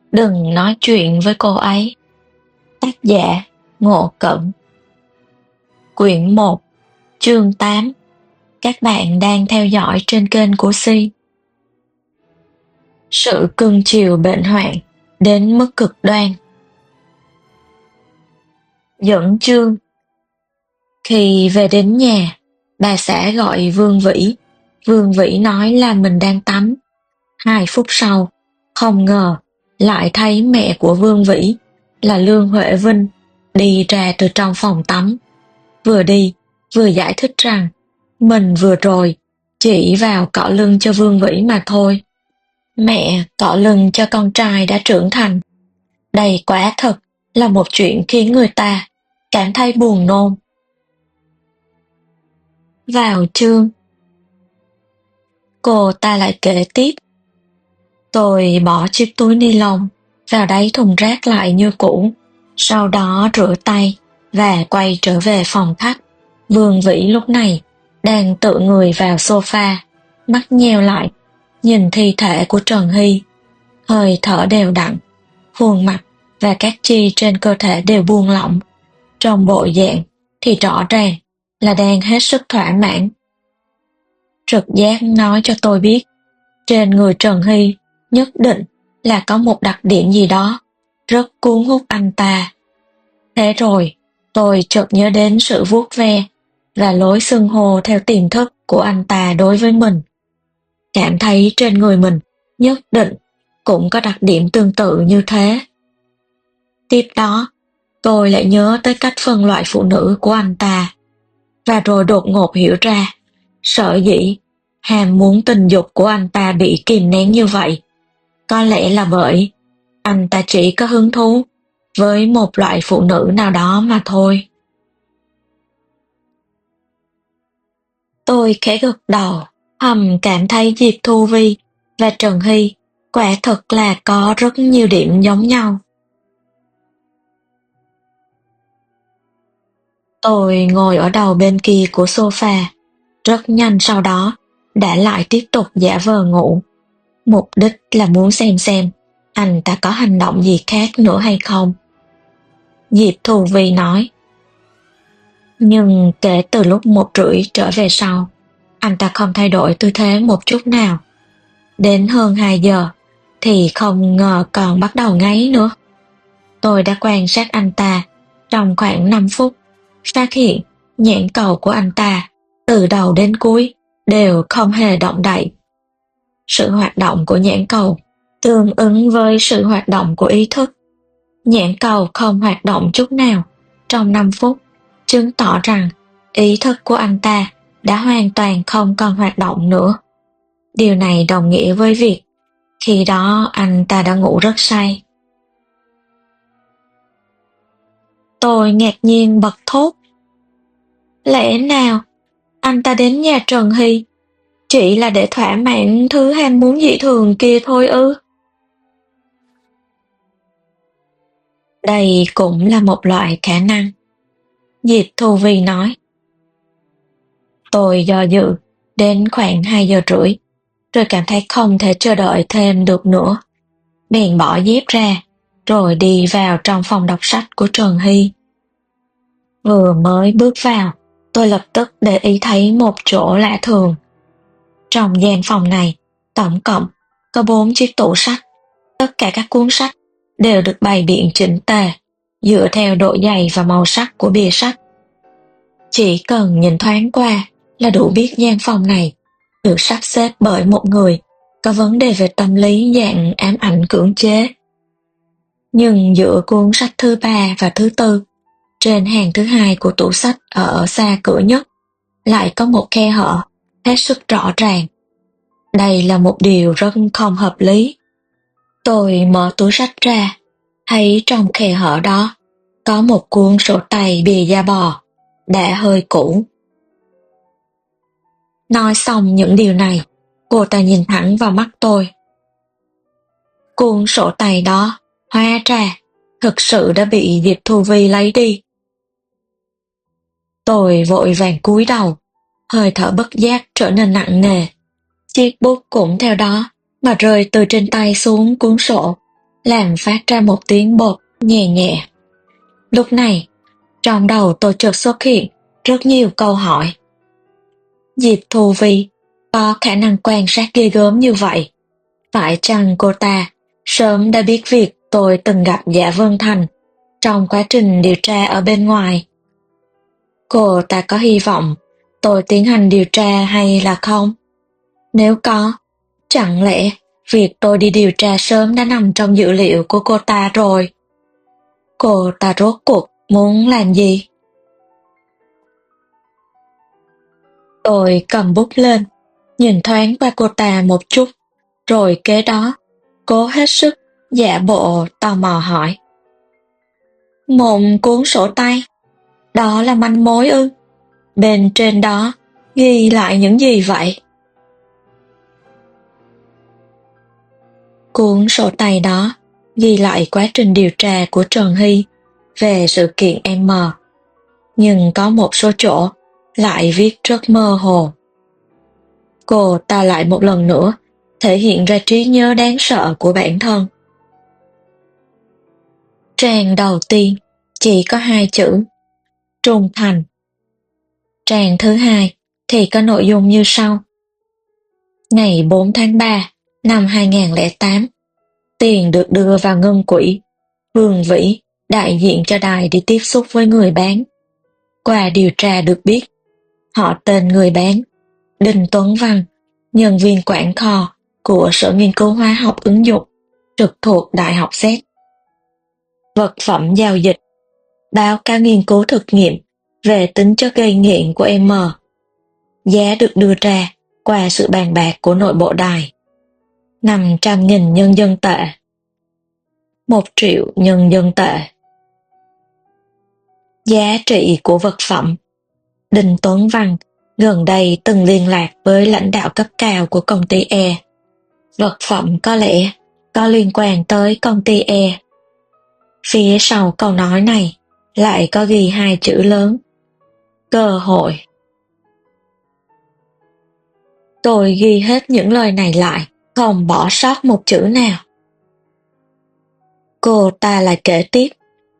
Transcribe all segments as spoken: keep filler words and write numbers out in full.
Đừng nói chuyện với cô ấy. Tác giả Ngộ Cẩn. Quyển một, chương tám. Các bạn đang theo dõi trên kênh của Si. Sự cưng chiều bệnh hoạn đến mức cực đoan. Dẫn chương. Khi về đến nhà, bà xã gọi Vương Vĩ. Vương Vĩ nói là mình đang tắm. Hai phút sau, không ngờ lại thấy mẹ của Vương Vĩ là Lương Huệ Vinh đi ra từ trong phòng tắm. Vừa đi, vừa giải thích rằng mình vừa rồi chỉ vào cọ lưng cho Vương Vĩ mà thôi. Mẹ cọ lưng cho con trai đã trưởng thành. Đây quả thật là một chuyện khiến người ta cảm thấy buồn nôn. Vào chương, cô ta lại kể tiếp. Tôi bỏ chiếc túi ni lông vào đáy thùng rác lại như cũ, sau đó rửa tay và quay trở về phòng khách. Vương Vĩ lúc này đang tựa người vào sofa, mắt nheo lại, nhìn thi thể của Trần Hy. Hơi thở đều đặn, khuôn mặt và các chi trên cơ thể đều buông lỏng. Trong bộ dạng thì rõ ràng là đang hết sức thỏa mãn. Trực giác nói cho tôi biết, trên người Trần Hy nhất định là có một đặc điểm gì đó rất cuốn hút anh ta. Thế rồi, tôi chợt nhớ đến sự vuốt ve và lối xưng hô theo tiềm thức của anh ta đối với mình. Cảm thấy trên người mình nhất định cũng có đặc điểm tương tự như thế. Tiếp đó, tôi lại nhớ tới cách phân loại phụ nữ của anh ta, và rồi đột ngột hiểu ra, sở dĩ ham muốn tình dục của anh ta bị kìm nén như vậy. Có lẽ là bởi anh ta chỉ có hứng thú với một loại phụ nữ nào đó mà thôi. Tôi khẽ gật đầu, thầm cảm thấy Diệp Thu Vi và Trần Hy quả thật là có rất nhiều điểm giống nhau. Tôi ngồi ở đầu bên kia của sofa, rất nhanh sau đó đã lại tiếp tục giả vờ ngủ. Mục đích là muốn xem xem anh ta có hành động gì khác nữa hay không. Diệp Thu Vi nói. Nhưng kể từ lúc một rưỡi trở về sau, anh ta không thay đổi tư thế một chút nào. Đến hơn hai giờ thì không ngờ còn bắt đầu ngáy nữa. Tôi đã quan sát anh ta trong khoảng năm phút, phát hiện nhãn cầu của anh ta từ đầu đến cuối đều không hề động đậy. Sự hoạt động của nhãn cầu tương ứng với sự hoạt động của ý thức. Nhãn cầu không hoạt động chút nào trong năm phút, chứng tỏ rằng ý thức của anh ta đã hoàn toàn không còn hoạt động nữa. Điều này đồng nghĩa với việc khi đó anh ta đã ngủ rất say. Tôi ngạc nhiên bật thốt. Lẽ nào anh ta đến nhà Trần Hy chỉ là để thỏa mãn thứ ham muốn dị thường kia thôi ư? Đây cũng là một loại khả năng, Diệp Thu Vi nói. Tôi do dự đến khoảng hai giờ rưỡi, rồi cảm thấy không thể chờ đợi thêm được nữa. Bèn bỏ dép ra, rồi đi vào trong phòng đọc sách của Trần Hy. Vừa mới bước vào, tôi lập tức để ý thấy một chỗ lạ thường. Trong gian phòng này, tổng cộng có bốn chiếc tủ sách. Tất cả các cuốn sách đều được bày biện chỉnh tề, dựa theo độ dày và màu sắc của bìa sách. Chỉ cần nhìn thoáng qua là đủ biết gian phòng này được sắp xếp bởi một người có vấn đề về tâm lý dạng ám ảnh cưỡng chế. Nhưng giữa cuốn sách thứ ba và thứ tư, trên hàng thứ hai của tủ sách ở xa cửa nhất, lại có một khe hở hết sức rõ ràng. Đây là một điều rất không hợp lý. Tôi mở túi sách ra, thấy trong khe hở đó có một cuốn sổ tay bìa da bò, đã hơi cũ. Nói xong những điều này, cô ta nhìn thẳng vào mắt tôi. Cuốn sổ tay đó, hóa ra, thực sự đã bị Diệp Thu Vi lấy đi. Tôi vội vàng cúi đầu, hơi thở bất giác trở nên nặng nề. Chiếc bút cũng theo đó mà rơi từ trên tay xuống cuốn sổ, làm phát ra một tiếng bột nhẹ nhẹ. Lúc này, trong đầu tôi chợt xuất hiện rất nhiều câu hỏi. Diệp Thu Vi có khả năng quan sát ghê gớm như vậy. Phải chăng cô ta sớm đã biết việc tôi từng gặp Dạ Vân Thành trong quá trình điều tra ở bên ngoài? Cô ta có hy vọng tôi tiến hành điều tra hay là không? Nếu có, chẳng lẽ việc tôi đi điều tra sớm đã nằm trong dữ liệu của cô ta rồi? Cô ta rốt cuộc muốn làm gì? Tôi cầm bút lên, nhìn thoáng qua cô ta một chút, rồi kế đó, cố hết sức giả bộ tò mò hỏi. Một cuốn sổ tay, đó là manh mối ư? Bên trên đó ghi lại những gì vậy? Cuốn sổ tay đó ghi lại quá trình điều tra của Trần Hy về sự kiện M, nhưng có một số chỗ lại viết rất mơ hồ. Cô ta lại một lần nữa thể hiện ra trí nhớ đáng sợ của bản thân. Trang đầu tiên chỉ có hai chữ, trung thành. Trang thứ hai thì có nội dung như sau. Ngày bốn tháng ba năm hai nghìn không trăm lẻ tám, tiền được đưa vào ngân quỹ. Vương Vĩ, đại diện cho đài đi tiếp xúc với người bán. Qua điều tra được biết, họ tên người bán, Đinh Tuấn Văn, nhân viên quản kho của Sở Nghiên cứu Hóa học ứng dụng, trực thuộc Đại học Z. Vật phẩm giao dịch, báo cáo nghiên cứu thực nghiệm về tính chất gây nghiện của M. Giá được đưa ra qua sự bàn bạc của nội bộ đài. năm trăm nghìn nhân dân tệ. một triệu nhân dân tệ. Giá trị của vật phẩm. Đinh Tuấn Văn gần đây từng liên lạc với lãnh đạo cấp cao của công ty E. Vật phẩm có lẽ có liên quan tới công ty E. Phía sau câu nói này lại có ghi hai chữ lớn. Cơ hội. Tôi ghi hết những lời này lại, không bỏ sót một chữ nào. Cô ta lại kể tiếp.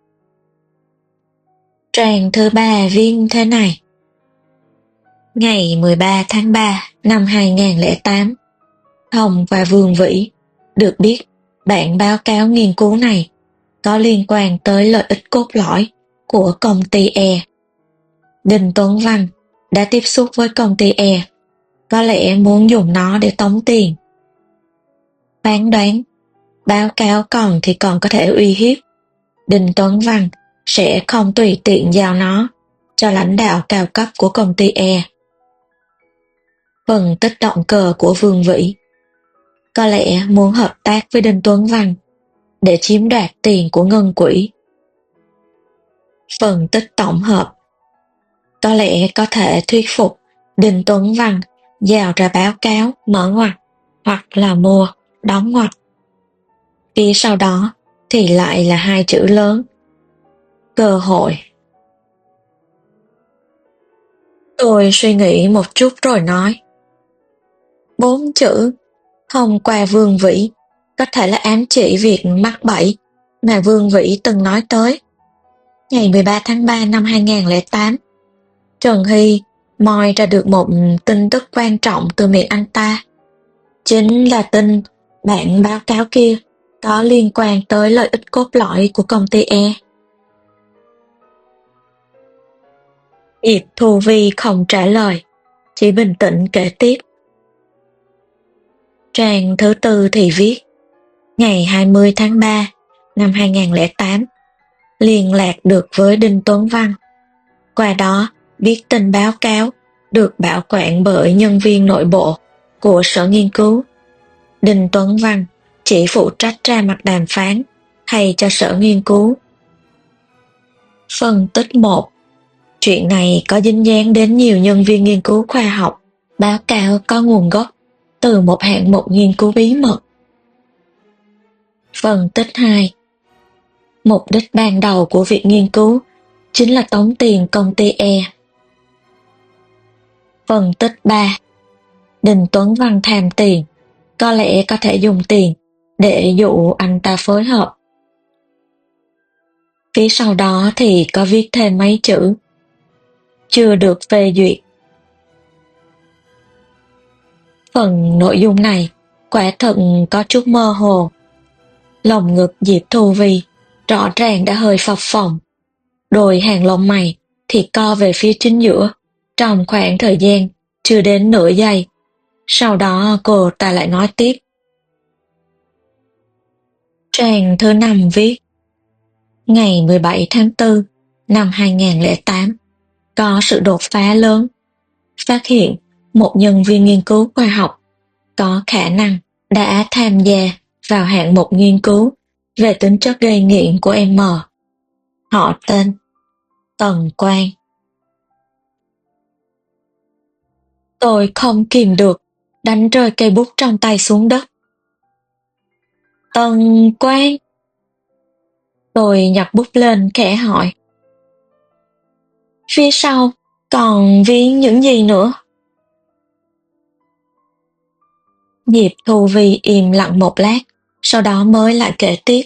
Trang thứ ba viết thế này. Ngày mười ba tháng ba năm hai nghìn không trăm lẻ tám, Hồng và Vương Vĩ được biết bản báo cáo nghiên cứu này có liên quan tới lợi ích cốt lõi của công ty E. Đinh Tuấn Văn đã tiếp xúc với công ty E, có lẽ muốn dùng nó để tống tiền. Phán đoán, báo cáo còn thì còn có thể uy hiếp. Đinh Tuấn Văn sẽ không tùy tiện giao nó cho lãnh đạo cao cấp của công ty E. Phân tích động cơ của Vương Vĩ, có lẽ muốn hợp tác với Đinh Tuấn Văn để chiếm đoạt tiền của ngân quỹ. Phân tích tổng hợp, có lẽ có thể thuyết phục Đinh Tuấn Văn giao ra báo cáo mở ngoặc hoặc là mua đóng ngoặc. Phía sau đó thì lại là hai chữ lớn. Cơ hội. Tôi suy nghĩ một chút rồi nói. Bốn chữ thông qua Vương Vĩ có thể là ám chỉ việc mắc bẫy mà Vương Vĩ từng nói tới. Ngày mười ba tháng ba năm hai nghìn không trăm lẻ tám, Trần Hy moi ra được một tin tức quan trọng từ miệng anh ta. Chính là tin bản báo cáo kia có liên quan tới lợi ích cốt lõi của công ty E. Diệp Thu Vi không trả lời, chỉ bình tĩnh kể tiếp. Trang thứ tư thì viết, ngày hai mươi tháng ba năm hai nghìn không trăm lẻ tám, liên lạc được với Đinh Tuấn Văn. Qua đó biết tin báo cáo được bảo quản bởi nhân viên nội bộ của Sở Nghiên cứu. Đinh Tuấn Văn chỉ phụ trách ra mặt đàm phán hay cho Sở Nghiên cứu. Phân tích một. Chuyện này có dính dáng đến nhiều nhân viên nghiên cứu khoa học. Báo cáo có nguồn gốc từ một hạng mục nghiên cứu bí mật. Phân tích hai. Mục đích ban đầu của việc nghiên cứu chính là tống tiền công ty E. Phân tích ba. Đinh Tuấn Văn tham tiền, có lẽ có thể dùng tiền để dụ anh ta phối hợp. Phía sau đó thì có viết thêm mấy chữ: chưa được phê duyệt. Phần nội dung này quả thật có chút mơ hồ. Lồng ngực Diệp Thu Vi rõ ràng đã hơi phập phồng. Đôi hàng lông mày thì co về phía chính giữa trong khoảng thời gian chưa đến nửa giây. Sau đó cô ta lại nói tiếp. Trang thứ năm viết: ngày mười bảy tháng tư năm hai nghìn không trăm lẻ tám, có sự đột phá lớn. Phát hiện một nhân viên nghiên cứu khoa học có khả năng đã tham gia vào hạng mục nghiên cứu về tính chất gây nghiện của M. Họ tên Tần Quang. Tôi không kìm được, đánh rơi cây bút trong tay xuống đất. Tần Quang? Tôi nhặt bút lên khẽ hỏi. Phía sau còn viết những gì nữa? Diệp Thu Vi im lặng một lát, sau đó mới lại kể tiếp.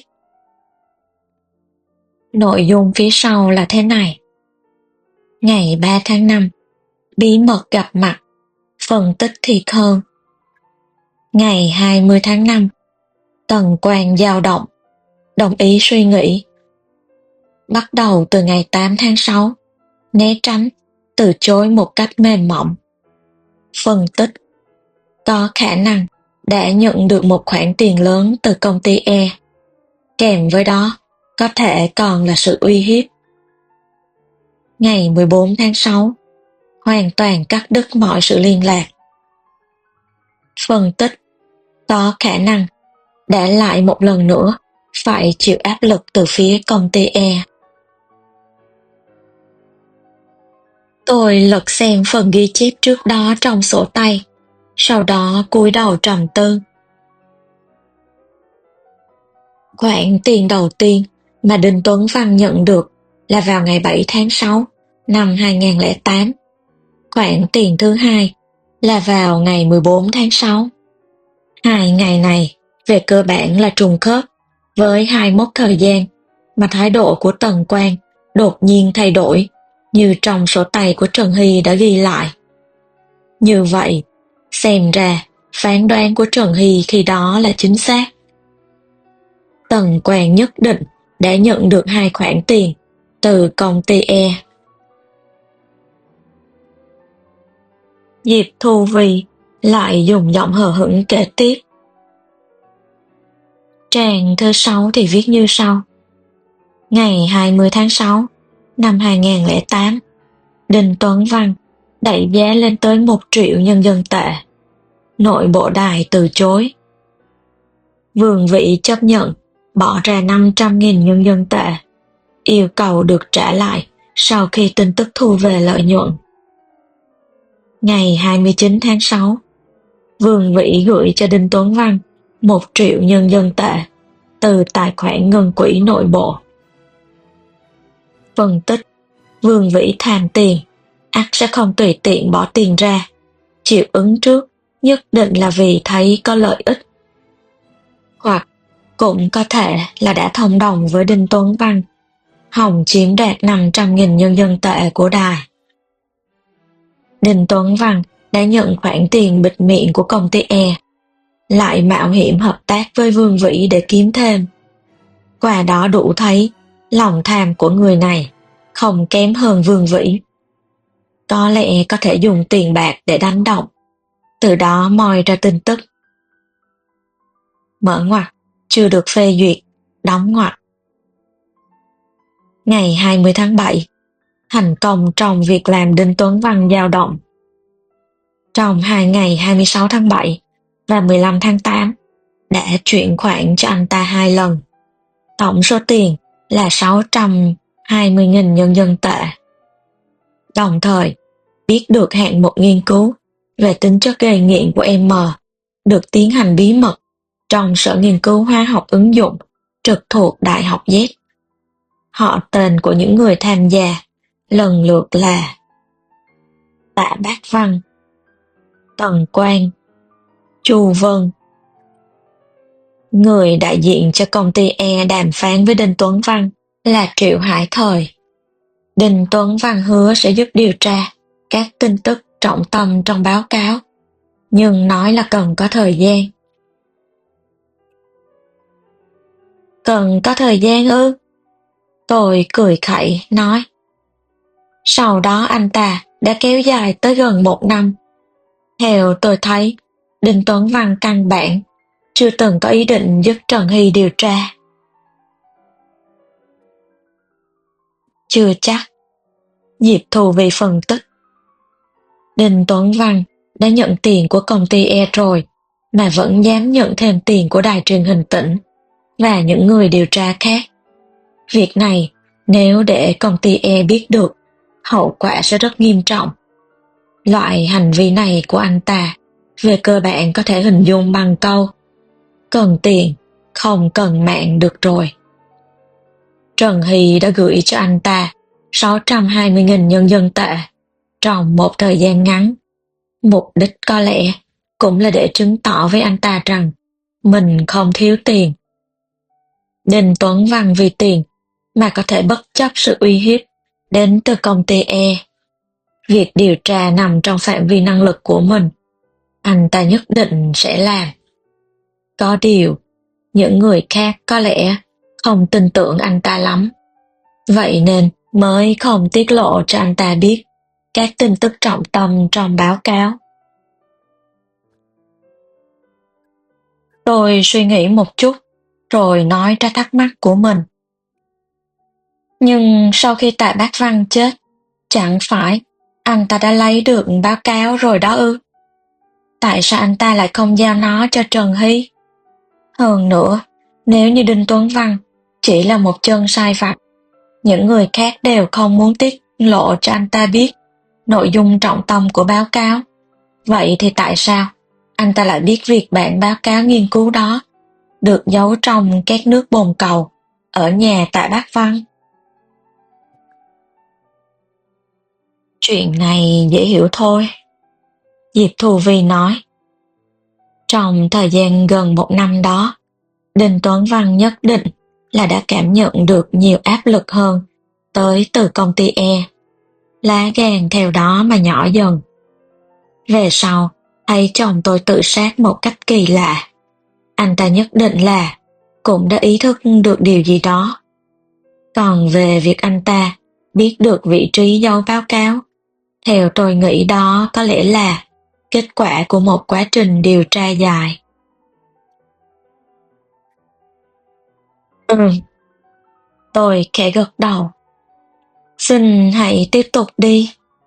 Nội dung phía sau là thế này. Ngày ba tháng năm, bí mật gặp mặt, phân tích thiệt hơn. Ngày hai mươi tháng năm, Tần Quang dao động, đồng ý suy nghĩ. Bắt đầu từ ngày tám tháng sáu, né tránh, từ chối một cách mềm mỏng. Phân tích, có khả năng đã nhận được một khoản tiền lớn từ công ty E. Kèm với đó, có thể còn là sự uy hiếp. Ngày mười bốn tháng sáu, hoàn toàn cắt đứt mọi sự liên lạc. Phân tích, có khả năng đã lại một lần nữa phải chịu áp lực từ phía công ty E. Tôi lật xem phần ghi chép trước đó trong sổ tay, sau đó cúi đầu trầm tư. Khoản tiền đầu tiên mà Đinh Tuấn Văn nhận được là vào ngày bảy tháng sáu năm hai nghìn không trăm lẻ tám. Khoản tiền thứ hai là vào ngày mười bốn tháng sáu. Hai ngày này về cơ bản là trùng khớp với hai mốc thời gian mà thái độ của Tần Quang đột nhiên thay đổi, như trong sổ tay của Trần Hy đã ghi lại. Như vậy, xem ra phán đoán của Trần Hy khi đó là chính xác. Tần Quang nhất định đã nhận được hai khoản tiền từ công ty E. Diệp Thu Vi lại dùng giọng hờ hững kể tiếp. Trang thứ sáu thì viết như sau. Ngày hai mươi tháng sáu năm hai nghìn không trăm lẻ tám, Đinh Tuấn Văn đẩy giá lên tới một triệu nhân dân tệ. Nội bộ đài từ chối. Vương Vĩ chấp nhận bỏ ra năm trăm nghìn nhân dân tệ, yêu cầu được trả lại sau khi tin tức thu về lợi nhuận. Ngày hai mươi chín tháng sáu, Vương Vĩ gửi cho Đinh Tuấn Văn một triệu nhân dân tệ từ tài khoản ngân quỹ nội bộ. Phân tích, Vương Vĩ tham tiền, ắt sẽ không tùy tiện bỏ tiền ra. Chịu ứng trước nhất định là vì thấy có lợi ích. Hoặc cũng có thể là đã thông đồng với Đinh Tuấn Văn, hòng chiếm đoạt năm trăm nghìn nhân dân tệ của đài. Đinh Tuấn Văn đã nhận khoản tiền bịt miệng của công ty E, lại mạo hiểm hợp tác với Vương Vĩ để kiếm thêm. Qua đó đủ thấy lòng tham của người này không kém hơn Vương Vĩ. Có lẽ có thể dùng tiền bạc để đánh động, từ đó moi ra tin tức. Mở ngoặc, chưa được phê duyệt, đóng ngoặc. Ngày hai mươi tháng bảy, thành công trong việc làm Đinh Tuấn Văn dao động. Trong hai ngày hai mươi sáu tháng bảy và mười lăm tháng tám, đã chuyển khoản cho anh ta hai lần. Tổng số tiền là sáu trăm hai mươi nghìn nhân dân tệ. Đồng thời, biết được hạng mục nghiên cứu về tính chất gây nghiện của M được tiến hành bí mật trong Sở Nghiên cứu Hóa học ứng dụng trực thuộc Đại học Z. Họ tên của những người tham gia lần lượt là Tạ Bác Văn, Tần Quang, Chu Vân. Người đại diện cho công ty E đàm phán với Đinh Tuấn Văn là Triệu Hải Thời. Đinh Tuấn Văn hứa sẽ giúp điều tra các tin tức trọng tâm trong báo cáo, nhưng nói là cần có thời gian. Cần có thời gian ư? Tôi cười khẩy nói. Sau đó anh ta đã kéo dài tới gần một năm. Theo tôi thấy, Đinh Tuấn Văn căn bản chưa từng có ý định giúp Trần Hy điều tra. Chưa chắc. Diệp Thù Vy phân tích. Đinh Tuấn Văn đã nhận tiền của công ty E rồi, mà vẫn dám nhận thêm tiền của đài truyền hình tỉnh và những người điều tra khác. Việc này, nếu để công ty E biết được, hậu quả sẽ rất nghiêm trọng. Loại hành vi này của anh ta, về cơ bản có thể hình dung bằng câu: cần tiền, không cần mạng được rồi. Trần Hy đã gửi cho anh ta sáu trăm hai mươi nghìn nhân dân tệ trong một thời gian ngắn. Mục đích có lẽ cũng là để chứng tỏ với anh ta rằng mình không thiếu tiền. Đinh Tuấn Văn vì tiền mà có thể bất chấp sự uy hiếp đến từ công ty E. Việc điều tra nằm trong phạm vi năng lực của mình, anh ta nhất định sẽ làm. Có điều, những người khác có lẽ không tin tưởng anh ta lắm. Vậy nên mới không tiết lộ cho anh ta biết các tin tức trọng tâm trong báo cáo. Tôi suy nghĩ một chút, rồi nói ra thắc mắc của mình. Nhưng sau khi Tạ Bác Văn chết, chẳng phải anh ta đã lấy được báo cáo rồi đó ư? Tại sao anh ta lại không giao nó cho Trần Hy? Hơn nữa, nếu như Đinh Tuấn Văn chỉ là một chân sai vặt, những người khác đều không muốn tiết lộ cho anh ta biết nội dung trọng tâm của báo cáo. Vậy thì tại sao anh ta lại biết việc bản báo cáo nghiên cứu đó được giấu trong các nước bồn cầu ở nhà Tạ Bác Văn? Chuyện này dễ hiểu thôi, Diệp Thù Vy nói. Trong thời gian gần một năm đó, Đinh Tuấn Văn nhất định là đã cảm nhận được nhiều áp lực hơn tới từ công ty E. Lá gan theo đó mà nhỏ dần. Về sau, thấy chồng tôi tự sát một cách kỳ lạ. Anh ta nhất định là cũng đã ý thức được điều gì đó. Còn về việc anh ta biết được vị trí giấu báo cáo, theo tôi nghĩ đó có lẽ là kết quả của một quá trình điều tra dài. Ừ, tôi khẽ gật đầu. Xin hãy tiếp tục đi.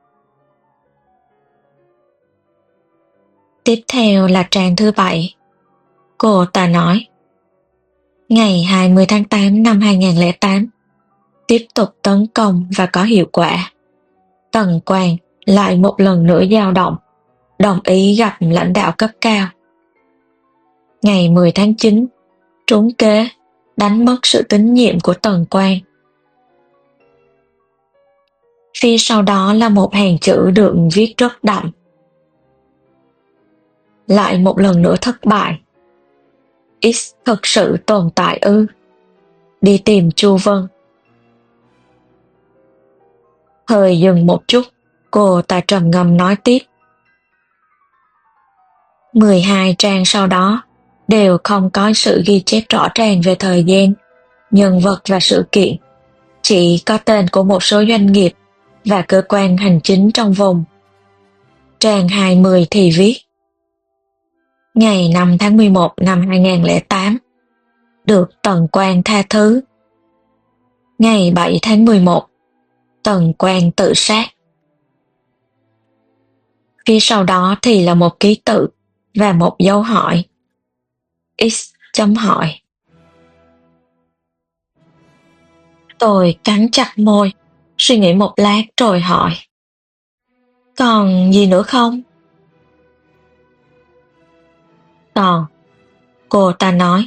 Tiếp theo là trang thứ bảy. Cô ta nói. Ngày hai mươi tháng tám năm hai nghìn không trăm lẻ tám, tiếp tục tấn công và có hiệu quả. Tần Quang lại một lần nữa dao động, đồng ý gặp lãnh đạo cấp cao. Ngày mười tháng chín, trúng kế, đánh mất sự tín nhiệm của Tần Quang. Phía sau đó là một hàng chữ được viết rất đậm. Lại một lần nữa thất bại. X thực sự tồn tại ư? Đi tìm Chu Vân. Hơi dừng một chút, cô ta trầm ngâm nói tiếp. mười hai trang sau đó đều không có sự ghi chép rõ ràng về thời gian, nhân vật và sự kiện. Chỉ có tên của một số doanh nghiệp và cơ quan hành chính trong vùng. Trang hai mươi thì viết. Ngày năm tháng mười một năm hai nghìn không trăm lẻ tám, được Tần Quang tha thứ. Ngày bảy tháng mười một, Tần Quang tự sát. Phía sau đó thì là một ký tự và một dấu hỏi. X chấm hỏi. Tôi cắn chặt môi, suy nghĩ một lát rồi hỏi. Còn gì nữa không? Còn, cô ta nói.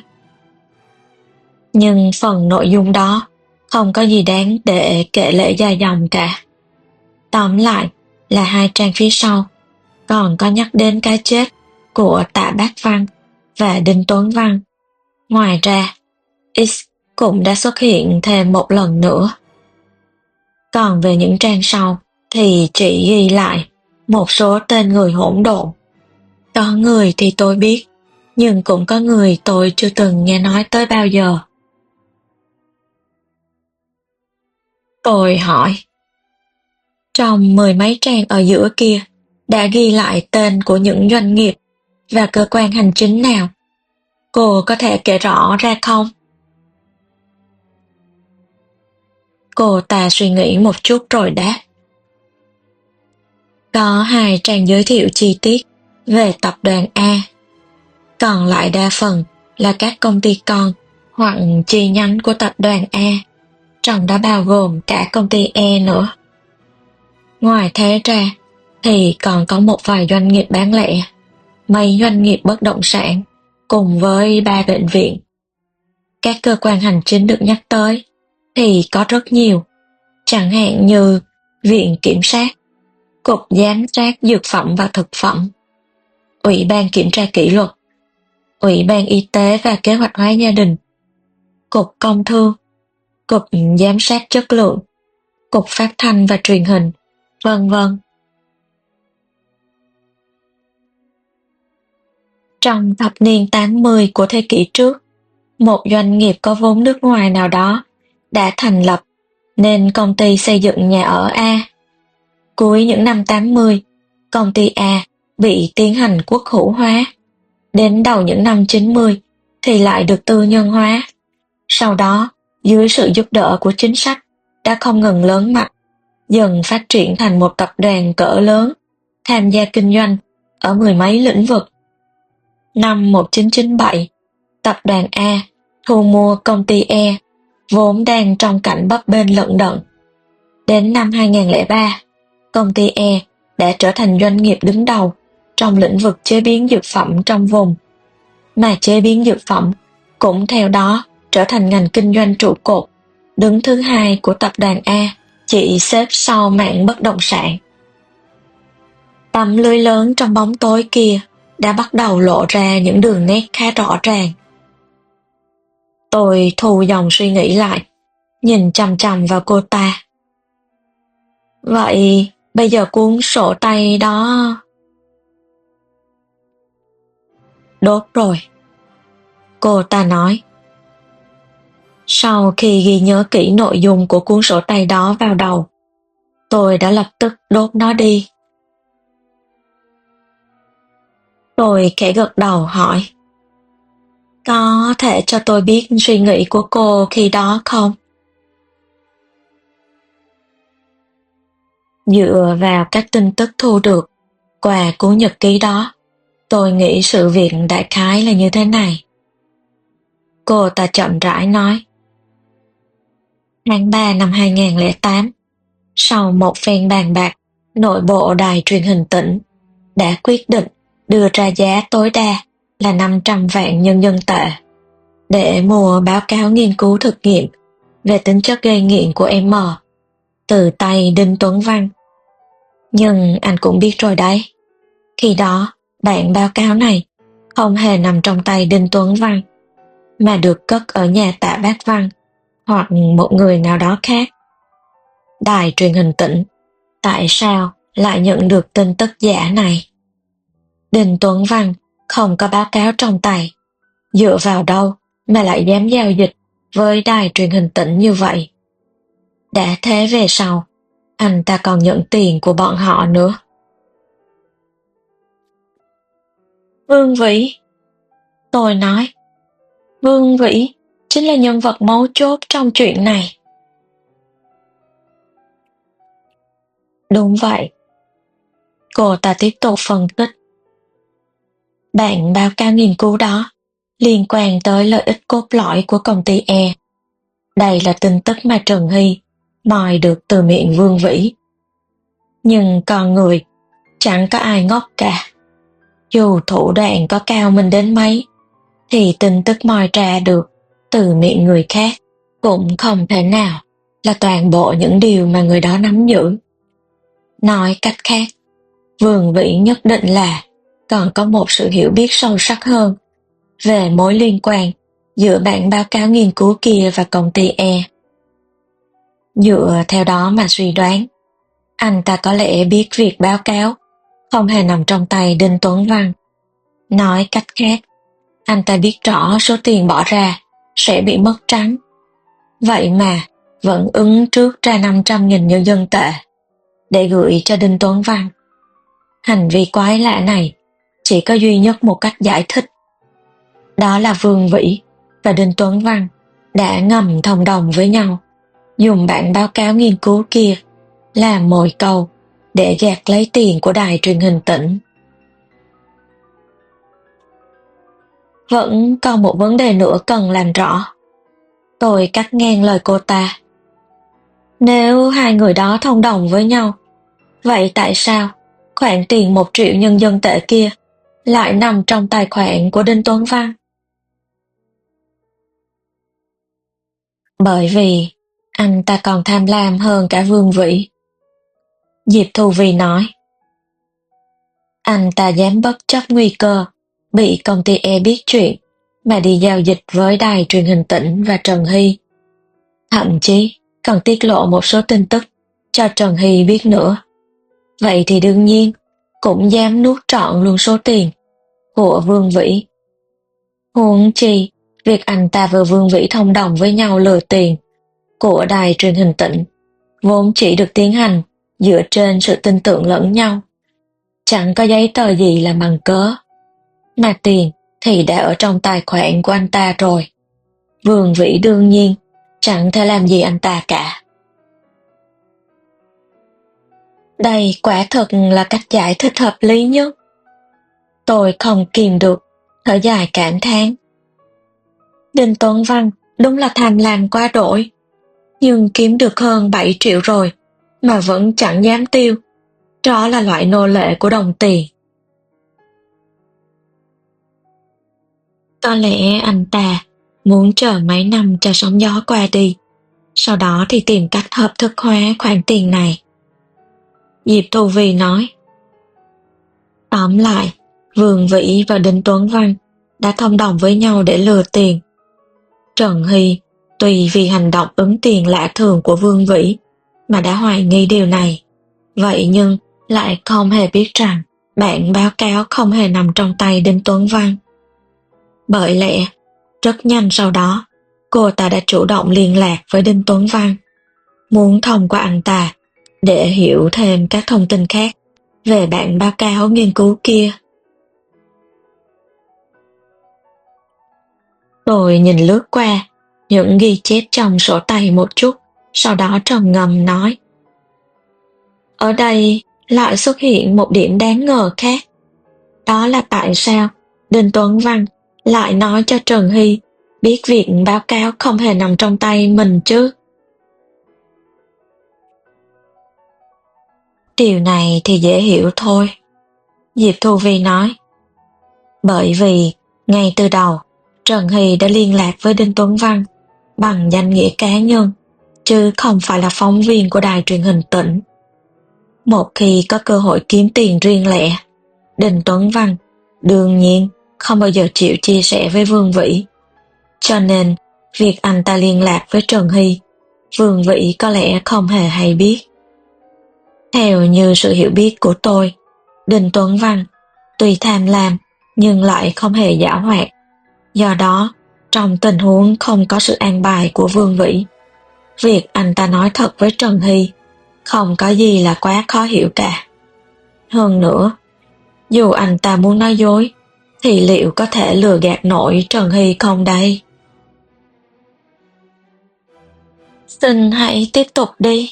Nhưng phần nội dung đó không có gì đáng để kể lể dài dòng cả. Tóm lại là hai trang phía sau còn có nhắc đến cái chết của Tạ Bác Văn và Đinh Tuấn Văn. Ngoài ra, X cũng đã xuất hiện thêm một lần nữa. Còn về những trang sau thì chỉ ghi lại một số tên người hỗn độn. Có người thì tôi biết, nhưng cũng có người tôi chưa từng nghe nói tới bao giờ. Tôi hỏi, trong mười mấy trang ở giữa kia đã ghi lại tên của những doanh nghiệp và cơ quan hành chính nào? Cô có thể kể rõ ra không? Cô ta suy nghĩ một chút rồi đáp. Có hai trang giới thiệu chi tiết về tập đoàn A, còn lại đa phần là các công ty con hoặc chi nhánh của tập đoàn A, trong đó bao gồm cả công ty E nữa. Ngoài thế ra thì còn có một vài doanh nghiệp bán lẻ, mấy doanh nghiệp bất động sản, cùng với ba bệnh viện. Các cơ quan hành chính được nhắc tới thì có rất nhiều, chẳng hạn như Viện Kiểm sát, Cục Giám sát Dược phẩm và Thực phẩm, Ủy ban Kiểm tra Kỷ luật, Ủy ban Y tế và Kế hoạch hóa gia đình, Cục Công thương, Cục Giám sát Chất lượng, Cục Phát thanh và Truyền hình, vân vân. Trong thập niên tám mươi của thế kỷ trước, một doanh nghiệp có vốn nước ngoài nào đó đã thành lập nên công ty xây dựng nhà ở A. Cuối những năm tám mươi, công ty A bị tiến hành quốc hữu hóa. Đến đầu những năm chín mươi thì lại được tư nhân hóa. Sau đó, dưới sự giúp đỡ của chính sách đã không ngừng lớn mạnh, dần phát triển thành một tập đoàn cỡ lớn, tham gia kinh doanh ở mười mấy lĩnh vực. Năm một nghìn chín trăm chín mươi bảy, tập đoàn A thu mua công ty E, vốn đang trong cảnh bấp bênh lận đận. Đến năm hai không không ba, công ty E đã trở thành doanh nghiệp đứng đầu trong lĩnh vực chế biến dược phẩm trong vùng, mà chế biến dược phẩm cũng theo đó trở thành ngành kinh doanh trụ cột, đứng thứ hai của tập đoàn A, chỉ xếp sau mảng bất động sản. Tấm lưới lớn trong bóng tối kia đã bắt đầu lộ ra những đường nét khá rõ ràng. Tôi thu dòng suy nghĩ lại, nhìn chằm chằm vào cô ta. Vậy bây giờ cuốn sổ tay đó... Đốt rồi, cô ta nói. Sau khi ghi nhớ kỹ nội dung của cuốn sổ tay đó vào đầu, tôi đã lập tức đốt nó đi. Tôi khẽ gật đầu hỏi, có thể cho tôi biết suy nghĩ của cô khi đó không? Dựa vào các tin tức thu được qua cuốn nhật ký đó, tôi nghĩ sự việc đại khái là như thế này. Cô ta chậm rãi nói. Tháng ba năm hai không không tám, sau một phen bàn bạc, nội bộ đài truyền hình tỉnh đã quyết định đưa ra giá tối đa là năm trăm vạn nhân dân tệ để mua báo cáo nghiên cứu thực nghiệm về tính chất gây nghiện của M từ tay Đinh Tuấn Văn. Nhưng anh cũng biết rồi đấy, khi đó bản báo cáo này không hề nằm trong tay Đinh Tuấn Văn, mà được cất ở nhà Tạ Bác Văn hoặc một người nào đó khác. Đài truyền hình tỉnh tại sao lại nhận được tin tức giả này? Đinh Tuấn Văn không có báo cáo trong tay, dựa vào đâu mà lại dám giao dịch với đài truyền hình tỉnh như vậy? Đã thế về sau, anh ta còn nhận tiền của bọn họ nữa. Vương Vĩ, tôi nói, Vương Vĩ chính là nhân vật mấu chốt trong chuyện này. Đúng vậy. Cô ta tiếp tục phân tích. Bản báo cáo nghiên cứu đó liên quan tới lợi ích cốt lõi của công ty E. Đây là tin tức mà Trần Hy moi được từ miệng Vương Vĩ. Nhưng con người chẳng có ai ngốc cả. Dù thủ đoạn có cao minh đến mấy, thì tin tức moi ra được từ miệng người khác cũng không thể nào là toàn bộ những điều mà người đó nắm giữ. Nói cách khác, Vương Vĩ nhất định là còn có một sự hiểu biết sâu sắc hơn về mối liên quan giữa bản báo cáo nghiên cứu kia và công ty E. Dựa theo đó mà suy đoán, anh ta có lẽ biết việc báo cáo không hề nằm trong tay Đinh Tuấn Văn. Nói cách khác, anh ta biết rõ số tiền bỏ ra sẽ bị mất trắng. Vậy mà vẫn ứng trước ra năm trăm nghìn nhân dân tệ để gửi cho Đinh Tuấn Văn. Hành vi quái lạ này chỉ có duy nhất một cách giải thích. Đó là Vương Vĩ và Đinh Tuấn Văn đã ngầm thông đồng với nhau, dùng bản báo cáo nghiên cứu kia làm mồi câu để gạt lấy tiền của đài truyền hình tỉnh. Vẫn còn một vấn đề nữa cần làm rõ. Tôi cắt ngang lời cô ta. Nếu hai người đó thông đồng với nhau, vậy tại sao khoản tiền một triệu nhân dân tệ kia lại nằm trong tài khoản của Đinh Tuấn Văn? Bởi vì anh ta còn tham lam hơn cả Vương Vĩ. Diệp Thu Vi nói. Anh ta dám bất chấp nguy cơ bị công ty E biết chuyện mà đi giao dịch với đài truyền hình tỉnh và Trần Hy. Thậm chí còn tiết lộ một số tin tức cho Trần Hy biết nữa. Vậy thì đương nhiên cũng dám nuốt trọn luôn số tiền của Vương Vĩ. Huống chi việc anh ta và Vương Vĩ thông đồng với nhau lừa tiền của đài truyền hình tỉnh vốn chỉ được tiến hành dựa trên sự tin tưởng lẫn nhau. Chẳng có giấy tờ gì làm bằng cớ, mà tiền thì đã ở trong tài khoản của anh ta rồi. Vương Vĩ đương nhiên chẳng thể làm gì anh ta cả. Đây quả thật là cách giải thích hợp lý nhất. Tôi không kìm được thở dài cảm thán. Đinh Tuấn Văn đúng là tham lam quá đỗi, nhưng kiếm được hơn bảy triệu rồi mà vẫn chẳng dám tiêu. Đó là loại nô lệ của đồng tiền. Có lẽ anh ta muốn chờ mấy năm cho sóng gió qua đi, sau đó thì tìm cách hợp thức hóa khoản tiền này. Diệp Thu Vi nói. Tóm lại, Vương Vĩ và Đinh Tuấn Văn đã thông đồng với nhau để lừa tiền. Trần Hy tùy vì hành động ứng tiền lạ thường của Vương Vĩ mà đã hoài nghi điều này. Vậy nhưng lại không hề biết rằng bản báo cáo không hề nằm trong tay Đinh Tuấn Văn. Bởi lẽ, rất nhanh sau đó, cô ta đã chủ động liên lạc với Đinh Tuấn Văn, muốn thông qua anh ta để hiểu thêm các thông tin khác về bản báo cáo nghiên cứu kia. Tôi nhìn lướt qua những ghi chép trong sổ tay một chút, sau đó trầm ngâm nói. Ở đây lại xuất hiện một điểm đáng ngờ khác. Đó là tại sao Đinh Tuấn Văn lại nói cho Trần Hy biết việc báo cáo không hề nằm trong tay mình chứ? Điều này thì dễ hiểu thôi, Diệp Thu Vi nói. Bởi vì ngay từ đầu Trần Hy đã liên lạc với Đinh Tuấn Văn bằng danh nghĩa cá nhân, chứ không phải là phóng viên của đài truyền hình tỉnh. Một khi có cơ hội kiếm tiền riêng lẻ, Đinh Tuấn Văn đương nhiên không bao giờ chịu chia sẻ với Vương Vĩ. Cho nên, việc anh ta liên lạc với Trần Hy, Vương Vĩ có lẽ không hề hay biết. Theo như sự hiểu biết của tôi, Đinh Tuấn Văn tuy tham lam nhưng lại không hề giảo hoạt. Do đó, trong tình huống không có sự an bài của Vương Vĩ, việc anh ta nói thật với Trần Hy không có gì là quá khó hiểu cả. Hơn nữa, dù anh ta muốn nói dối, thì liệu có thể lừa gạt nổi Trần Hy không đây? Xin hãy tiếp tục đi.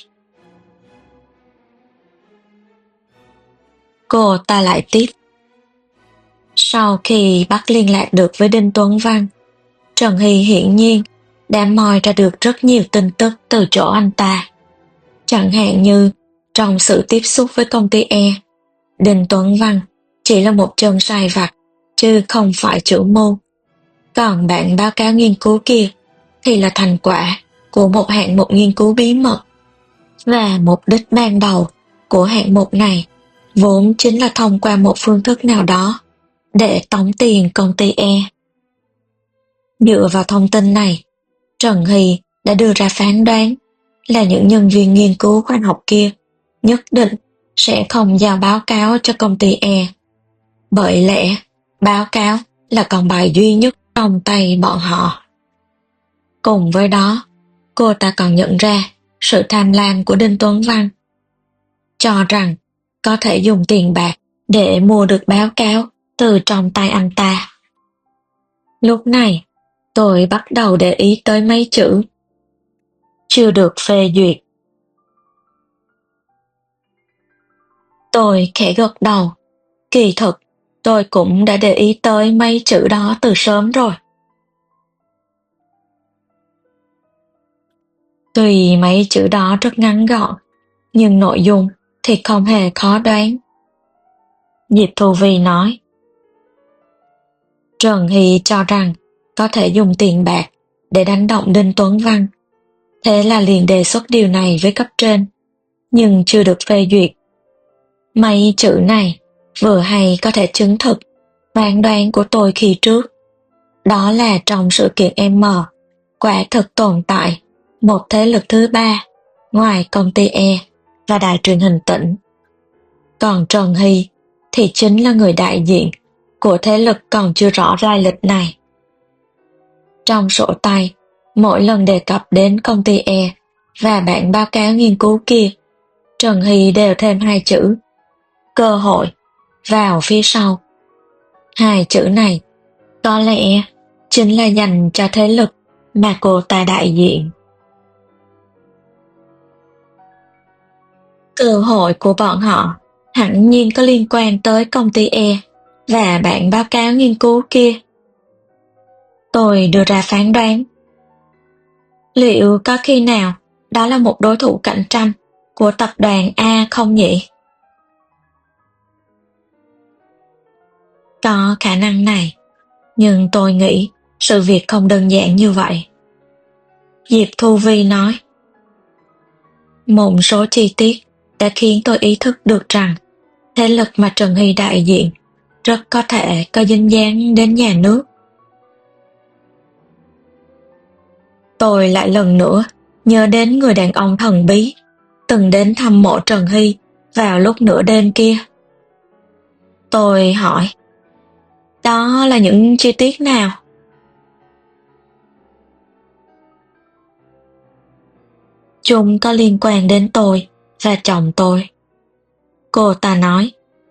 Cô ta lại tiếp. Sau khi bắt liên lạc được với Đinh Tuấn Văn, Trần Hy hiển nhiên đã moi ra được rất nhiều tin tức từ chỗ anh ta. Chẳng hạn như trong sự tiếp xúc với công ty E, Đinh Tuấn Văn chỉ là một chân sai vặt chứ không phải chủ mưu. Còn bản báo cáo nghiên cứu kia thì là thành quả của một hạng mục nghiên cứu bí mật, và mục đích ban đầu của hạng mục này vốn chính là thông qua một phương thức nào đó để tống tiền công ty E. Dựa vào thông tin này, Trần Hy đã đưa ra phán đoán là những nhân viên nghiên cứu khoa học kia nhất định sẽ không giao báo cáo cho công ty E. Bởi lẽ, báo cáo là con bài duy nhất trong tay bọn họ. Cùng với đó, cô ta còn nhận ra sự tham lam của Đinh Tuấn Văn, cho rằng có thể dùng tiền bạc để mua được báo cáo từ trong tay anh ta. Lúc này, tôi bắt đầu để ý tới mấy chữ chưa được phê duyệt. Tôi khẽ gật đầu. Kỳ thực, tôi cũng đã để ý tới mấy chữ đó từ sớm rồi. Tuy mấy chữ đó rất ngắn gọn, nhưng nội dung thì không hề khó đoán. Diệp Thu Vi nói, Trần Hy cho rằng có thể dùng tiền bạc để đánh động Đinh Tuấn Văn. Thế là liền đề xuất điều này với cấp trên, nhưng chưa được phê duyệt. Mấy chữ này vừa hay có thể chứng thực phán đoán của tôi khi trước. Đó là trong sự kiện M, quả thực tồn tại một thế lực thứ ba ngoài công ty E và đài truyền hình tỉnh. Còn Trần Hy thì chính là người đại diện của thế lực còn chưa rõ lai lịch này. Trong sổ tay, mỗi lần đề cập đến công ty E và bản báo cáo nghiên cứu kia, Trần Hy đều thêm hai chữ cơ hội vào phía sau. Hai chữ này có lẽ chính là dành cho thế lực mà cô ta đại diện. Cơ hội của bọn họ hẳn nhiên có liên quan tới công ty E và bản báo cáo nghiên cứu kia. Tôi đưa ra phán đoán. Liệu có khi nào đó là một đối thủ cạnh tranh của tập đoàn A không nhỉ? Có khả năng này, nhưng tôi nghĩ sự việc không đơn giản như vậy. Diệp Thu Vi nói, một số chi tiết đã khiến tôi ý thức được rằng thế lực mà Trần Hy đại diện rất có thể có dính dáng đến nhà nước. Tôi lại lần nữa nhớ đến người đàn ông thần bí từng đến thăm mộ Trần Hy vào lúc nửa đêm kia. Tôi hỏi, đó là những chi tiết nào? Chúng có liên quan đến tôi và chồng tôi. Cô ta nói,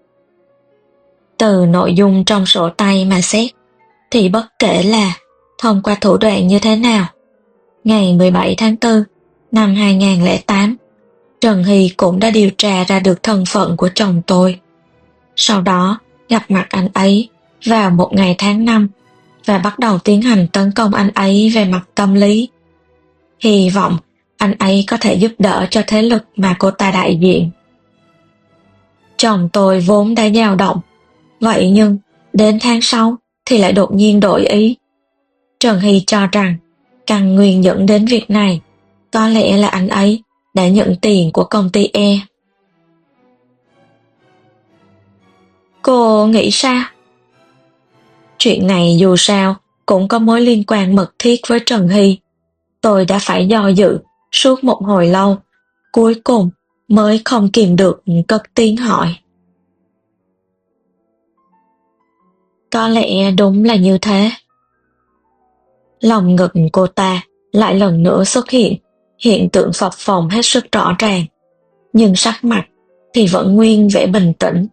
từ nội dung trong sổ tay mà xét, thì bất kể là thông qua thủ đoạn như thế nào, ngày mười bảy tháng tư năm hai nghìn không trăm lẻ tám, Trần Hy cũng đã điều tra ra được thân phận của chồng tôi. Sau đó gặp mặt anh ấy vào một ngày tháng năm và bắt đầu tiến hành tấn công anh ấy về mặt tâm lý. Hy vọng anh ấy có thể giúp đỡ cho thế lực mà cô ta đại diện. Chồng tôi vốn đã dao động, vậy nhưng đến tháng sáu thì lại đột nhiên đổi ý. Trần Hy cho rằng căn nguyên dẫn đến việc này có lẽ là anh ấy đã nhận tiền của công ty E. Cô nghĩ sao? Chuyện này dù sao cũng có mối liên quan mật thiết với Trần Hy. Tôi đã phải do dự suốt một hồi lâu, cuối cùng mới không kìm được cất tiếng hỏi. Có lẽ đúng là như thế. Lòng ngực cô ta lại lần nữa xuất hiện hiện tượng phập phồng hết sức rõ ràng, nhưng sắc mặt thì vẫn nguyên vẻ bình tĩnh.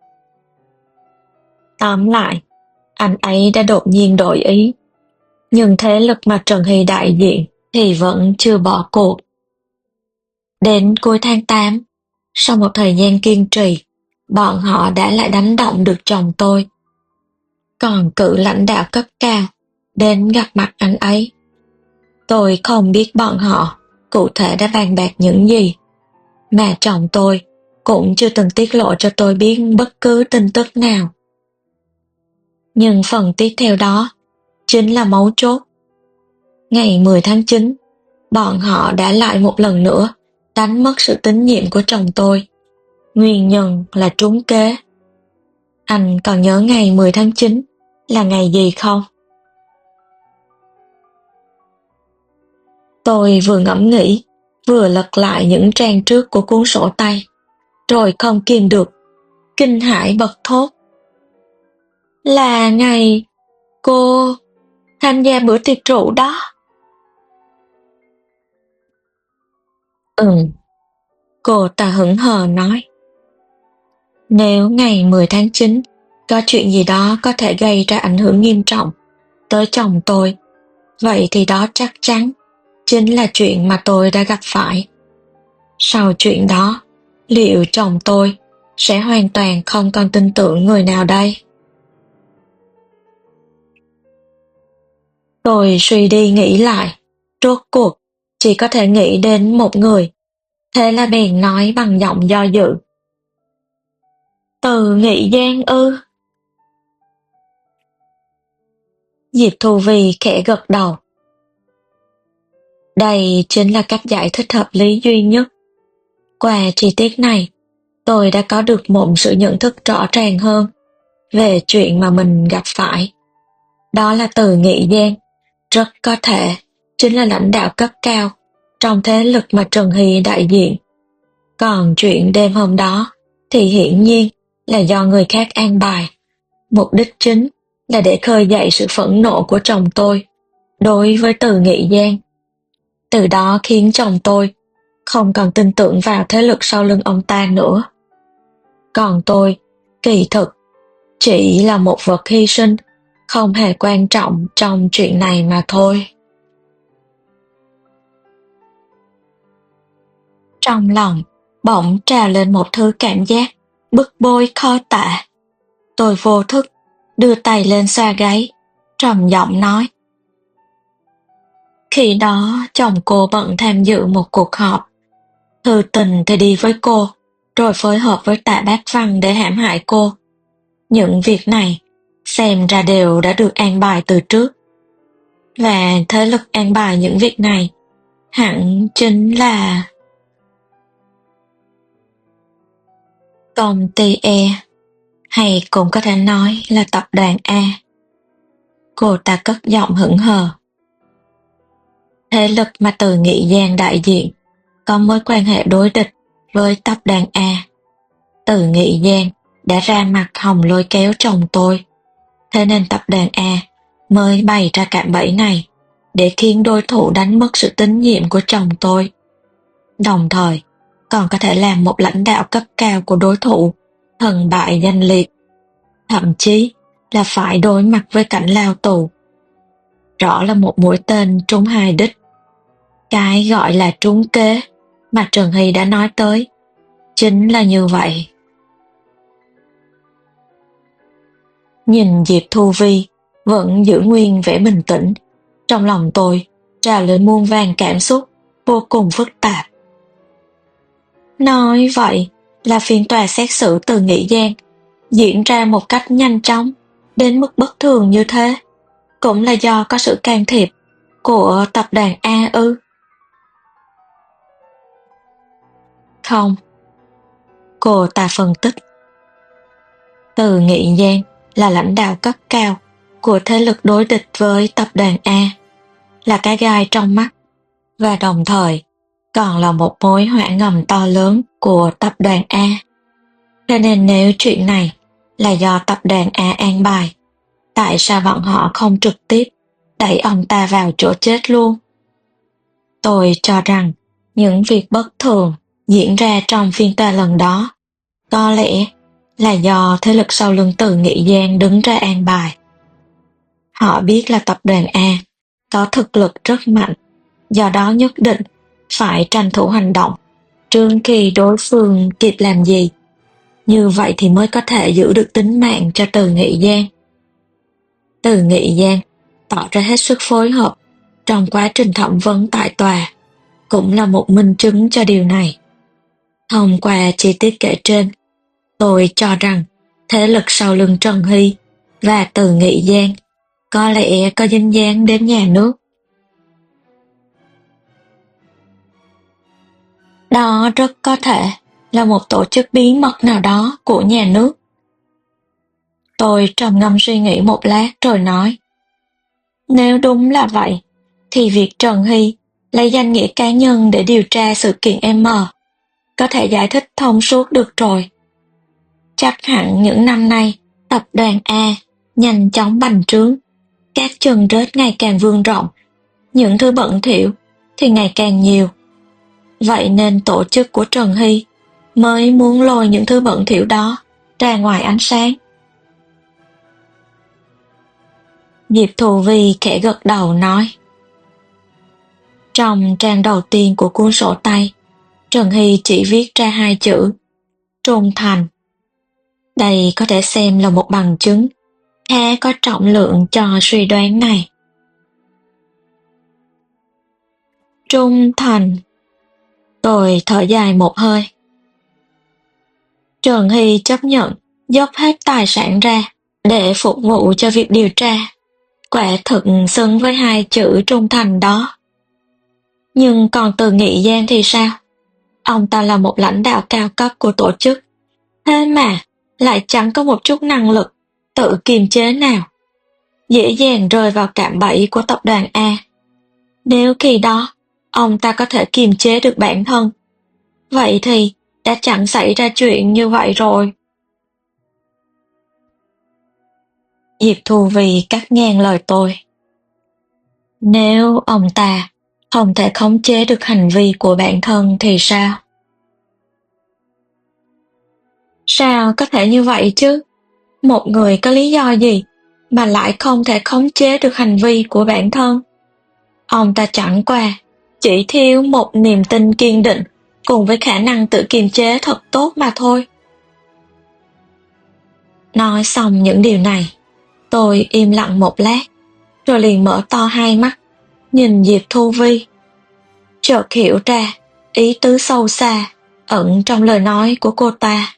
Tóm lại, anh ấy đã đột nhiên đổi ý, nhưng thế lực mà Trần Hy đại diện thì vẫn chưa bỏ cuộc. Đến cuối tháng tám, sau một thời gian kiên trì, bọn họ đã lại đánh động được chồng tôi. Còn cử lãnh đạo cấp cao đến gặp mặt anh ấy. Tôi không biết bọn họ cụ thể đã bàn bạc những gì, mà chồng tôi cũng chưa từng tiết lộ cho tôi biết bất cứ tin tức nào. Nhưng phần tiếp theo đó chính là mấu chốt. Ngày mười tháng chín, bọn họ đã lại một lần nữa đánh mất sự tín nhiệm của chồng tôi. Nguyên nhân là trúng kế. Anh còn nhớ ngày mười tháng chín là ngày gì không? Tôi vừa ngẫm nghĩ, vừa lật lại những trang trước của cuốn sổ tay, rồi không kìm được, kinh hãi bật thốt. Là ngày cô tham gia bữa tiệc rượu đó. Ừm, cô ta hững hờ nói. Nếu ngày mười tháng chín có chuyện gì đó có thể gây ra ảnh hưởng nghiêm trọng tới chồng tôi, vậy thì đó chắc chắn chính là chuyện mà tôi đã gặp phải. Sau chuyện đó, liệu chồng tôi sẽ hoàn toàn không còn tin tưởng người nào đây? Tôi suy đi nghĩ lại, rốt cuộc chỉ có thể nghĩ đến một người, thế là bèn nói bằng giọng do dự. Từ Nghị Giang ư? Diệp Thu Vi khẽ gật đầu. Đây chính là cách giải thích hợp lý duy nhất. Qua chi tiết này, tôi đã có được một sự nhận thức rõ ràng hơn về chuyện mà mình gặp phải. Đó là Từ Nghị Giang, rất có thể chính là lãnh đạo cấp cao trong thế lực mà Trần Hy đại diện. Còn chuyện đêm hôm đó thì hiển nhiên là do người khác an bài. Mục đích chính là để khơi dậy sự phẫn nộ của chồng tôi đối với Từ Nghị Giang. Từ đó khiến chồng tôi không còn tin tưởng vào thế lực sau lưng ông ta nữa. Còn tôi, kỳ thực, chỉ là một vật hy sinh, không hề quan trọng trong chuyện này mà thôi. Trong lòng, bỗng trào lên một thứ cảm giác bức bối khó tả. Tôi vô thức, đưa tay lên xoa gáy, trầm giọng nói. Khi đó, chồng cô bận tham dự một cuộc họp. Thư Tình thì đi với cô, rồi phối hợp với Tạ Bác Văn để hãm hại cô. Những việc này, xem ra đều đã được an bài từ trước. Và thế lực an bài những việc này, hẳn chính là công ty E, hay cũng có thể nói là tập đoàn A. Cô ta cất giọng hững hờ. Thế lực mà Từ Nghị Giang đại diện có mối quan hệ đối địch với tập đoàn A. Từ Nghị Giang đã ra mặt hòng lôi kéo chồng tôi, thế nên tập đoàn A mới bày ra cạm bẫy này để khiến đối thủ đánh mất sự tín nhiệm của chồng tôi. Đồng thời, còn có thể làm một lãnh đạo cấp cao của đối thủ thần bại danh liệt, thậm chí là phải đối mặt với cảnh lao tù. Rõ là một mũi tên trúng hai đích. Cái gọi là trúng kế mà Trần Hy đã nói tới chính là như vậy. Nhìn Diệp Thu Vi vẫn giữ nguyên vẻ bình tĩnh, trong lòng tôi trào lên muôn vàn cảm xúc vô cùng phức tạp. Nói vậy là phiên tòa xét xử Từ Nghị Giang diễn ra một cách nhanh chóng đến mức bất thường như thế, cũng là do có sự can thiệp của tập đoàn A ư? Không. Cô ta phân tích. Từ Nghị Giang là lãnh đạo cấp cao của thế lực đối địch với tập đoàn A, là cái gai trong mắt, và đồng thời còn là một mối họa ngầm to lớn của tập đoàn A. Cho nên nếu chuyện này là do tập đoàn A an bài, tại sao bọn họ không trực tiếp đẩy ông ta vào chỗ chết luôn? Tôi cho rằng những việc bất thường diễn ra trong phiên tòa lần đó có lẽ là do thế lực sau lưng Từ Nghị Giang đứng ra an bài. Họ biết là tập đoàn A có thực lực rất mạnh, do đó nhất định phải tranh thủ hành động trước khi đối phương kịp làm gì. Như vậy thì mới có thể giữ được tính mạng cho Từ Nghị Giang. Từ Nghị Giang tỏ ra hết sức phối hợp trong quá trình thẩm vấn tại tòa, cũng là một minh chứng cho điều này. Thông qua chi tiết kể trên, tôi cho rằng thế lực sau lưng Trần Hy và Từ Nghị Giang có lẽ có dính dáng đến nhà nước. Đó rất có thể là một tổ chức bí mật nào đó của nhà nước. Tôi trầm ngâm suy nghĩ một lát rồi nói. Nếu đúng là vậy, thì việc Trần Hy lấy danh nghĩa cá nhân để điều tra sự kiện M, có thể giải thích thông suốt được rồi. Chắc hẳn những năm nay, tập đoàn A nhanh chóng bành trướng, các chân rết ngày càng vươn rộng, những thứ bẩn thỉu thì ngày càng nhiều. Vậy nên tổ chức của Trần Hy mới muốn lôi những thứ bẩn thỉu đó ra ngoài ánh sáng. Diệp Thù Vi khẽ gật đầu nói. Trong trang đầu tiên của cuốn sổ tay, Trần Hy chỉ viết ra hai chữ trung thành. Đây có thể xem là một bằng chứng khá có trọng lượng cho suy đoán này. Trung thành. Tôi thở dài một hơi. Trần Hy chấp nhận dốc hết tài sản ra để phục vụ cho việc điều tra. Quả thực xứng với hai chữ trung thành đó. Nhưng còn từ Nghị Giang thì sao? Ông ta là một lãnh đạo cao cấp của tổ chức, thế mà lại chẳng có một chút năng lực tự kiềm chế nào, dễ dàng rơi vào cạm bẫy của tập đoàn A. Nếu khi đó ông ta có thể kiềm chế được bản thân, vậy thì đã chẳng xảy ra chuyện như vậy rồi. Diệp Thù Vi cắt ngang lời tôi. Nếu ông ta không thể khống chế được hành vi của bản thân thì sao? Sao có thể như vậy chứ? Một người có lý do gì mà lại không thể khống chế được hành vi của bản thân? Ông ta chẳng qua chỉ thiếu một niềm tin kiên định cùng với khả năng tự kiềm chế thật tốt mà thôi. Nói xong những điều này, tôi im lặng một lát, rồi liền mở to hai mắt, nhìn Diệp Thù Vi. Chợt hiểu ra ý tứ sâu xa ẩn trong lời nói của cô ta.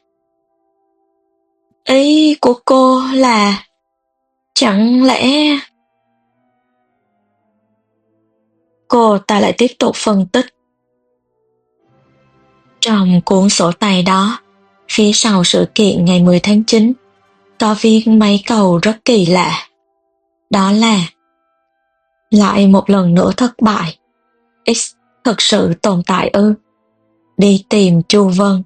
Ý của cô là... Chẳng lẽ... Cô ta lại tiếp tục phân tích. Trong cuốn sổ tay đó, phía sau sự kiện ngày mười tháng chín, có viết mấy câu rất kỳ lạ. Đó là: lại một lần nữa thất bại. X thực sự tồn tại ư? Đi tìm Chu Vân.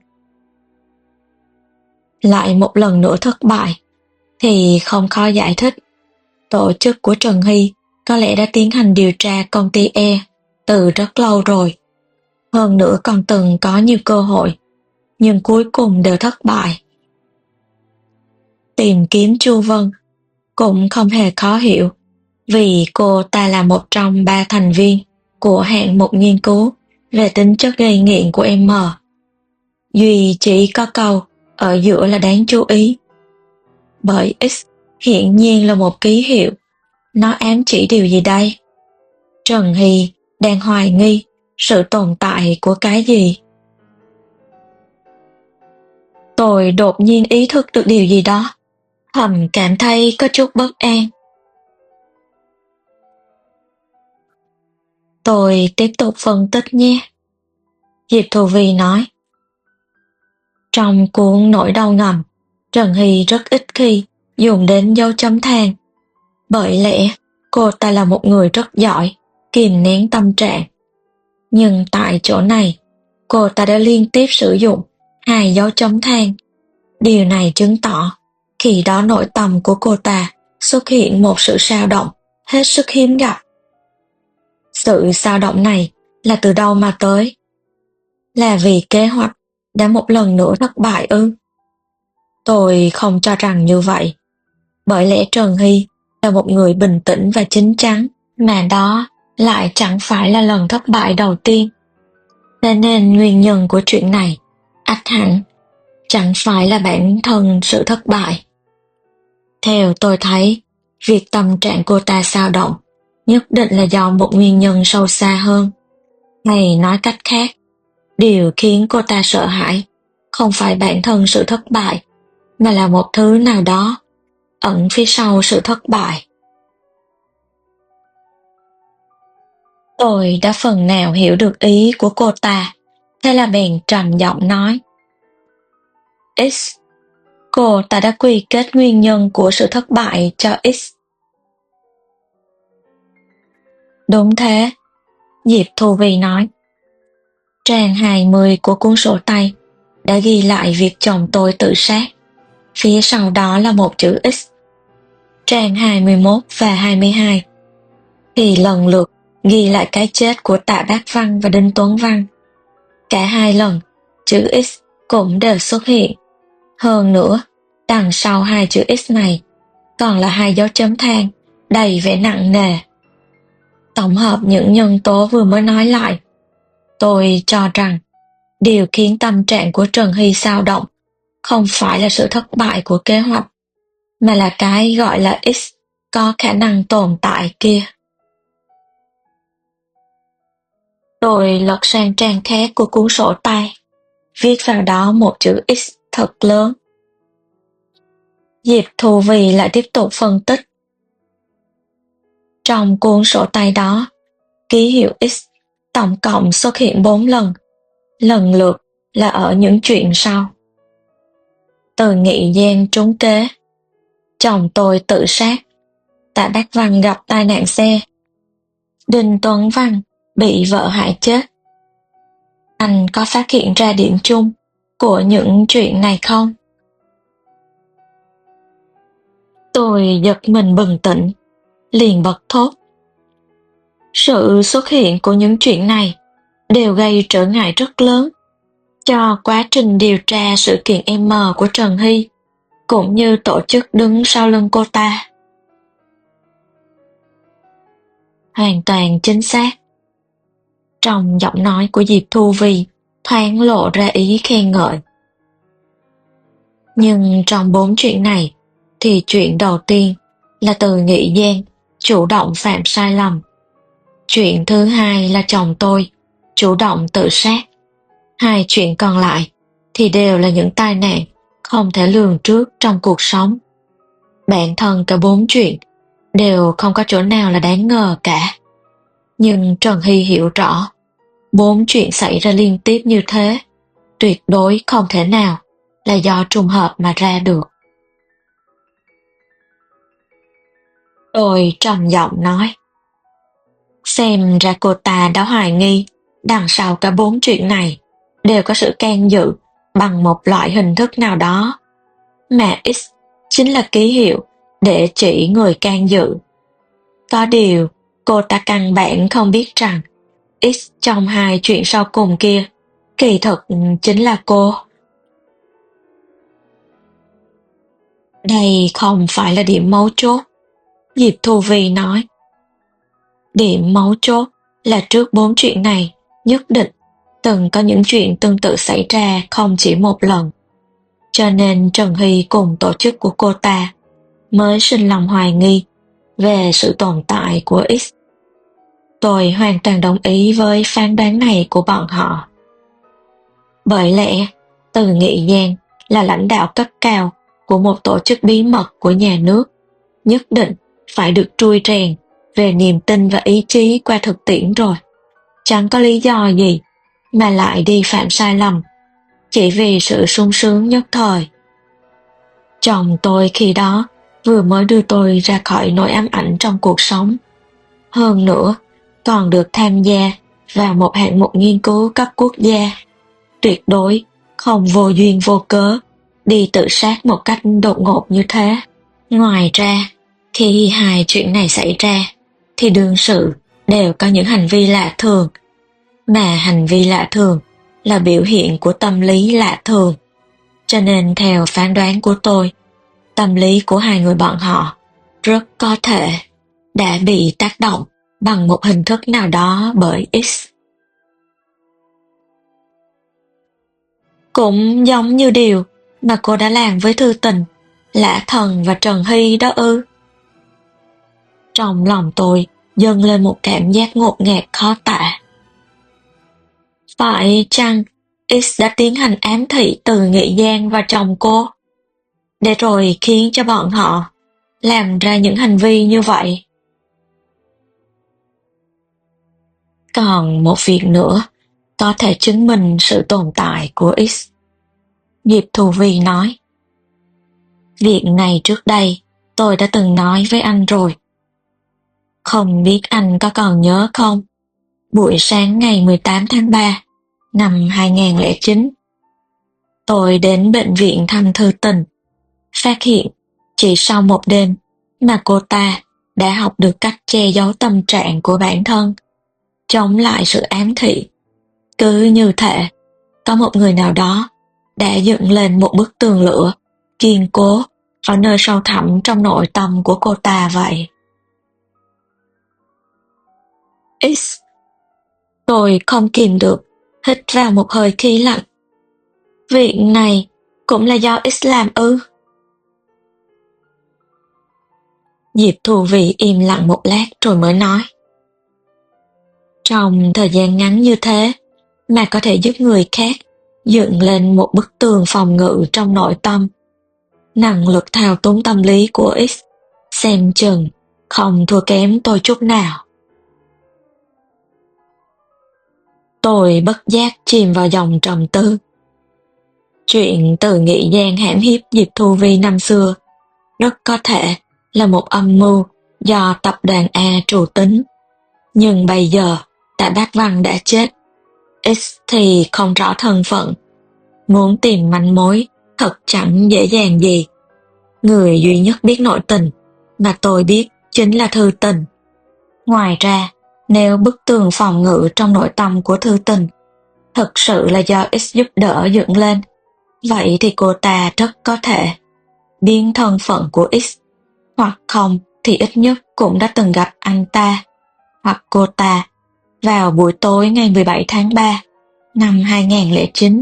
Lại một lần nữa thất bại thì không khó giải thích. Tổ chức của Trần Hy có lẽ đã tiến hành điều tra công ty E từ rất lâu rồi. Hơn nữa còn từng có nhiều cơ hội, nhưng cuối cùng đều thất bại. Tìm kiếm Chu Vân cũng không hề khó hiểu, vì cô ta là một trong ba thành viên của hạng mục nghiên cứu về tính chất gây nghiện của M. Duy chỉ có câu ở giữa là đáng chú ý. Bởi X hiển nhiên là một ký hiệu. Nó ám chỉ điều gì đây? Trần Hy đang hoài nghi sự tồn tại của cái gì? Tôi đột nhiên ý thức được điều gì đó, thầm cảm thấy có chút bất an. Tôi tiếp tục phân tích nhé. Diệp Thù Vi nói. Trong cuốn Nỗi đau ngầm, Trần Hy rất ít khi dùng đến dấu chấm than. Bởi lẽ cô ta là một người rất giỏi kìm nén tâm trạng. Nhưng tại chỗ này, cô ta đã liên tiếp sử dụng hai dấu chấm than. Điều này chứng tỏ khi đó nội tâm của cô ta xuất hiện một sự sao động hết sức hiếm gặp. Sự sao động này là từ đâu mà tới? Là vì kế hoạch đã một lần nữa thất bại ư? Tôi không cho rằng như vậy. Bởi lẽ Trần Hy là một người bình tĩnh và chín chắn, mà đó lại chẳng phải là lần thất bại đầu tiên. Thế nên nguyên nhân của chuyện này ắt hẳn chẳng phải là bản thân sự thất bại. Theo tôi thấy, việc tâm trạng cô ta dao động nhất định là do một nguyên nhân sâu xa hơn. Hay nói cách khác, điều khiến cô ta sợ hãi không phải bản thân sự thất bại, mà là một thứ nào đó ẩn phía sau sự thất bại. Tôi đã phần nào hiểu được ý của cô ta, thế là bèn trầm giọng nói. X, cô ta đã quy kết nguyên nhân của sự thất bại cho X. Đúng thế, Diệp Thu Vi nói. Trang hai mươi của cuốn sổ tay đã ghi lại việc chồng tôi tự sát. Phía sau đó là một chữ X. Trang hai mươi mốt và hai mươi hai thì lần lượt ghi lại cái chết của Tạ Bác Văn và Đinh Tuấn Văn. Cả hai lần, chữ X cũng đều xuất hiện. Hơn nữa, đằng sau hai chữ X này còn là hai dấu chấm than đầy vẻ nặng nề. Tổng hợp những nhân tố vừa mới nói lại, tôi cho rằng điều khiến tâm trạng của Trần Hy xao động không phải là sự thất bại của kế hoạch, mà là cái gọi là X có khả năng tồn tại kia. Tôi lật sang trang khác của cuốn sổ tay, viết vào đó một chữ X thật lớn. Diệp Thu Vi lại tiếp tục phân tích. Trong cuốn sổ tay đó, ký hiệu X tổng cộng xuất hiện bốn lần, lần lượt là ở những chuyện sau. Từ Nghị Giang trúng kế, chồng tôi tự sát, Tạ Bác Văn gặp tai nạn xe, Đinh Tuấn Văn bị vợ hại chết. Anh có phát hiện ra điểm chung của những chuyện này không? Tôi giật mình bừng tỉnh, liền bật thốt. Sự xuất hiện của những chuyện này đều gây trở ngại rất lớn cho quá trình điều tra sự kiện M của Trần Hy, cũng như tổ chức đứng sau lưng cô ta. Hoàn toàn chính xác. Trong giọng nói của Diệp Thu Vi thoáng lộ ra ý khen ngợi. Nhưng trong bốn chuyện này, thì chuyện đầu tiên là Từ Nghị Giang chủ động phạm sai lầm. Chuyện thứ hai là chồng tôi chủ động tự sát. Hai chuyện còn lại thì đều là những tai nạn không thể lường trước trong cuộc sống. Bản thân cả bốn chuyện đều không có chỗ nào là đáng ngờ cả. Nhưng Trần Hy hiểu rõ, bốn chuyện xảy ra liên tiếp như thế, tuyệt đối không thể nào là do trùng hợp mà ra được. Tôi trầm giọng nói. Xem ra cô ta đã hoài nghi đằng sau cả bốn chuyện này đều có sự can dự bằng một loại hình thức nào đó, mà X chính là ký hiệu để chỉ người can dự. Có điều, cô ta căn bản không biết rằng X trong hai chuyện sau cùng kia kỳ thực chính là cô. Đây không phải là điểm mấu chốt, Diệp Thu Vi nói. Điểm mấu chốt là trước bốn chuyện này nhất định từng có những chuyện tương tự xảy ra không chỉ một lần. Cho nên Trần Hy cùng tổ chức của cô ta mới sinh lòng hoài nghi về sự tồn tại của X. Tôi hoàn toàn đồng ý với phán đoán này của bọn họ. Bởi lẽ, Từ Nghị Giang là lãnh đạo cấp cao của một tổ chức bí mật của nhà nước, nhất định phải được trui rèn về niềm tin và ý chí qua thực tiễn rồi. Chẳng có lý do gì mà lại đi phạm sai lầm chỉ vì sự sung sướng nhất thời. Chồng tôi khi đó vừa mới đưa tôi ra khỏi nỗi ám ảnh trong cuộc sống. Hơn nữa, còn được tham gia vào một hạng mục nghiên cứu cấp quốc gia. Tuyệt đối không vô duyên vô cớ đi tự sát một cách đột ngột như thế. Ngoài ra, khi hai chuyện này xảy ra, thì đương sự đều có những hành vi lạ thường, mà hành vi lạ thường là biểu hiện của tâm lý lạ thường. Cho nên theo phán đoán của tôi, tâm lý của hai người bọn họ rất có thể đã bị tác động bằng một hình thức nào đó bởi X. Cũng giống như điều mà cô đã làm với Thư Tình, Lã Thần và Trần Hy đó ư? Trong lòng tôi dâng lên một cảm giác ngột ngạt khó tả. Phải chăng X đã tiến hành ám thị Từ Nghị Giang và chồng cô, để rồi khiến cho bọn họ làm ra những hành vi như vậy? Còn một việc nữa có thể chứng minh sự tồn tại của X. Diệp Thu Vi nói. Việc này trước đây tôi đã từng nói với anh rồi. Không biết anh có còn nhớ không? Buổi sáng ngày mười tám tháng ba năm hai nghìn không trăm lẻ chín, tôi đến bệnh viện thăm Thư Tình, phát hiện chỉ sau một đêm mà cô ta đã học được cách che giấu tâm trạng của bản thân, chống lại sự ám thị. Cứ như thể có một người nào đó đã dựng lên một bức tường lửa kiên cố ở nơi sâu thẳm trong nội tâm của cô ta vậy. X. Tôi không kìm được, hít vào một hơi khí lạnh. Việc này cũng là do X làm ư? Diệp Thu Vy im lặng một lát rồi mới nói. Trong thời gian ngắn như thế mà có thể giúp người khác dựng lên một bức tường phòng ngự trong nội tâm. Năng lực thao túng tâm lý của X xem chừng không thua kém tôi chút nào. Tôi bất giác chìm vào dòng trầm tư. Chuyện Từ Nghị Giang hãm hiếp Diệp Thu Vy năm xưa rất có thể là một âm mưu do tập đoàn A trù tính. Nhưng bây giờ Tạ Bác Văn đã chết, X thì không rõ thân phận. Muốn tìm manh mối thật chẳng dễ dàng gì. Người duy nhất biết nội tình mà tôi biết chính là Thư Tình. Ngoài ra, nếu bức tường phòng ngự trong nội tâm của Thư Tình thực sự là do X giúp đỡ dựng lên, vậy thì cô ta rất có thể biến thân phận của X, hoặc không thì ít nhất cũng đã từng gặp anh ta hoặc cô ta vào buổi tối ngày mười bảy tháng ba năm hai nghìn không trăm lẻ chín.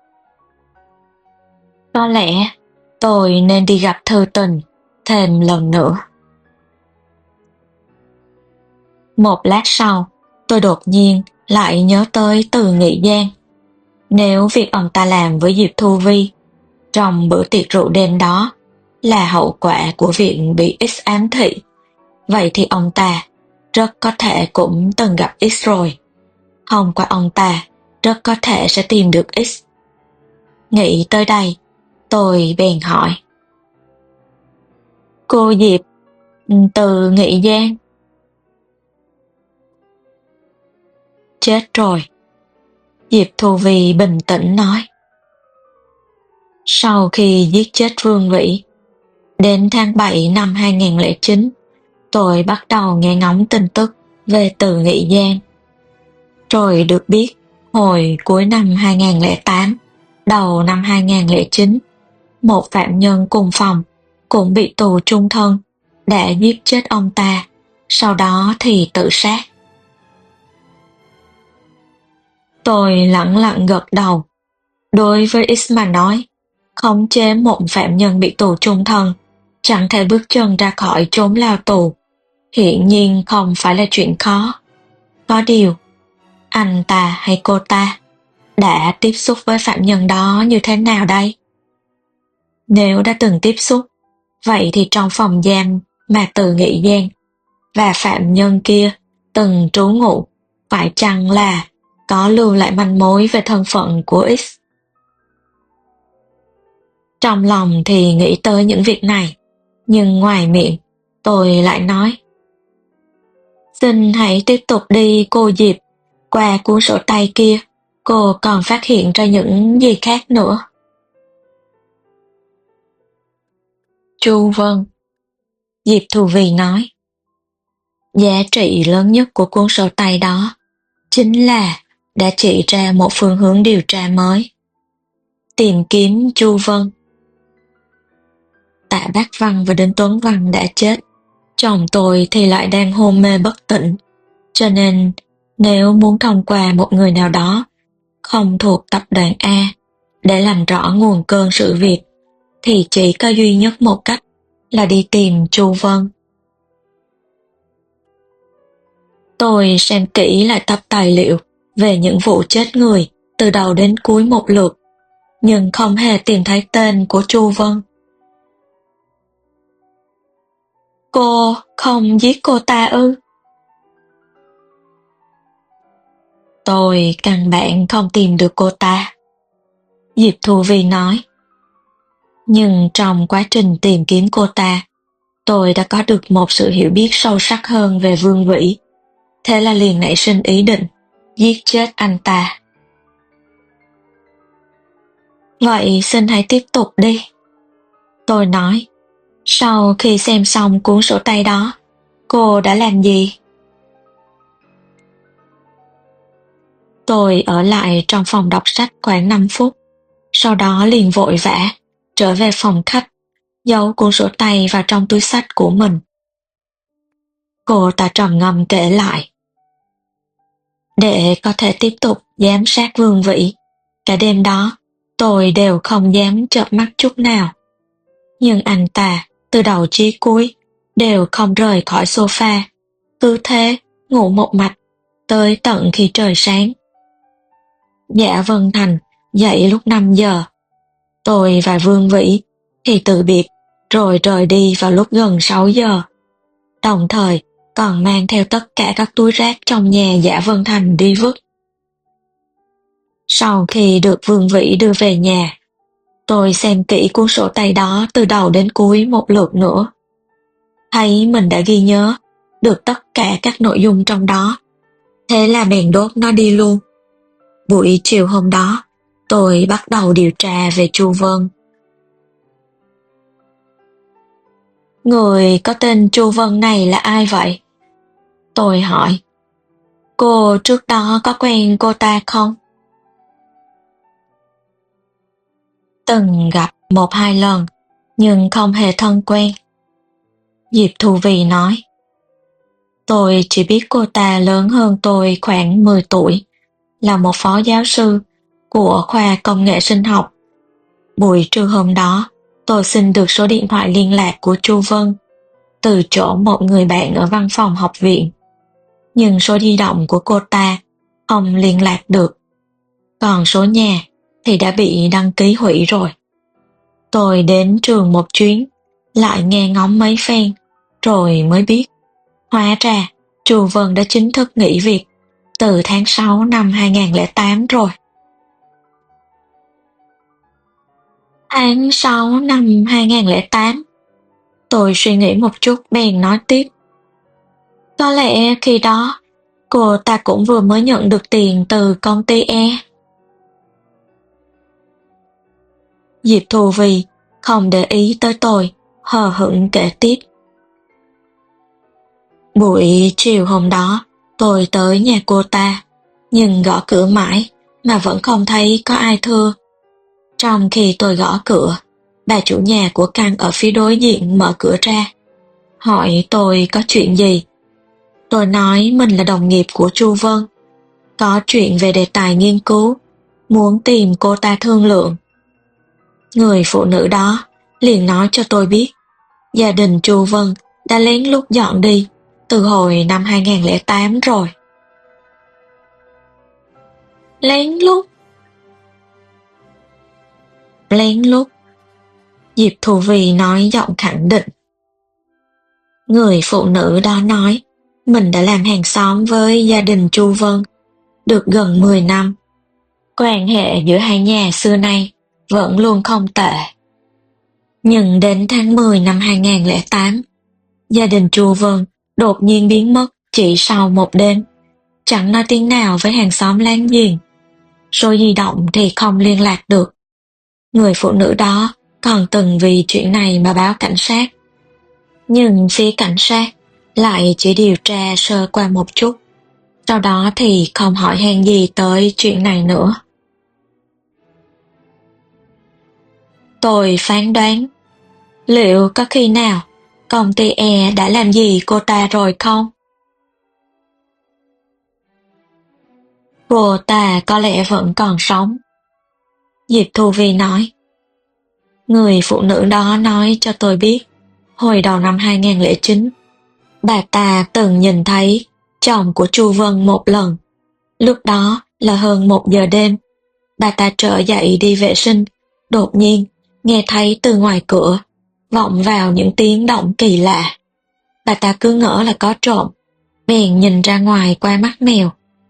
Có lẽ tôi nên đi gặp Thư Tình thêm lần nữa. Một lát sau, tôi đột nhiên lại nhớ tới Từ Nghị Giang. Nếu việc ông ta làm với Diệp Thu Vy trong bữa tiệc rượu đêm đó là hậu quả của việc bị X ám thị, vậy thì ông ta rất có thể cũng từng gặp X rồi. Hôm qua ông ta rất có thể sẽ tìm được X. Nghĩ tới đây, tôi bèn hỏi. Cô Diệp, Từ Nghị Giang? Chết rồi, Diệp Thu Vy bình tĩnh nói. Sau khi giết chết Vương Vĩ, đến tháng bảy năm hai nghìn không trăm lẻ chín, tôi bắt đầu nghe ngóng tin tức về Từ Nghị Giang. Rồi được biết, hồi cuối năm hai nghìn không trăm lẻ tám, đầu năm hai nghìn không trăm lẻ chín, một phạm nhân cùng phòng cũng bị tù chung thân đã giết chết ông ta, sau đó thì tự sát. Tôi lẳng lặng gật đầu. Đối với X mà nói, khống chế một phạm nhân bị tù chung thân chẳng thể bước chân ra khỏi chốn lao tù, hiển nhiên không phải là chuyện khó. Có điều, anh ta hay cô ta đã tiếp xúc với phạm nhân đó như thế nào đây? Nếu đã từng tiếp xúc, vậy thì trong phòng giam mà Từ Nghị Giang và phạm nhân kia từng trú ngụ phải chăng là có lưu lại manh mối về thân phận của X? Trong lòng thì nghĩ tới những việc này, nhưng ngoài miệng tôi lại nói. Xin hãy tiếp tục đi cô Diệp, qua cuốn sổ tay kia, cô còn phát hiện ra những gì khác nữa. Chu Vân, Diệp Thu Vy nói. Giá trị lớn nhất của cuốn sổ tay đó chính là đã chỉ ra một phương hướng điều tra mới. Tìm kiếm Chu Vân. Tạ Bác Văn và Đinh Tuấn Văn đã chết, chồng tôi thì lại đang hôn mê bất tỉnh, cho nên nếu muốn thông qua một người nào đó không thuộc tập đoàn A để làm rõ nguồn cơn sự việc, thì chỉ có duy nhất một cách là đi tìm Chu Vân. Tôi xem kỹ lại tập tài liệu về những vụ chết người từ đầu đến cuối một lượt, nhưng không hề tìm thấy tên của Chu Vân. Cô không giết cô ta ư? Tôi căn bản không tìm được cô ta, Diệp Thu Vy nói. Nhưng trong quá trình tìm kiếm cô ta, tôi đã có được một sự hiểu biết sâu sắc hơn về Vương Vĩ. Thế là liền nảy sinh ý định giết chết anh ta. Vậy xin hãy tiếp tục đi, tôi nói. Sau khi xem xong cuốn sổ tay đó, cô đã làm gì? Tôi ở lại trong phòng đọc sách khoảng năm phút, sau đó liền vội vã trở về phòng khách, giấu cuốn sổ tay vào trong túi xách của mình. Cô ta trầm ngâm kể lại. Để có thể tiếp tục giám sát Vương Vĩ, cả đêm đó tôi đều không dám chợp mắt chút nào. Nhưng anh ta từ đầu chí cuối đều không rời khỏi sofa, cứ thế ngủ một mạch tới tận khi trời sáng. Dạ Vân Thành dậy lúc năm giờ. Tôi và Vương Vĩ thì từ biệt rồi rời đi vào lúc gần sáu giờ. Đồng thời còn mang theo tất cả các túi rác trong nhà Dạ Vân Thành đi vứt. Sau khi được Vương Vĩ đưa về nhà, tôi xem kỹ cuốn sổ tay đó từ đầu đến cuối một lượt nữa. Thấy mình đã ghi nhớ được tất cả các nội dung trong đó, thế là bèn đốt nó đi luôn. Buổi chiều hôm đó, tôi bắt đầu điều tra về Chu Vân. Người có tên Chu Vân này là ai vậy? Tôi hỏi. Cô trước đó có quen cô ta không? Từng gặp một hai lần, nhưng không hề thân quen. Diệp Thu Vy nói. Tôi chỉ biết cô ta lớn hơn tôi khoảng mười tuổi, là một phó giáo sư của khoa công nghệ sinh học. Buổi trưa hôm đó, tôi xin được số điện thoại liên lạc của Chu Vân từ chỗ một người bạn ở văn phòng học viện. Nhưng số di động của cô ta không liên lạc được. Còn số nhà thì đã bị đăng ký hủy rồi. Tôi đến trường một chuyến, lại nghe ngóng mấy phen, rồi mới biết. Hóa ra, Chu Vân đã chính thức nghỉ việc từ tháng sáu năm hai nghìn không trăm lẻ tám rồi. Tháng sáu năm hai nghìn không trăm lẻ tám. Tôi suy nghĩ một chút bèn nói tiếp. Có lẽ khi đó, cô ta cũng vừa mới nhận được tiền từ công ty E. Diệp Thu Vy không để ý tới tôi, hờ hững kể tiếp. Buổi chiều hôm đó, tôi tới nhà cô ta, nhưng gõ cửa mãi mà vẫn không thấy có ai thưa. Trong khi tôi gõ cửa, bà chủ nhà của căn ở phía đối diện mở cửa ra, hỏi tôi có chuyện gì. Tôi nói mình là đồng nghiệp của Chu Vân, có chuyện về đề tài nghiên cứu, muốn tìm cô ta thương lượng. Người phụ nữ đó liền nói cho tôi biết, gia đình Chu Vân đã lén lút dọn đi từ hồi năm hai nghìn không trăm lẻ tám rồi. Lén lút? Lén lút. Diệp Thu Vy nói giọng khẳng định. Người phụ nữ đó nói mình đã làm hàng xóm với gia đình Chu Vân được gần mười năm. Quan hệ giữa hai nhà xưa nay vẫn luôn không tệ. Nhưng đến tháng mười năm hai nghìn không trăm lẻ tám, gia đình Chu Vân đột nhiên biến mất chỉ sau một đêm, chẳng nói tiếng nào với hàng xóm láng giềng. Số di động thì không liên lạc được. Người phụ nữ đó còn từng vì chuyện này mà báo cảnh sát. Nhưng phía cảnh sát lại chỉ điều tra sơ qua một chút, sau đó thì không hỏi han gì tới chuyện này nữa. Tôi phán đoán, liệu có khi nào công ty E đã làm gì cô ta rồi không? Cô ta có lẽ vẫn còn sống. Diệp Thu Vy nói. Người phụ nữ đó nói cho tôi biết, hồi đầu năm hai nghìn không trăm lẻ chín, bà ta từng nhìn thấy chồng của Chu Vân một lần. Lúc đó là hơn một giờ đêm, bà ta trở dậy đi vệ sinh, đột nhiên nghe thấy từ ngoài cửa vọng vào những tiếng động kỳ lạ. Bà ta cứ ngỡ là có trộm, bèn nhìn ra ngoài qua mắt mèo.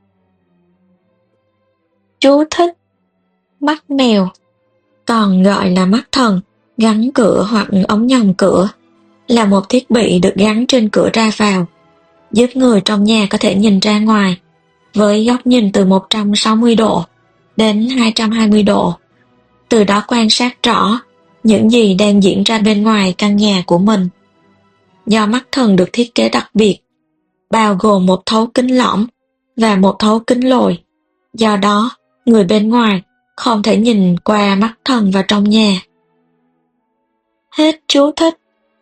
Chú thích: mắt mèo, còn gọi là mắt thần, gắn cửa hoặc ống nhòm cửa, là một thiết bị được gắn trên cửa ra vào, giúp người trong nhà có thể nhìn ra ngoài. với góc nhìn từ một trăm sáu mươi độ đến hai trăm hai mươi độ, từ đó quan sát rõ những gì đang diễn ra bên ngoài căn nhà của mình. Do mắt thần được thiết kế đặc biệt, bao gồm một thấu kính lõm và một thấu kính lồi, do đó người bên ngoài không thể nhìn qua mắt thần vào trong nhà. Hết chú thích.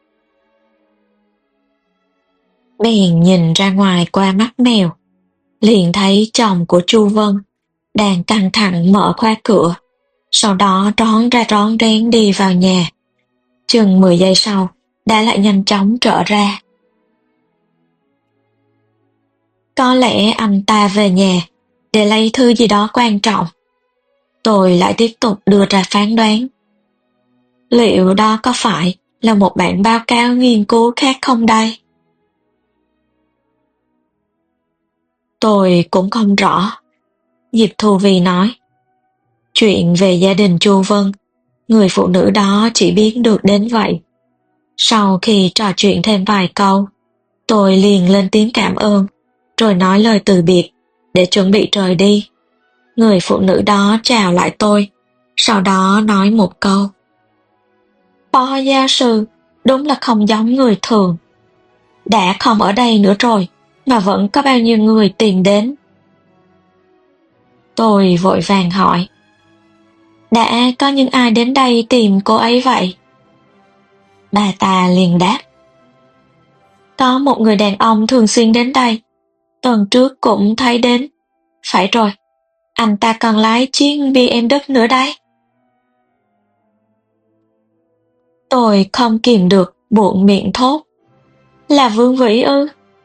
Bèn nhìn ra ngoài qua mắt mèo, liền thấy chồng của Chu Vân đang căng thẳng mở khóa cửa, sau đó rón ra rón rén đi vào nhà. Chừng mười giây sau, đã lại nhanh chóng trở ra. Có lẽ anh ta về nhà để lấy thứ gì đó quan trọng. Tôi lại tiếp tục đưa ra phán đoán. Liệu đó có phải là một bản báo cáo nghiên cứu khác không đây? Tôi cũng không rõ. Diệp Thu Vi nói. Chuyện về gia đình Chu Vân, người phụ nữ đó chỉ biết được đến vậy. Sau khi trò chuyện thêm vài câu, tôi liền lên tiếng cảm ơn, rồi nói lời từ biệt để chuẩn bị rời đi. Người phụ nữ đó chào lại tôi, sau đó nói một câu. Phó giáo sư đúng là không giống người thường. Đã không ở đây nữa rồi, mà vẫn có bao nhiêu người tìm đến. Tôi vội vàng hỏi. Đã có những ai đến đây tìm cô ấy vậy? Bà ta liền đáp. Có một người đàn ông thường xuyên đến đây. Tuần trước cũng thấy đến. Phải rồi, anh ta còn lái chiếc bê em vê nữa đấy. Tôi không kìm được buột miệng thốt. Là Vương Vĩ ư?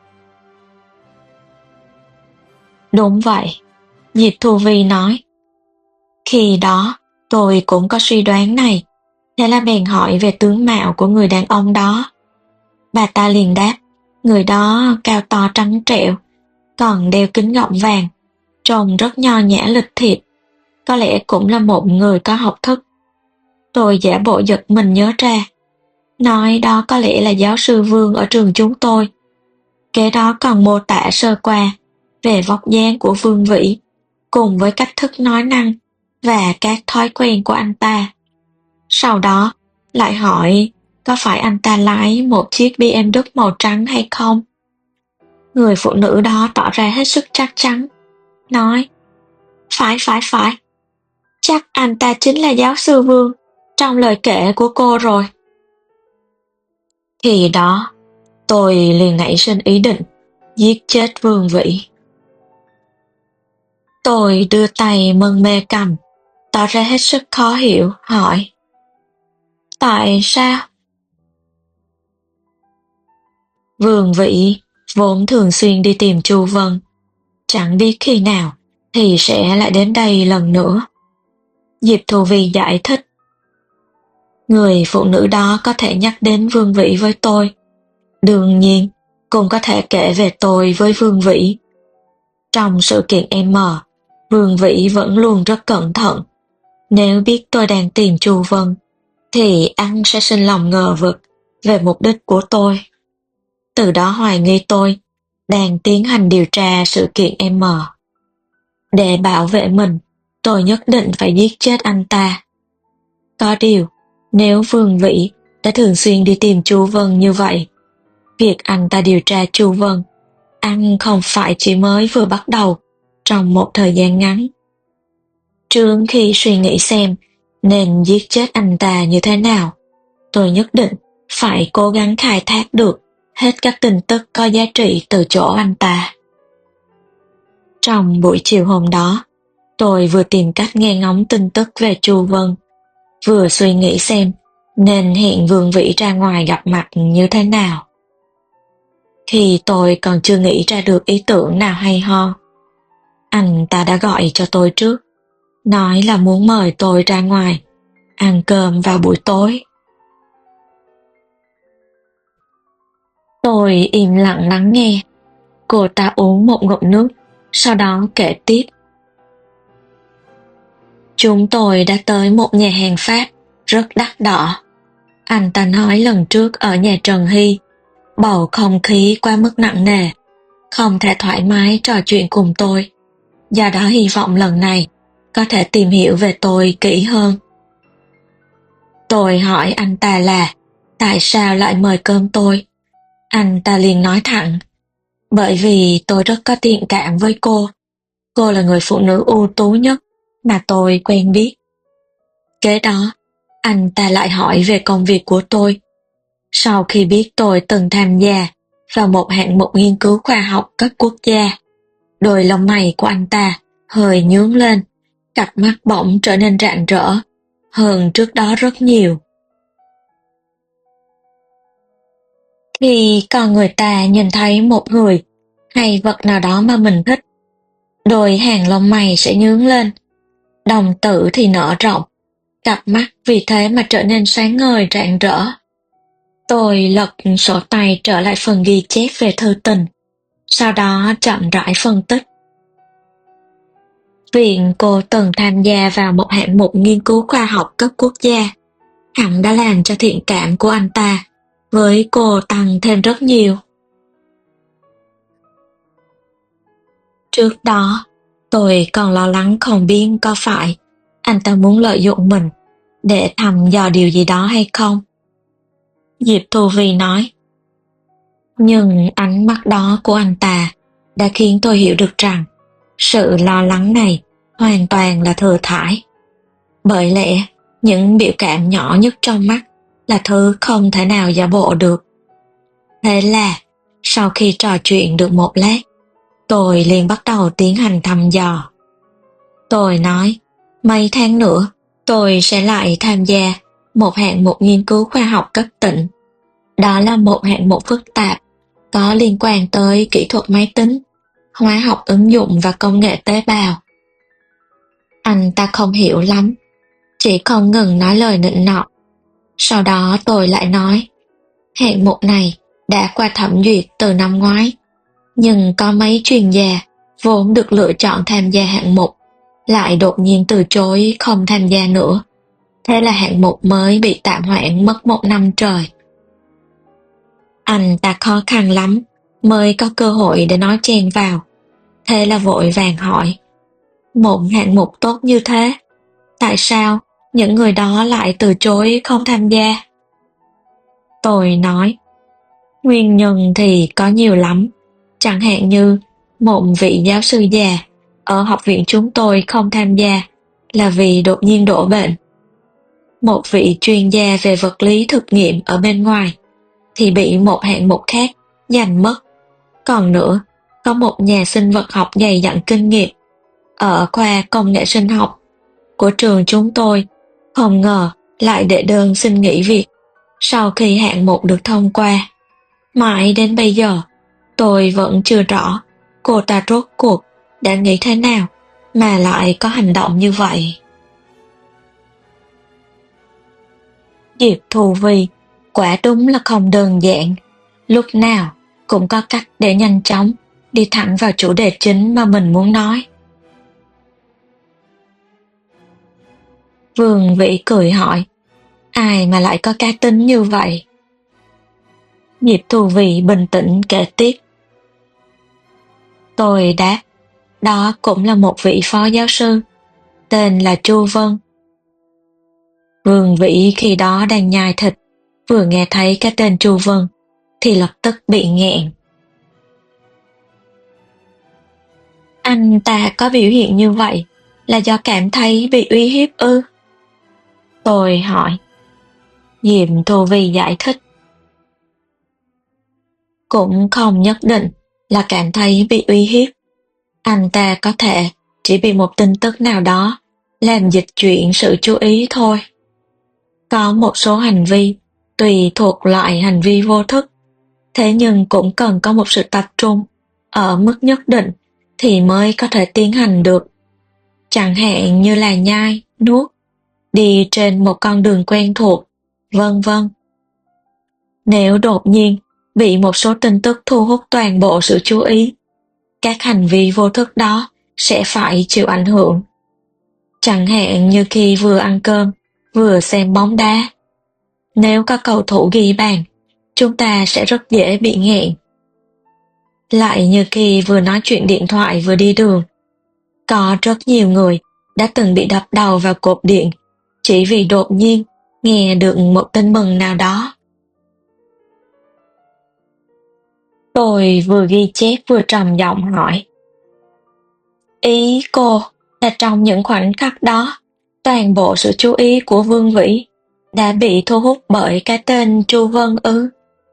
Đúng vậy, Diệp Thu Vi nói. Khi đó, tôi cũng có suy đoán này, thế là bèn hỏi về tướng mạo của người đàn ông đó. Bà ta liền đáp, người đó cao to trắng trẻo, còn đeo kính gọng vàng, trông rất nho nhã lịch thiệp, có lẽ cũng là một người có học thức. Tôi giả bộ giật mình nhớ ra, nói đó có lẽ là giáo sư Vương ở trường chúng tôi. Kế đó còn mô tả sơ qua về vóc dáng của Vương Vĩ, cùng với cách thức nói năng và các thói quen của anh ta. Sau đó lại hỏi có phải anh ta lái một chiếc bê em vê màu trắng hay không. Người phụ nữ đó tỏ ra hết sức chắc chắn, nói phải phải phải, chắc anh ta chính là giáo sư Vương trong lời kể của cô rồi. Khi đó tôi liền nảy sinh ý định giết chết Vương Vĩ. Tôi đưa tay mân mê cằm, tỏ ra hết sức khó hiểu, hỏi tại sao? Vương Vĩ vốn thường xuyên đi tìm Chu Vân, chẳng biết khi nào thì sẽ lại đến đây lần nữa. Diệp Thu Vi giải thích. Người phụ nữ đó có thể nhắc đến Vương Vĩ với tôi. Đương nhiên, cũng có thể kể về tôi với Vương Vĩ. Trong sự kiện M, Vương Vĩ vẫn luôn rất cẩn thận. Nếu biết tôi đang tìm Chu Vân, thì anh sẽ sinh lòng ngờ vực về mục đích của tôi. Từ đó hoài nghi tôi đang tiến hành điều tra sự kiện M. Để bảo vệ mình, tôi nhất định phải giết chết anh ta. Có điều, nếu Vương Vĩ đã thường xuyên đi tìm Chu Vân như vậy, việc anh ta điều tra Chu Vân, anh không phải chỉ mới vừa bắt đầu trong một thời gian ngắn. Trước khi suy nghĩ xem nên giết chết anh ta như thế nào, tôi nhất định phải cố gắng khai thác được hết các tin tức có giá trị từ chỗ anh ta. Trong buổi chiều hôm đó, tôi vừa tìm cách nghe ngóng tin tức về Chu Vân, vừa suy nghĩ xem nên hẹn Vương Vĩ ra ngoài gặp mặt như thế nào. Khi tôi còn chưa nghĩ ra được ý tưởng nào hay ho, anh ta đã gọi cho tôi trước, nói là muốn mời tôi ra ngoài ăn cơm vào buổi tối. Tôi im lặng lắng nghe. Cô ta uống một ngụm nước, sau đó kể tiếp. Chúng tôi đã tới một nhà hàng Pháp rất đắt đỏ. Anh ta nói lần trước ở nhà Trần Hy, bầu không khí quá mức nặng nề, không thể thoải mái trò chuyện cùng tôi. do đó hy vọng lần này có thể tìm hiểu về tôi kỹ hơn. Tôi hỏi anh ta là tại sao lại mời cơm tôi. Anh ta liền nói thẳng, bởi vì tôi rất có thiện cảm với cô. Cô là người phụ nữ ưu tú nhất mà tôi quen biết. Kế đó, anh ta lại hỏi về công việc của tôi. Sau khi biết tôi từng tham gia vào một hạng mục nghiên cứu khoa học cấp quốc gia, đôi lông mày của anh ta hơi nhướng lên, cặp mắt bỗng trở nên rạng rỡ hơn trước đó rất nhiều. Khi con người ta nhìn thấy một người hay vật nào đó mà mình thích, đôi hàng lông mày sẽ nhướng lên, đồng tử thì nở rộng, cặp mắt vì thế mà trở nên sáng ngời rạng rỡ. Tôi lật sổ tay trở lại phần ghi chép về thư tình, sau đó chậm rãi phân tích. Viện cô từng tham gia vào một hạng mục nghiên cứu khoa học cấp quốc gia, hẳn đã làm cho thiện cảm của anh ta với cô tăng thêm rất nhiều. Trước đó, tôi còn lo lắng không biết có phải anh ta muốn lợi dụng mình để thăm dò điều gì đó hay không. Diệp Thu Vi nói. Nhưng ánh mắt đó của anh ta đã khiến tôi hiểu được rằng sự lo lắng này hoàn toàn là thừa thãi. Bởi lẽ, những biểu cảm nhỏ nhất trong mắt là thứ không thể nào giả bộ được. Thế là, sau khi trò chuyện được một lát, tôi liền bắt đầu tiến hành thăm dò. Tôi nói, mấy tháng nữa, tôi sẽ lại tham gia một hạng mục nghiên cứu khoa học cấp tỉnh. Đó là một hạng mục phức tạp, có liên quan tới kỹ thuật máy tính, hóa học ứng dụng và công nghệ tế bào. Anh ta không hiểu lắm, chỉ không ngừng nói lời nịnh nọt. Sau đó tôi lại nói, hạng mục này đã qua thẩm duyệt từ năm ngoái, nhưng có mấy chuyên gia vốn được lựa chọn tham gia hạng mục lại đột nhiên từ chối không tham gia nữa. Thế là hạng mục mới bị tạm hoãn mất một năm trời. Anh ta khó khăn lắm mới có cơ hội để nói chen vào. Thế là vội vàng hỏi, một hạng mục tốt như thế, tại sao những người đó lại từ chối không tham gia? Tôi nói, nguyên nhân thì có nhiều lắm, chẳng hạn như một vị giáo sư già ở học viện chúng tôi không tham gia là vì đột nhiên đổ bệnh. Một vị chuyên gia về vật lý thực nghiệm ở bên ngoài thì bị một hạng mục khác giành mất. Còn nữa, có một nhà sinh vật học dày dặn kinh nghiệm ở khoa công nghệ sinh học của trường chúng tôi không ngờ lại đệ đơn xin nghỉ việc sau khi hạng mục được thông qua. Mãi đến bây giờ, tôi vẫn chưa rõ cô ta rốt cuộc đã nghĩ thế nào mà lại có hành động như vậy. Diệp Thu Vi quả đúng là không đơn giản, lúc nào cũng có cách để nhanh chóng đi thẳng vào chủ đề chính mà mình muốn nói. Vương Vĩ cười hỏi, ai mà lại có cá tính như vậy? Diệp Thu Vi bình tĩnh kể tiếp. Tôi đáp, đó cũng là một vị phó giáo sư, tên là Chu Vân. Vương Vĩ khi đó đang nhai thịt, vừa nghe thấy cái tên Chu Vân thì lập tức bị nghẹn. Anh ta có biểu hiện như vậy là do cảm thấy bị uy hiếp ư? Tôi hỏi. Diệp Thu Vi giải thích. Cũng không nhất định là cảm thấy bị uy hiếp. Anh ta có thể chỉ bị một tin tức nào đó làm dịch chuyển sự chú ý thôi. Có một số hành vi tùy thuộc loại hành vi vô thức, thế nhưng cũng cần có một sự tập trung ở mức nhất định thì mới có thể tiến hành được. Chẳng hạn như là nhai, nuốt, đi trên một con đường quen thuộc, vân vân. Nếu đột nhiên bị một số tin tức thu hút toàn bộ sự chú ý, các hành vi vô thức đó sẽ phải chịu ảnh hưởng. Chẳng hạn như khi vừa ăn cơm, vừa xem bóng đá. Nếu có cầu thủ ghi bàn, chúng ta sẽ rất dễ bị nghẹn. Lại như khi vừa nói chuyện điện thoại vừa đi đường. Có rất nhiều người đã từng bị đập đầu vào cột điện chỉ vì đột nhiên nghe được một tin mừng nào đó. Tôi vừa ghi chép vừa trầm giọng hỏi. Ý cô là trong những khoảnh khắc đó, toàn bộ sự chú ý của Vương Vĩ đã bị thu hút bởi cái tên Chu Vân ư?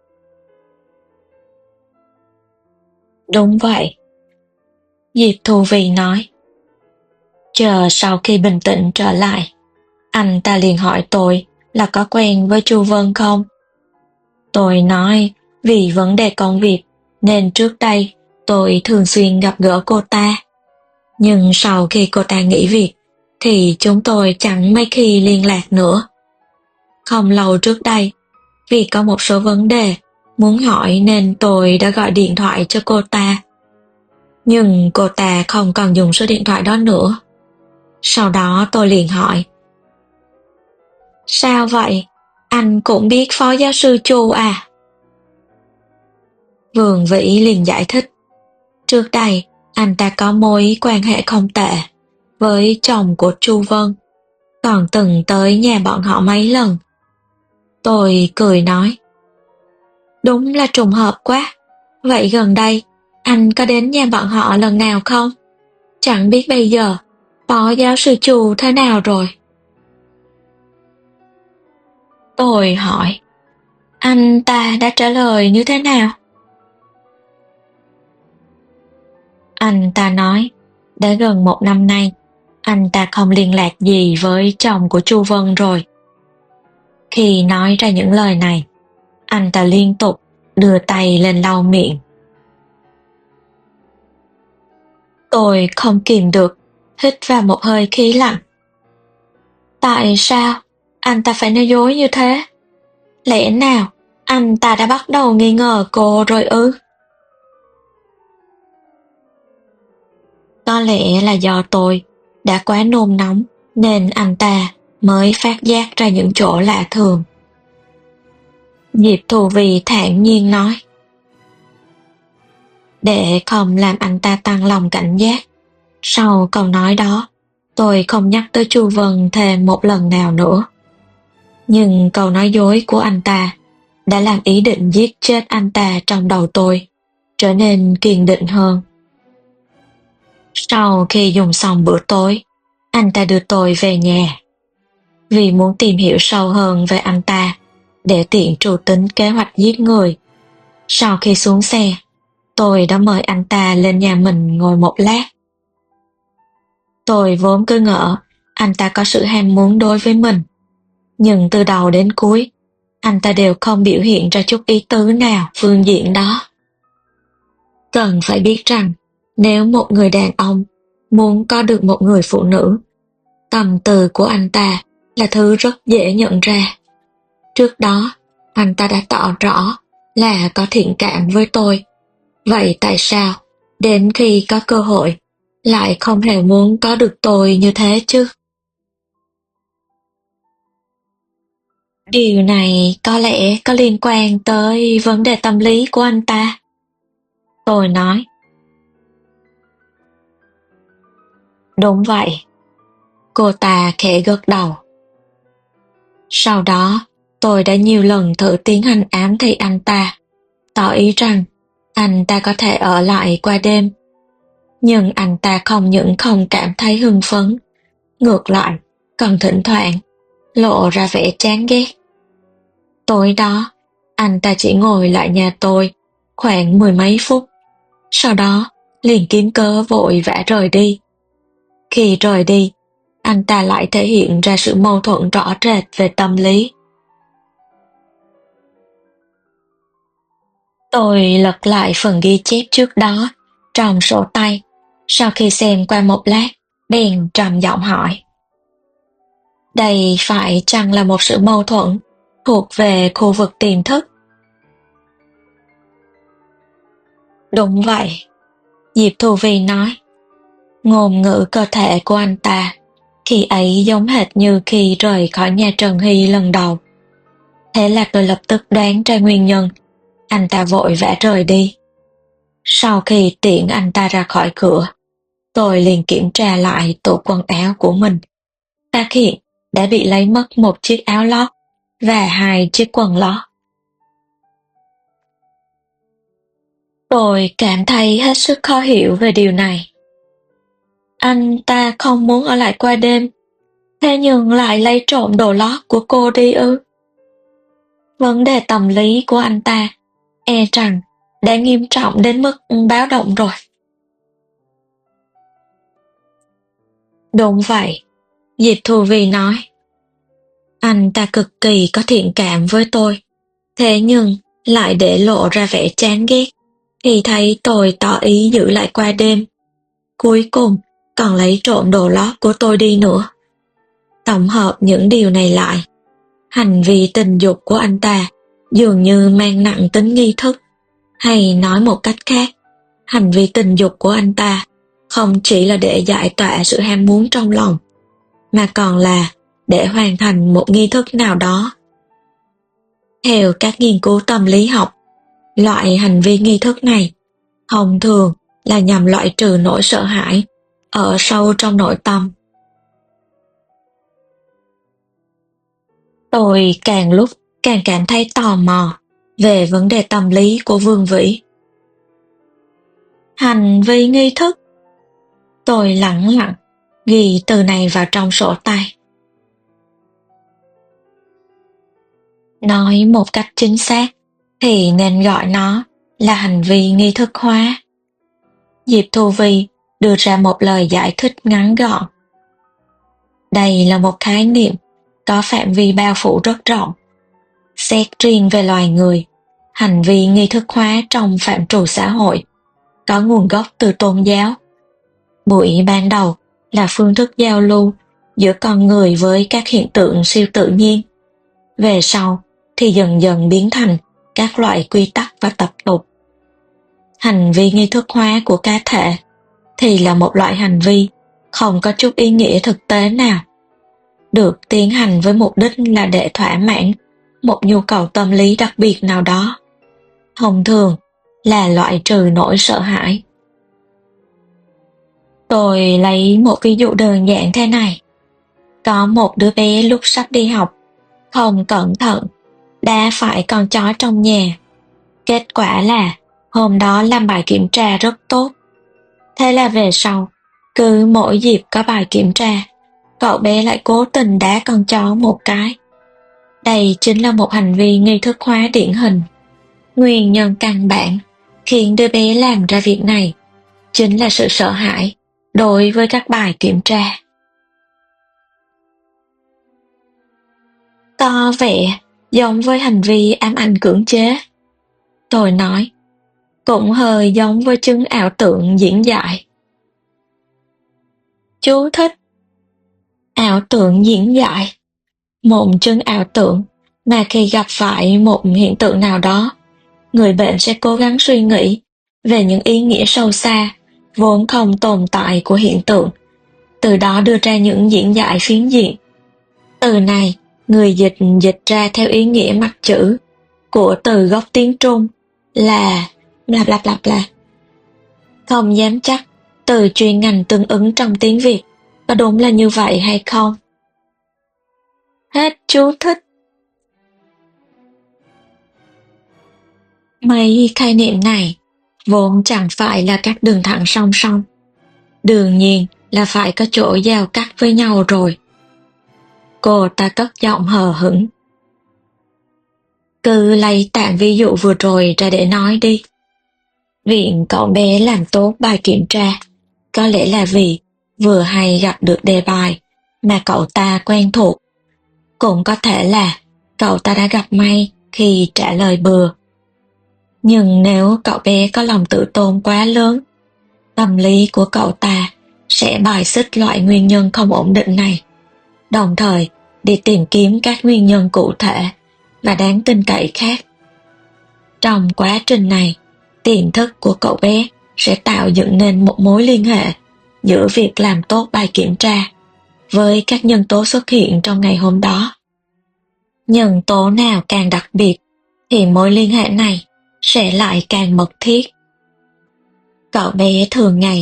Đúng vậy. Diệp Thu Vy nói. Chờ sau khi bình tĩnh trở lại, anh ta liền hỏi tôi là có quen với Chu Vân không? Tôi nói vì vấn đề công việc nên trước đây tôi thường xuyên gặp gỡ cô ta. Nhưng sau khi cô ta nghỉ việc thì chúng tôi chẳng mấy khi liên lạc nữa. Không lâu trước đây, vì có một số vấn đề muốn hỏi nên tôi đã gọi điện thoại cho cô ta. Nhưng cô ta không còn dùng số điện thoại đó nữa. Sau đó tôi liền hỏi. Sao vậy? Anh cũng biết phó giáo sư Chu à? Vương Vĩ liền giải thích. Trước đây, anh ta có mối quan hệ không tệ với chồng của Chu Vân, còn từng tới nhà bọn họ mấy lần. Tôi cười nói. Đúng là trùng hợp quá. Vậy gần đây, anh có đến nhà bọn họ lần nào không? Chẳng biết bây giờ, phó giáo sư Chu thế nào rồi? Tôi hỏi. Anh ta đã trả lời như thế nào? Anh ta nói, đã gần một năm nay, anh ta không liên lạc gì với chồng của Chu Vân rồi. Khi nói ra những lời này, anh ta liên tục đưa tay lên lau miệng. Tôi không kìm được, hít vào một hơi khí lạnh. Tại sao anh ta phải nói dối như thế? Lẽ nào anh ta đã bắt đầu nghi ngờ cô rồi ư? Có lẽ là do tôi đã quá nôn nóng nên anh ta mới phát giác ra những chỗ lạ thường. Diệp Thu Vy thản nhiên nói. Để không làm anh ta tăng lòng cảnh giác, sau câu nói đó, tôi không nhắc tới Chu Vân thêm một lần nào nữa. Nhưng câu nói dối của anh ta đã làm ý định giết chết anh ta trong đầu tôi trở nên kiên định hơn. Sau khi dùng xong bữa tối, anh ta đưa tôi về nhà. Vì muốn tìm hiểu sâu hơn về anh ta, để tiện trù tính kế hoạch giết người. Sau khi xuống xe, tôi đã mời anh ta lên nhà mình ngồi một lát. Tôi vốn cứ ngỡ anh ta có sự ham muốn đối với mình. Nhưng từ đầu đến cuối, anh ta đều không biểu hiện ra chút ý tứ nào phương diện đó. Cần phải biết rằng, nếu một người đàn ông muốn có được một người phụ nữ, tâm từ của anh ta là thứ rất dễ nhận ra. Trước đó, anh ta đã tỏ rõ là có thiện cảm với tôi. Vậy tại sao, đến khi có cơ hội, lại không hề muốn có được tôi như thế chứ? Điều này có lẽ có liên quan tới vấn đề tâm lý của anh ta. Tôi nói. Đúng vậy. Cô ta khẽ gật đầu. Sau đó, tôi đã nhiều lần thử tiến hành ám thị anh ta, tỏ ý rằng anh ta có thể ở lại qua đêm. Nhưng anh ta không những không cảm thấy hưng phấn, ngược lại, còn thỉnh thoảng lộ ra vẻ chán ghét. Tối đó, anh ta chỉ ngồi lại nhà tôi khoảng mười mấy phút, sau đó liền kiếm cớ vội vã rời đi. Khi rời đi, anh ta lại thể hiện ra sự mâu thuẫn rõ rệt về tâm lý. Tôi lật lại phần ghi chép trước đó trong sổ tay, sau khi xem qua một lát, bèn trầm giọng hỏi. Đây phải chăng là một sự mâu thuẫn thuộc về khu vực tiềm thức? Đúng vậy, Diệp Thu Vy nói. Ngôn ngữ cơ thể của anh ta khi ấy giống hệt như khi rời khỏi nhà Trần Hy lần đầu. Thế là tôi lập tức đoán ra nguyên nhân. Anh ta vội vã rời đi. Sau khi tiễn anh ta ra khỏi cửa, Tôi liền kiểm tra lại tủ quần áo của mình, phát hiện đã bị lấy mất một chiếc áo lót và hai chiếc quần lót. Tôi cảm thấy hết sức khó hiểu về điều này. Anh ta không muốn ở lại qua đêm, thế nhưng lại lấy trộm đồ lót của cô đi ư? Vấn đề tâm lý của anh ta e rằng đã nghiêm trọng đến mức báo động rồi. Đúng vậy, Diệp Thu Vi nói. Anh ta cực kỳ có thiện cảm với tôi, thế nhưng lại để lộ ra vẻ chán ghét khi thấy tôi tỏ ý giữ lại qua đêm. Cuối cùng còn lấy trộm đồ lót của tôi đi nữa. Tổng hợp những điều này lại, hành vi tình dục của anh ta dường như mang nặng tính nghi thức, hay nói một cách khác, hành vi tình dục của anh ta không chỉ là để giải tỏa sự ham muốn trong lòng, mà còn là để hoàn thành một nghi thức nào đó. Theo các nghiên cứu tâm lý học, loại hành vi nghi thức này thông thường là nhằm loại trừ nỗi sợ hãi ở sâu trong nội tâm. Tôi càng lúc càng cảm thấy tò mò về vấn đề tâm lý của Vương Vĩ. Hành vi nghi thức. Tôi lẳng lặng ghi từ này vào trong sổ tay. Nói một cách chính xác thì nên gọi nó là hành vi nghi thức hóa. Diệp Thu Vi đưa ra một lời giải thích ngắn gọn. Đây là một khái niệm có phạm vi bao phủ rất rộng. Xét riêng về loài người, hành vi nghi thức hóa trong phạm trù xã hội có nguồn gốc từ tôn giáo. Buổi ban đầu là phương thức giao lưu giữa con người với các hiện tượng siêu tự nhiên. Về sau thì dần dần biến thành các loại quy tắc và tập tục. Hành vi nghi thức hóa của cá thể thì là một loại hành vi không có chút ý nghĩa thực tế nào, được tiến hành với mục đích là để thỏa mãn một nhu cầu tâm lý đặc biệt nào đó, thông thường là loại trừ nỗi sợ hãi. Tôi lấy một ví dụ đơn giản thế này. Có một đứa bé lúc sắp đi học, không cẩn thận đá phải con chó trong nhà. Kết quả là hôm đó làm bài kiểm tra rất tốt. Thế là về sau, cứ mỗi dịp có bài kiểm tra, cậu bé lại cố tình đá con chó một cái. Đây chính là một hành vi nghi thức hóa điển hình. Nguyên nhân căn bản khiến đứa bé làm ra việc này chính là sự sợ hãi đối với các bài kiểm tra. Có vẻ giống với hành vi ám ảnh cưỡng chế. Tôi nói, cũng hơi giống với chứng ảo tưởng diễn giải. Chú thích: ảo tưởng diễn giải, một chứng ảo tưởng mà khi gặp phải một hiện tượng nào đó, người bệnh sẽ cố gắng suy nghĩ về những ý nghĩa sâu xa vốn không tồn tại của hiện tượng, từ đó đưa ra những diễn giải phiến diện. Từ này người dịch dịch ra theo ý nghĩa mặt chữ của từ gốc tiếng Trung là bla bla bla bla. Không dám chắc từ chuyên ngành tương ứng trong tiếng Việt có đúng là như vậy hay không. Hết chú thích. Mấy khái niệm này vốn chẳng phải là các đường thẳng song song, đương nhiên là phải có chỗ giao cắt với nhau rồi. Cô ta cất giọng hờ hững. Cứ lấy tạm ví dụ vừa rồi ra để nói đi. Viện cậu bé làm tốt bài kiểm tra, có lẽ là vì vừa hay gặp được đề bài mà cậu ta quen thuộc. Cũng có thể là cậu ta đã gặp may khi trả lời bừa. Nhưng nếu cậu bé có lòng tự tôn quá lớn, tâm lý của cậu ta sẽ bài xích loại nguyên nhân không ổn định này, đồng thời đi tìm kiếm các nguyên nhân cụ thể và đáng tin cậy khác. Trong quá trình này, tiềm thức của cậu bé sẽ tạo dựng nên một mối liên hệ giữa việc làm tốt bài kiểm tra với các nhân tố xuất hiện trong ngày hôm đó. Nhân tố nào càng đặc biệt thì mối liên hệ này sẽ lại càng mật thiết. Cậu bé thường ngày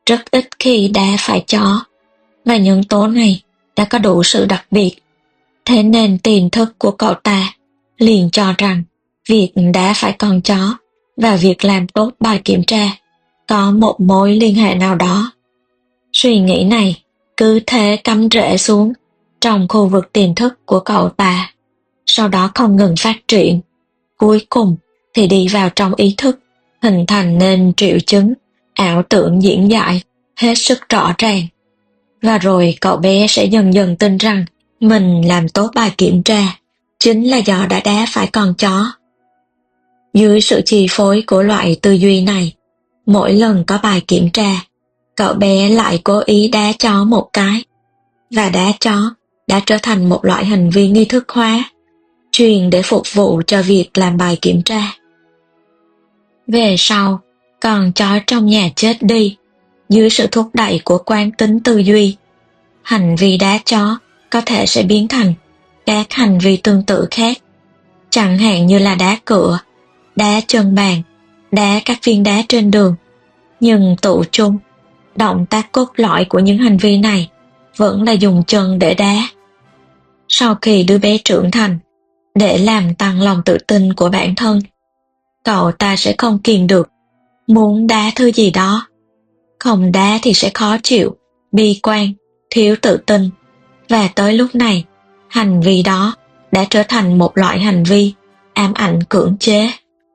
rất ít khi đá phải chó, và nhân tố này đã có đủ sự đặc biệt. Thế nên tiềm thức của cậu ta liền cho rằng việc đá phải con chó và việc làm tốt bài kiểm tra có một mối liên hệ nào đó. Suy nghĩ này cứ thế cắm rễ xuống trong khu vực tiềm thức của cậu ta, sau đó không ngừng phát triển, cuối cùng thì đi vào trong ý thức, hình thành nên triệu chứng ảo tưởng diễn giải hết sức rõ ràng. Và rồi cậu bé sẽ dần dần tin rằng mình làm tốt bài kiểm tra chính là do đã đá phải con chó. Dưới sự chi phối của loại tư duy này, mỗi lần có bài kiểm tra, cậu bé lại cố ý đá chó một cái, và đá chó đã trở thành một loại hành vi nghi thức hóa, truyền để phục vụ cho việc làm bài kiểm tra. Về sau, con chó trong nhà chết đi, dưới sự thúc đẩy của quán tính tư duy, hành vi đá chó có thể sẽ biến thành các hành vi tương tự khác, chẳng hạn như là đá cửa, đá chân bàn, đá các viên đá trên đường. Nhưng tụ chung, động tác cốt lõi của những hành vi này vẫn là dùng chân để đá. Sau khi đứa bé trưởng thành, để làm tăng lòng tự tin của bản thân, cậu ta sẽ không kiềm được, muốn đá thứ gì đó. Không đá thì sẽ khó chịu, bi quan, thiếu tự tin, và tới lúc này, hành vi đó đã trở thành một loại hành vi ám ảnh cưỡng chế.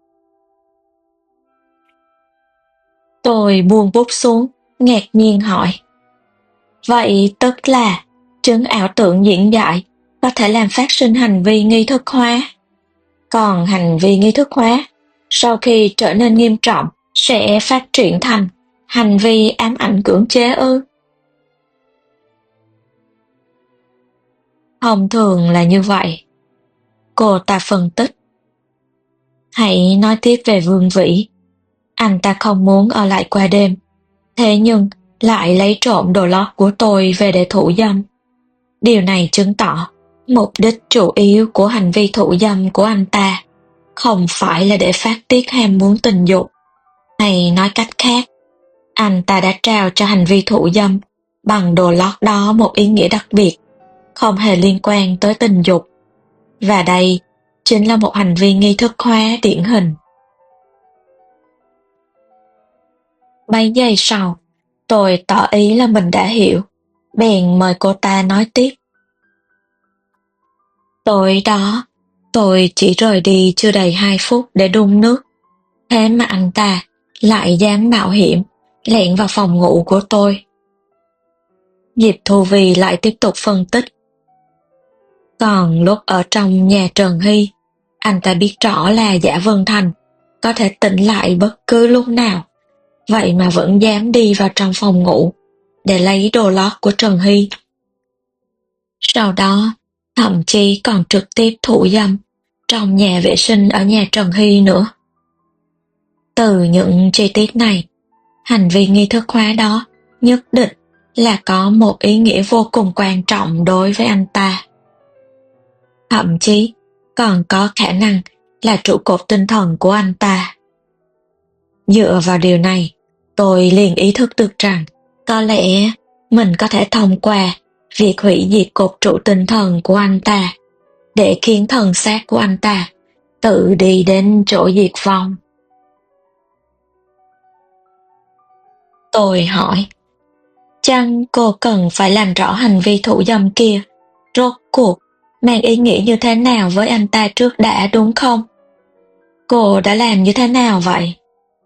Tôi buông bút xuống, ngạc nhiên hỏi. Vậy tức là chứng ảo tưởng diễn giải có thể làm phát sinh hành vi nghi thức hóa. Còn hành vi nghi thức hóa, sau khi trở nên nghiêm trọng, sẽ phát triển thành hành vi ám ảnh cưỡng chế ư? Thông thường là như vậy. Cô ta phân tích. Hãy nói tiếp về Vương Vĩ. Anh ta không muốn ở lại qua đêm, thế nhưng lại lấy trộm đồ lót của tôi về để thủ dâm. Điều này chứng tỏ mục đích chủ yếu của hành vi thủ dâm của anh ta không phải là để phát tiết ham muốn tình dục. Hay nói cách khác, anh ta đã trao cho hành vi thủ dâm bằng đồ lót đó một ý nghĩa đặc biệt, không hề liên quan tới tình dục. Và đây chính là một hành vi nghi thức hóa điển hình. Mấy giây sau, tôi tỏ ý là mình đã hiểu, bèn mời cô ta nói tiếp. Tối đó, tôi chỉ rời đi chưa đầy hai phút để đun nước, thế mà anh ta lại dám mạo hiểm lẻn vào phòng ngủ của tôi. Diệp Thu Vy lại tiếp tục phân tích. Còn lúc ở trong nhà Trần Hy, anh ta biết rõ là Giả Vân Thành có thể tỉnh lại bất cứ lúc nào, vậy mà vẫn dám đi vào trong phòng ngủ để lấy đồ lót của Trần Hy. Sau đó, thậm chí còn trực tiếp thủ dâm trong nhà vệ sinh ở nhà Trần Hy nữa. Từ những chi tiết này, hành vi nghi thức hóa đó nhất định là có một ý nghĩa vô cùng quan trọng đối với anh ta. Thậm chí còn có khả năng là trụ cột tinh thần của anh ta. Dựa vào điều này, tôi liền ý thức được rằng có lẽ mình có thể thông qua việc hủy diệt cột trụ tinh thần của anh ta để khiến thần xác của anh ta tự đi đến chỗ diệt vong. Tôi hỏi, chăng cô cần phải làm rõ hành vi thủ dâm kia rốt cuộc mang ý nghĩa như thế nào với anh ta trước đã, đúng không? Cô đã làm như thế nào vậy?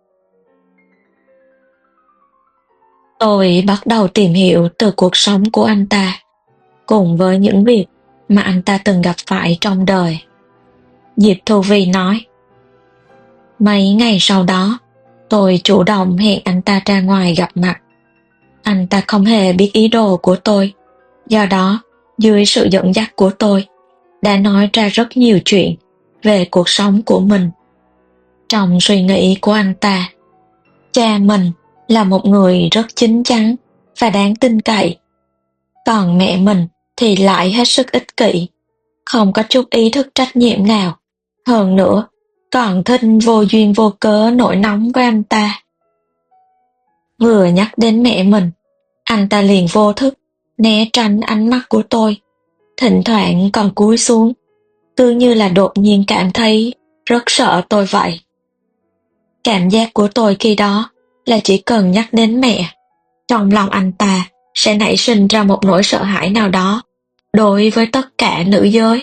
Tôi bắt đầu tìm hiểu từ cuộc sống của anh ta, cùng với những việc mà anh ta từng gặp phải trong đời. Diệp Thu Vy nói, mấy ngày sau đó, tôi chủ động hẹn anh ta ra ngoài gặp mặt. Anh ta không hề biết ý đồ của tôi, do đó, dưới sự dẫn dắt của tôi, đã nói ra rất nhiều chuyện về cuộc sống của mình. Trong suy nghĩ của anh ta, cha mình là một người rất chín chắn và đáng tin cậy, còn mẹ mình thì lại hết sức ích kỷ, không có chút ý thức trách nhiệm nào, hơn nữa còn thích vô duyên vô cớ nổi nóng với anh ta. Vừa nhắc đến mẹ mình, anh ta liền vô thức né tránh ánh mắt của tôi, thỉnh thoảng còn cúi xuống, cứ như là đột nhiên cảm thấy rất sợ tôi vậy. Cảm giác của tôi khi đó là chỉ cần nhắc đến mẹ, trong lòng anh ta sẽ nảy sinh ra một nỗi sợ hãi nào đó đối với tất cả nữ giới.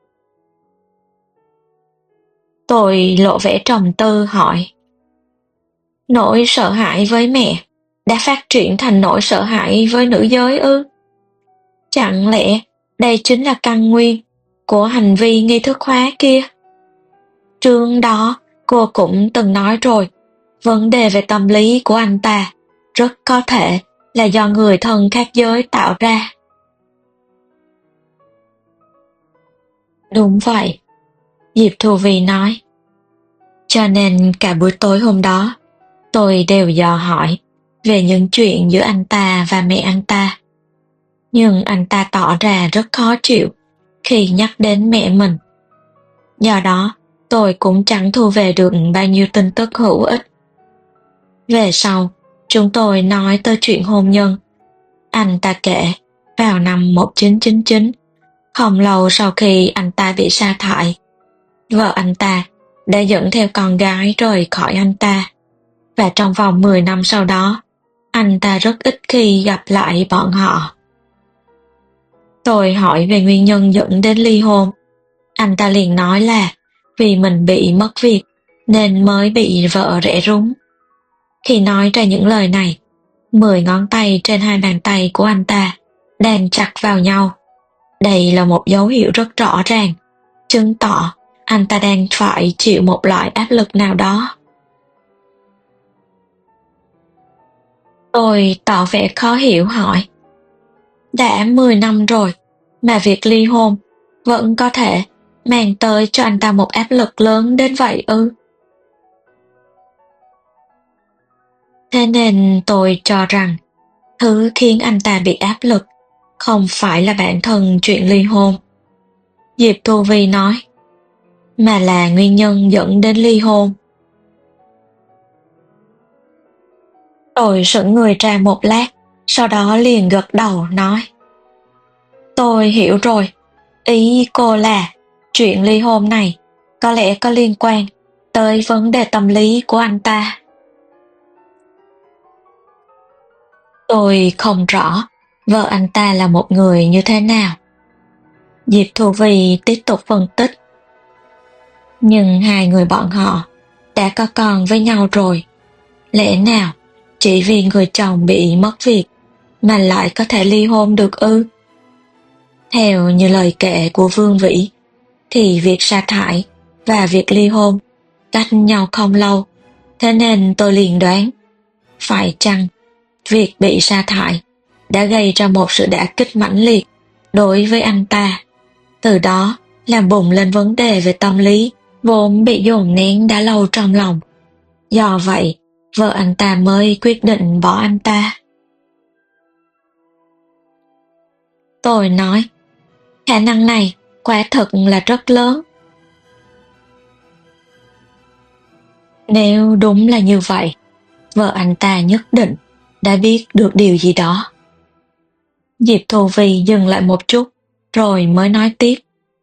Tôi lộ vẻ trầm tư hỏi: nỗi sợ hãi với mẹ đã phát triển thành nỗi sợ hãi với nữ giới ư? Chẳng lẽ đây chính là căn nguyên của hành vi nghi thức hóa kia? Trước đó cô cũng từng nói rồi, vấn đề về tâm lý của anh ta rất có thể là do người thân khác giới tạo ra. Đúng vậy, Diệp Thu Vi nói. Cho nên cả buổi tối hôm đó, tôi đều dò hỏi về những chuyện giữa anh ta và mẹ anh ta. Nhưng anh ta tỏ ra rất khó chịu khi nhắc đến mẹ mình. Do đó, tôi cũng chẳng thu về được bao nhiêu tin tức hữu ích. Về sau, chúng tôi nói tới chuyện hôn nhân. Anh ta kể, vào năm một nghìn chín trăm chín mươi chín, không lâu sau khi anh ta bị sa thải, vợ anh ta đã dẫn theo con gái rời khỏi anh ta. Và trong vòng mười năm sau đó, anh ta rất ít khi gặp lại bọn họ. Tôi hỏi về nguyên nhân dẫn đến ly hôn. Anh ta liền nói là vì mình bị mất việc nên mới bị vợ rẽ rúng. Khi nói ra những lời này, mười ngón tay trên hai bàn tay của anh ta đan chặt vào nhau. Đây là một dấu hiệu rất rõ ràng, chứng tỏ anh ta đang phải chịu một loại áp lực nào đó. Tôi tỏ vẻ khó hiểu hỏi: đã mười năm rồi mà việc ly hôn vẫn có thể mang tới cho anh ta một áp lực lớn đến vậy ư? Thế nên tôi cho rằng thứ khiến anh ta bị áp lực không phải là bản thân chuyện ly hôn, Diệp Thu Vi nói, mà là nguyên nhân dẫn đến ly hôn. Tôi sững người ra một lát, sau đó liền gật đầu nói: tôi hiểu rồi, ý cô là chuyện ly hôn này có lẽ có liên quan tới vấn đề tâm lý của anh ta. Tôi không rõ vợ anh ta là một người như thế nào. Diệp Thu Vi tiếp tục phân tích. Nhưng hai người bọn họ đã có con với nhau rồi. Lẽ nào chỉ vì người chồng bị mất việc mà lại có thể ly hôn được ư? Theo như lời kể của Vương Vĩ, thì việc sa thải và việc ly hôn cách nhau không lâu, thế nên tôi liền đoán, phải chăng việc bị sa thải đã gây ra một sự đả kích mãnh liệt đối với anh ta, từ đó làm bùng lên vấn đề về tâm lý vốn bị dồn nén đã lâu trong lòng. Do vậy, vợ anh ta mới quyết định bỏ anh ta. Tôi nói, khả năng này quả thực là rất lớn. Nếu đúng là như vậy, vợ anh ta nhất định đã biết được điều gì đó. Diệp Thu Vi dừng lại một chút, rồi mới nói tiếp.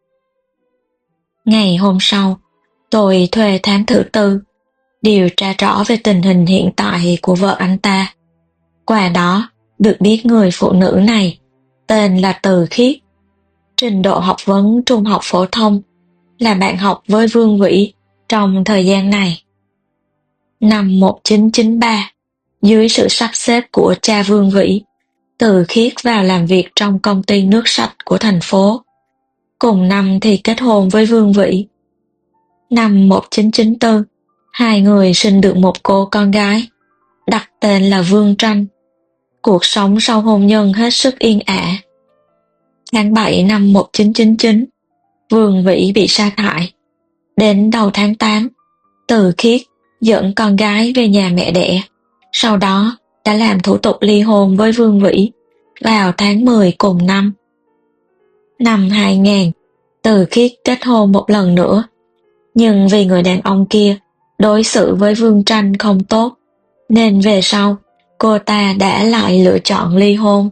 Ngày hôm sau, tôi thuê thám tử tư, điều tra rõ về tình hình hiện tại của vợ anh ta. Qua đó, được biết người phụ nữ này tên là Từ Khiết, trình độ học vấn trung học phổ thông, là bạn học với Vương Vĩ trong thời gian này. Năm một nghìn chín trăm chín mươi ba, dưới sự sắp xếp của cha Vương Vĩ, Từ Khiết vào làm việc trong công ty nước sạch của thành phố. Cùng năm thì kết hôn với Vương Vĩ. Năm một nghìn chín trăm chín mươi tư, hai người sinh được một cô con gái, đặt tên là Vương Tranh. Cuộc sống sau hôn nhân hết sức yên ả. Tháng bảy năm một nghìn chín trăm chín mươi chín, Vương Vĩ bị sa thải. Đến đầu tháng tám, Từ Khiết dẫn con gái về nhà mẹ đẻ, sau đó đã làm thủ tục ly hôn với Vương Vĩ vào tháng mười cùng năm. Năm hai nghìn, Từ Khiết kết hôn một lần nữa, nhưng vì người đàn ông kia đối xử với Vương Tranh không tốt, nên về sau cô ta đã lại lựa chọn ly hôn.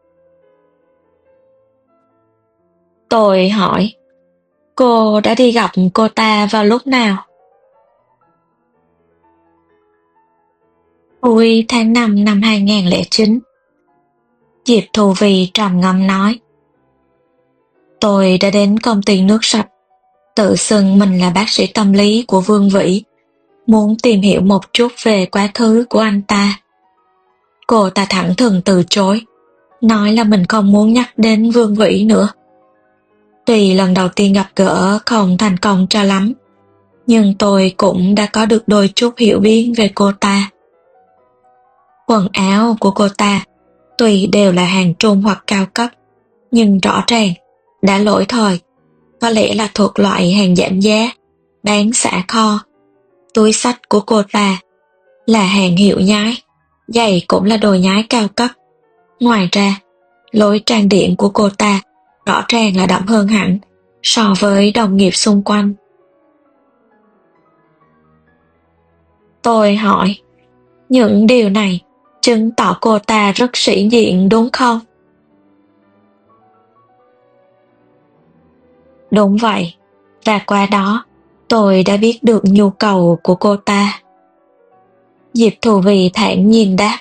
Tôi hỏi, cô đã đi gặp cô ta vào lúc nào? Cuối tháng năm năm hai nghìn không trăm lẻ chín. Diệp Thu Vy trầm ngâm nói, tôi đã đến công ty nước sạch, tự xưng mình là bác sĩ tâm lý của Vương Vĩ, muốn tìm hiểu một chút về quá khứ của anh ta. Cô ta thẳng thừng từ chối, nói là mình không muốn nhắc đến Vương Vĩ nữa. Tuy lần đầu tiên gặp gỡ không thành công cho lắm, nhưng tôi cũng đã có được đôi chút hiểu biết về cô ta. Quần áo của cô ta tuy đều là hàng trung hoặc cao cấp, nhưng rõ ràng đã lỗi thời, có lẽ là thuộc loại hàng giảm giá, bán xả kho. Túi xách của cô ta là hàng hiệu nhái, giày cũng là đồ nhái cao cấp. Ngoài ra, lối trang điểm của cô ta rõ ràng là đậm hơn hẳn so với đồng nghiệp xung quanh. Tôi hỏi, những điều này chứng tỏ cô ta rất sĩ diện đúng không? Đúng vậy, và qua đó tôi đã biết được nhu cầu của cô ta. Diệp Thu Vy thản nhiên đáp.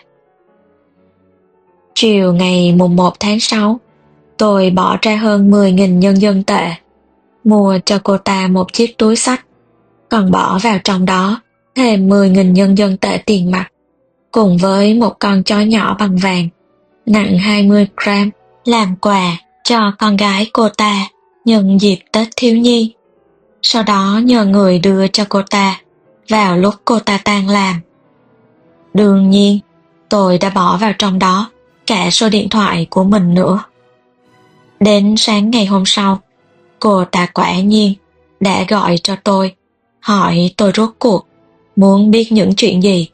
Chiều ngày mùng một tháng sáu, tôi bỏ ra hơn mười nghìn nhân dân tệ, mua cho cô ta một chiếc túi xách, còn bỏ vào trong đó thêm mười nghìn nhân dân tệ tiền mặt, cùng với một con chó nhỏ bằng vàng, nặng hai mươi gram, làm quà cho con gái cô ta nhân dịp Tết thiếu nhi. Sau đó nhờ người đưa cho cô ta vào lúc cô ta tan làm. Đương nhiên, tôi đã bỏ vào trong đó cả số điện thoại của mình nữa. Đến sáng ngày hôm sau, cô ta quả nhiên đã gọi cho tôi, hỏi tôi rốt cuộc muốn biết những chuyện gì.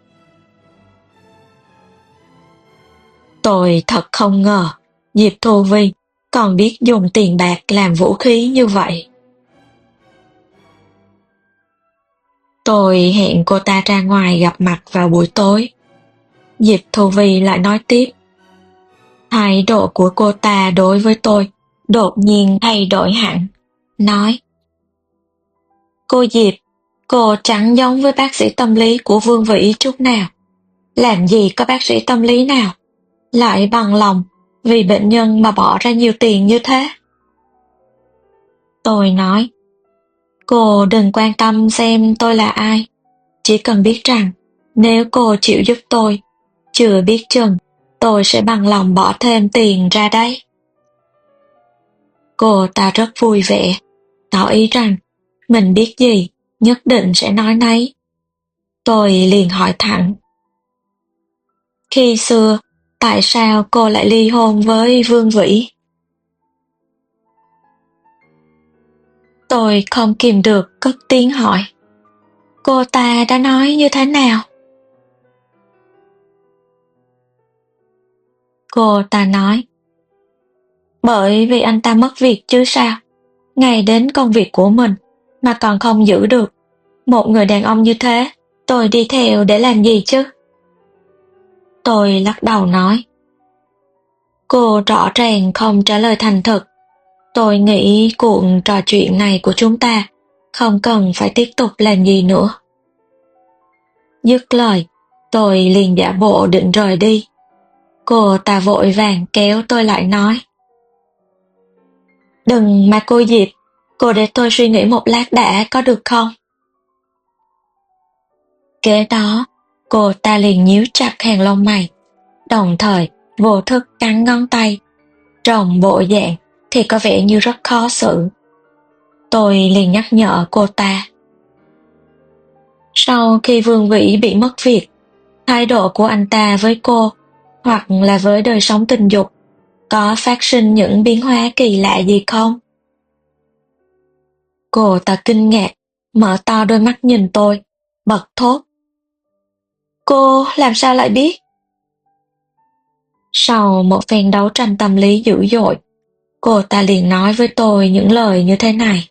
Tôi thật không ngờ Diệp Thu Vy còn biết dùng tiền bạc làm vũ khí như vậy. Tôi hẹn cô ta ra ngoài gặp mặt vào buổi tối. Diệp Thu Vy lại nói tiếp. Thái độ của cô ta đối với tôi đột nhiên thay đổi hẳn. Nói, cô Diệp, cô chẳng giống với bác sĩ tâm lý của Vương Vĩ chút nào. Làm gì có bác sĩ tâm lý nào lại bằng lòng vì bệnh nhân mà bỏ ra nhiều tiền như thế? Tôi nói, cô đừng quan tâm xem tôi là ai, chỉ cần biết rằng nếu cô chịu giúp tôi, chưa biết chừng tôi sẽ bằng lòng bỏ thêm tiền ra đấy. Cô ta rất vui vẻ, tỏ ý rằng mình biết gì nhất định sẽ nói nấy. Tôi liền hỏi thẳng, khi xưa tại sao cô lại ly hôn với Vương Vĩ? Tôi không kìm được cất tiếng hỏi, cô ta đã nói như thế nào? Cô ta nói, bởi vì anh ta mất việc chứ sao, ngày đến công việc của mình mà còn không giữ được. Một người đàn ông như thế, tôi đi theo để làm gì chứ? Tôi lắc đầu nói, cô rõ ràng không trả lời thành thực. Tôi nghĩ cuộc trò chuyện này của chúng ta không cần phải tiếp tục làm gì nữa. Dứt lời, tôi liền giả bộ định rời đi. Cô ta vội vàng kéo tôi lại nói, đừng mà cô Diệp, cô để tôi suy nghĩ một lát đã có được không? Kế đó, cô ta liền nhíu chặt hàng lông mày, đồng thời vô thức cắn ngón tay. Trông bộ dạng thì có vẻ như rất khó xử. Tôi liền nhắc nhở cô ta. Sau khi Vương Vĩ bị mất việc, thái độ của anh ta với cô hoặc là với đời sống tình dục có phát sinh những biến hóa kỳ lạ gì không? Cô ta kinh ngạc, mở to đôi mắt nhìn tôi, bật thốt. Cô làm sao lại biết? Sau một phen đấu tranh tâm lý dữ dội, cô ta liền nói với tôi những lời như thế này.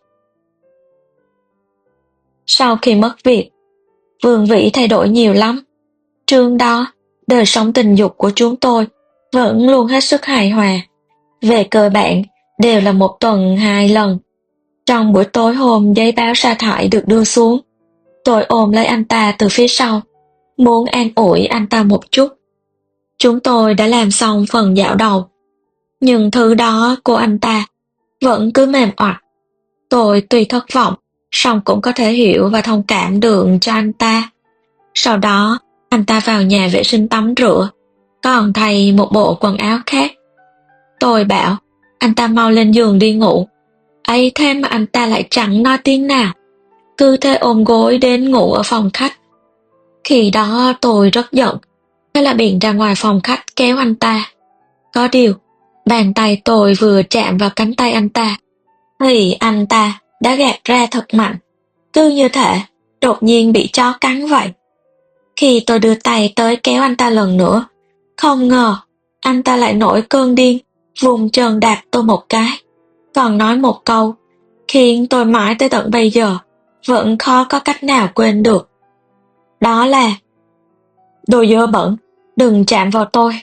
Sau khi mất việc, Vương Vĩ thay đổi nhiều lắm. Trương đó, đời sống tình dục của chúng tôi vẫn luôn hết sức hài hòa. Về cơ bản, đều là một tuần hai lần. Trong buổi tối hôm giấy báo sa thải được đưa xuống, tôi ôm lấy anh ta từ phía sau, muốn an ủi anh ta một chút. Chúng tôi đã làm xong phần dạo đầu, nhưng thứ đó của anh ta vẫn cứ mềm oặt. Tôi tuy thất vọng, song cũng có thể hiểu và thông cảm được cho anh ta. Sau đó, anh ta vào nhà vệ sinh tắm rửa, còn thay một bộ quần áo khác. Tôi bảo, anh ta mau lên giường đi ngủ. Ấy thế mà anh ta lại chẳng nói tiếng nào, cứ thế ôm gối đến ngủ ở phòng khách. Khi đó tôi rất giận, thế là bèn ra ngoài phòng khách kéo anh ta. Có điều, bàn tay tôi vừa chạm vào cánh tay anh ta, thì anh ta đã gạt ra thật mạnh, cứ như thể đột nhiên bị chó cắn vậy. Khi tôi đưa tay tới kéo anh ta lần nữa, không ngờ anh ta lại nổi cơn điên, vùng chân đạp tôi một cái, còn nói một câu khiến tôi mãi tới tận bây giờ vẫn khó có cách nào quên được. Đó là: đồ dơ bẩn, đừng chạm vào tôi.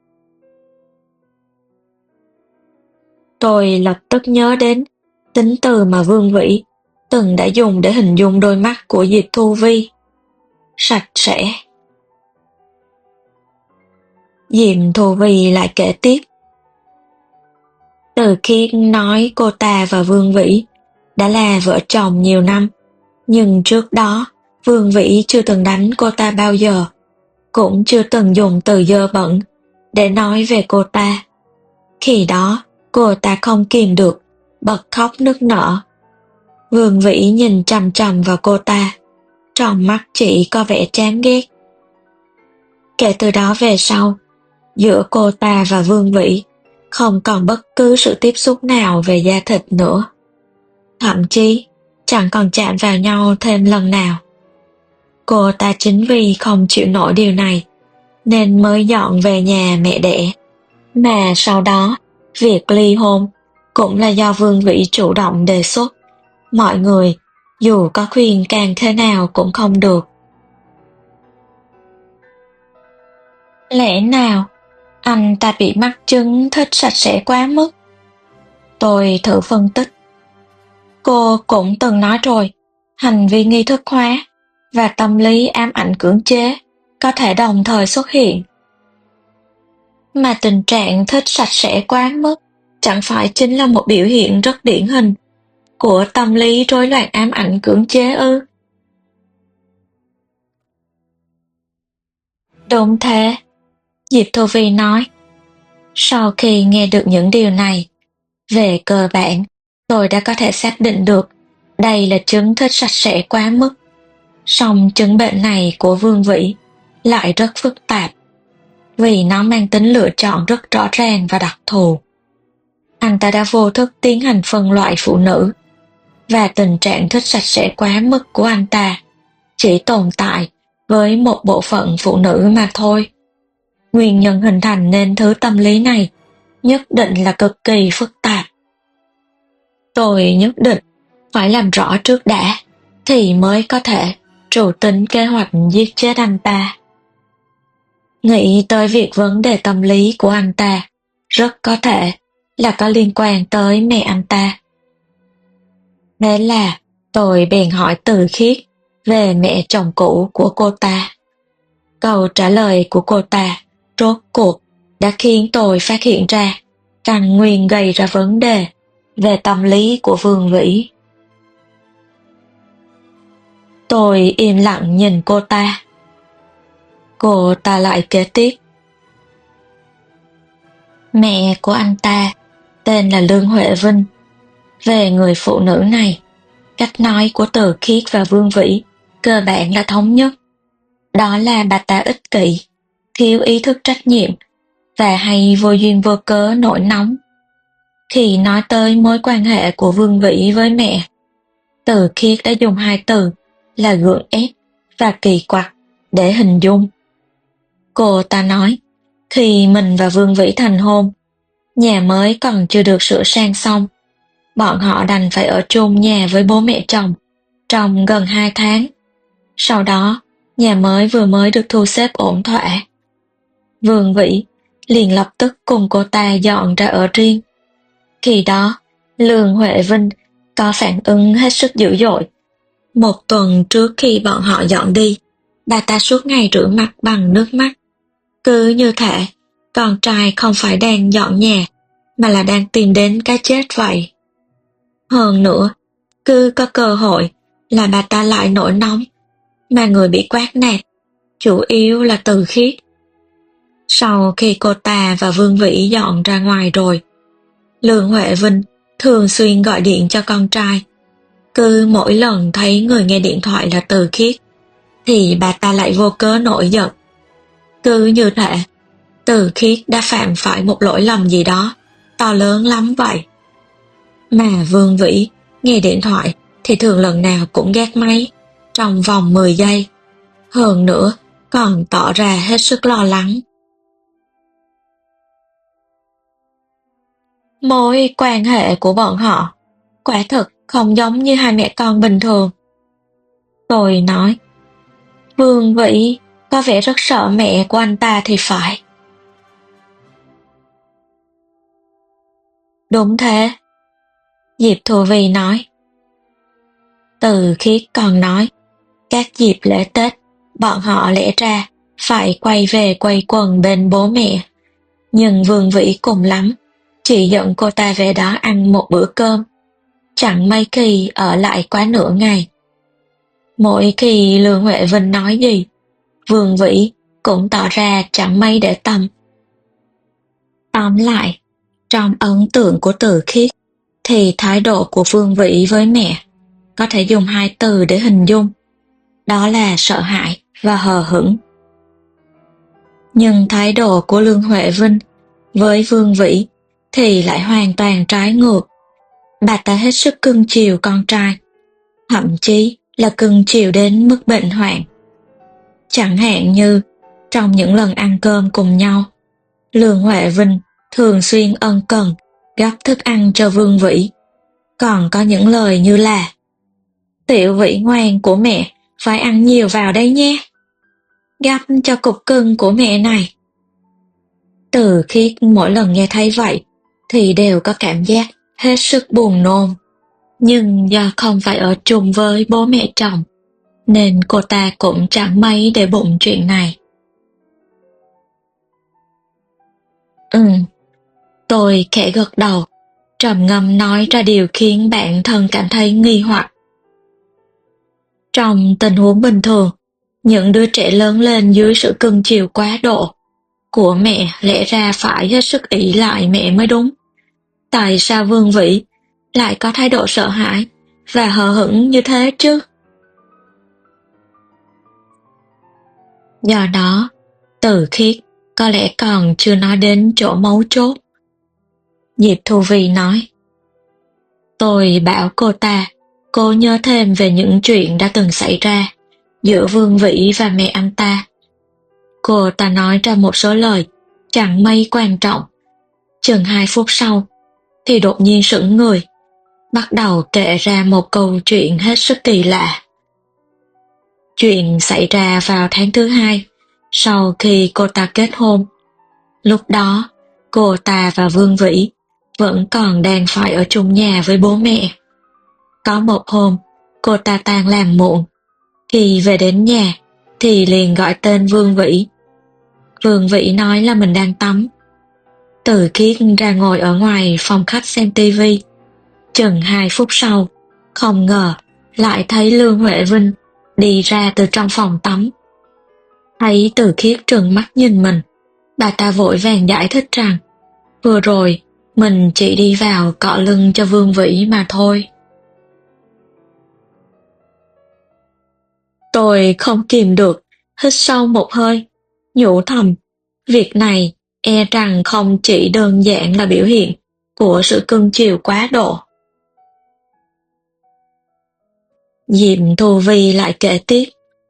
Tôi lập tức nhớ đến tính từ mà Vương Vĩ từng đã dùng để hình dung đôi mắt của Diệp Thu Vi. Sạch sẽ. Diệp Thu Vi lại kể tiếp. Từ khi nói cô ta và Vương Vĩ đã là vợ chồng nhiều năm, nhưng trước đó Vương Vĩ chưa từng đánh cô ta bao giờ, cũng chưa từng dùng từ dơ bẩn để nói về cô ta. Khi đó, cô ta không kìm được, bật khóc nức nở. Vương Vĩ nhìn chằm chằm vào cô ta, trong mắt chỉ có vẻ chán ghét. Kể từ đó về sau, giữa cô ta và Vương Vĩ không còn bất cứ sự tiếp xúc nào về da thịt nữa. Thậm chí chẳng còn chạm vào nhau thêm lần nào. Cô ta chính vì không chịu nổi điều này nên mới dọn về nhà mẹ đẻ. Mà sau đó, việc ly hôn cũng là do Vương Vĩ chủ động đề xuất. Mọi người dù có khuyên can thế nào cũng không được. Lẽ nào anh ta bị mắc chứng thích sạch sẽ quá mức? Tôi thử phân tích. Cô cũng từng nói rồi, hành vi nghi thức hóa và tâm lý ám ảnh cưỡng chế có thể đồng thời xuất hiện. Mà tình trạng thích sạch sẽ quá mức chẳng phải chính là một biểu hiện rất điển hình của tâm lý rối loạn ám ảnh cưỡng chế ư? Đúng thế, Diệp Thu Vi nói. Sau khi nghe được những điều này, về cơ bản, tôi đã có thể xác định được đây là chứng thích sạch sẽ quá mức. Song chứng bệnh này của Vương Vĩ lại rất phức tạp, vì nó mang tính lựa chọn rất rõ ràng và đặc thù. Anh ta đã vô thức tiến hành phân loại phụ nữ, và tình trạng thích sạch sẽ quá mức của anh ta chỉ tồn tại với một bộ phận phụ nữ mà thôi. Nguyên nhân hình thành nên thứ tâm lý này nhất định là cực kỳ phức tạp. Tôi nhất định phải làm rõ trước đã, thì mới có thể chủ tính kế hoạch giết chết anh ta. Nghĩ tới việc vấn đề tâm lý của anh ta rất có thể là có liên quan tới mẹ anh ta. Thế là tôi bèn hỏi Từ Khiết về mẹ chồng cũ của cô ta. Câu trả lời của cô ta rốt cuộc đã khiến tôi phát hiện ra căn nguyên gây ra vấn đề về tâm lý của Vương Vĩ. Tôi im lặng nhìn cô ta. Cô ta lại kể tiếp. Mẹ của anh ta tên là Lương Huệ Vinh. Về người phụ nữ này, cách nói của Từ Khiết và Vương Vĩ cơ bản là thống nhất. Đó là bà ta ích kỷ, thiếu ý thức trách nhiệm và hay vô duyên vô cớ nổi nóng. Khi nói tới mối quan hệ của Vương Vĩ với mẹ, Từ Khiết đã dùng hai từ là gượng ép và kỳ quặc để hình dung. Cô ta nói, khi mình và Vương Vĩ thành hôn, nhà mới còn chưa được sửa sang xong, bọn họ đành phải ở chung nhà với bố mẹ chồng trong gần hai tháng. Sau đó, nhà mới vừa mới được thu xếp ổn thỏa. Vương Vĩ liền lập tức cùng cô ta dọn ra ở riêng. Khi đó, Lương Huệ Vinh có phản ứng hết sức dữ dội. Một tuần trước khi bọn họ dọn đi, bà ta suốt ngày rửa mặt bằng nước mắt. Cứ như thể con trai không phải đang dọn nhà, mà là đang tìm đến cái chết vậy. Hơn nữa, cứ có cơ hội là bà ta lại nổi nóng, mà người bị quát nạt chủ yếu là Từ Khiết. Sau khi cô ta và Vương Vĩ dọn ra ngoài rồi, Lương Huệ Vinh thường xuyên gọi điện cho con trai. Cứ mỗi lần thấy người nghe điện thoại là Từ Khiết, thì bà ta lại vô cớ nổi giận. Cứ như thể Từ Khiết đã phạm phải một lỗi lầm gì đó to lớn lắm vậy. Mà Vương Vĩ nghe điện thoại thì thường lần nào cũng gác máy trong vòng mười giây. Hơn nữa còn tỏ ra hết sức lo lắng. Mối quan hệ của bọn họ quả thực không giống như hai mẹ con bình thường. Tôi nói, Vương Vĩ có vẻ rất sợ mẹ của anh ta thì phải. Đúng thế, Diệp Thu Vi nói. Từ Khiết còn nói, các dịp lễ Tết, bọn họ lẽ ra phải quay về quây quần bên bố mẹ. Nhưng Vương Vĩ cùng lắm chỉ dẫn cô ta về đó ăn một bữa cơm, chẳng mấy khi ở lại quá nửa ngày. Mỗi khi Lương Huệ Vinh nói gì, Vương Vĩ cũng tỏ ra chẳng mấy để tâm. Tóm lại, trong ấn tượng của Từ Khiết, thì thái độ của Vương Vĩ với mẹ có thể dùng hai từ để hình dung, đó là sợ hãi và hờ hững. Nhưng thái độ của Lương Huệ Vinh với Vương Vĩ thì lại hoàn toàn trái ngược. Bà ta hết sức cưng chiều con trai, thậm chí là cưng chiều đến mức bệnh hoạn. Chẳng hạn như trong những lần ăn cơm cùng nhau, Lương Huệ Vinh thường xuyên ân cần gắp thức ăn cho Vương Vĩ. Còn có những lời như là Tiểu Vĩ ngoan của mẹ phải ăn nhiều vào đây nhé, gắp cho cục cưng của mẹ này. Từ Khiết mỗi lần nghe thấy vậy thì đều có cảm giác hết sức buồn nôn. Nhưng do không phải ở chung với bố mẹ chồng, nên cô ta cũng chẳng mấy để bụng chuyện này. Ừ, tôi khẽ gật đầu, trầm ngâm nói ra điều khiến bản thân cảm thấy nghi hoặc. Trong tình huống bình thường, những đứa trẻ lớn lên dưới sự cưng chiều quá độ của mẹ lẽ ra phải hết sức ỷ lại mẹ mới đúng. Tại sao Vương Vĩ lại có thái độ sợ hãi và hờ hững như thế chứ? Do đó, Từ Khiết có lẽ còn chưa nói đến chỗ mấu chốt. Diệp Thu Vi nói, tôi bảo cô ta cố nhớ thêm về những chuyện đã từng xảy ra giữa Vương Vĩ và mẹ anh ta. Cô ta nói ra một số lời chẳng mấy quan trọng. Chừng hai phút sau thì đột nhiên sững người, bắt đầu kể ra một câu chuyện hết sức kỳ lạ. Chuyện xảy ra vào tháng thứ hai sau khi cô ta kết hôn. Lúc đó, cô ta và Vương Vĩ vẫn còn đang phải ở chung nhà với bố mẹ. Có một hôm, cô ta tan làm muộn. Khi về đến nhà, thì liền gọi tên Vương Vĩ. Vương Vĩ nói là mình đang tắm. Từ Khiết ra ngồi ở ngoài phòng khách xem tivi. Chừng hai phút sau, không ngờ lại thấy Lương Huệ Vinh đi ra từ trong phòng tắm. Thấy Từ Khiết trừng mắt nhìn mình, bà ta vội vàng giải thích rằng vừa rồi mình chỉ đi vào cọ lưng cho Vương Vĩ mà thôi. Tôi không kìm được, hít sâu một hơi, nhủ thầm, việc này e rằng không chỉ đơn giản là biểu hiện của sự cưng chiều quá độ. Diệp Thu Vi lại kể tiếp.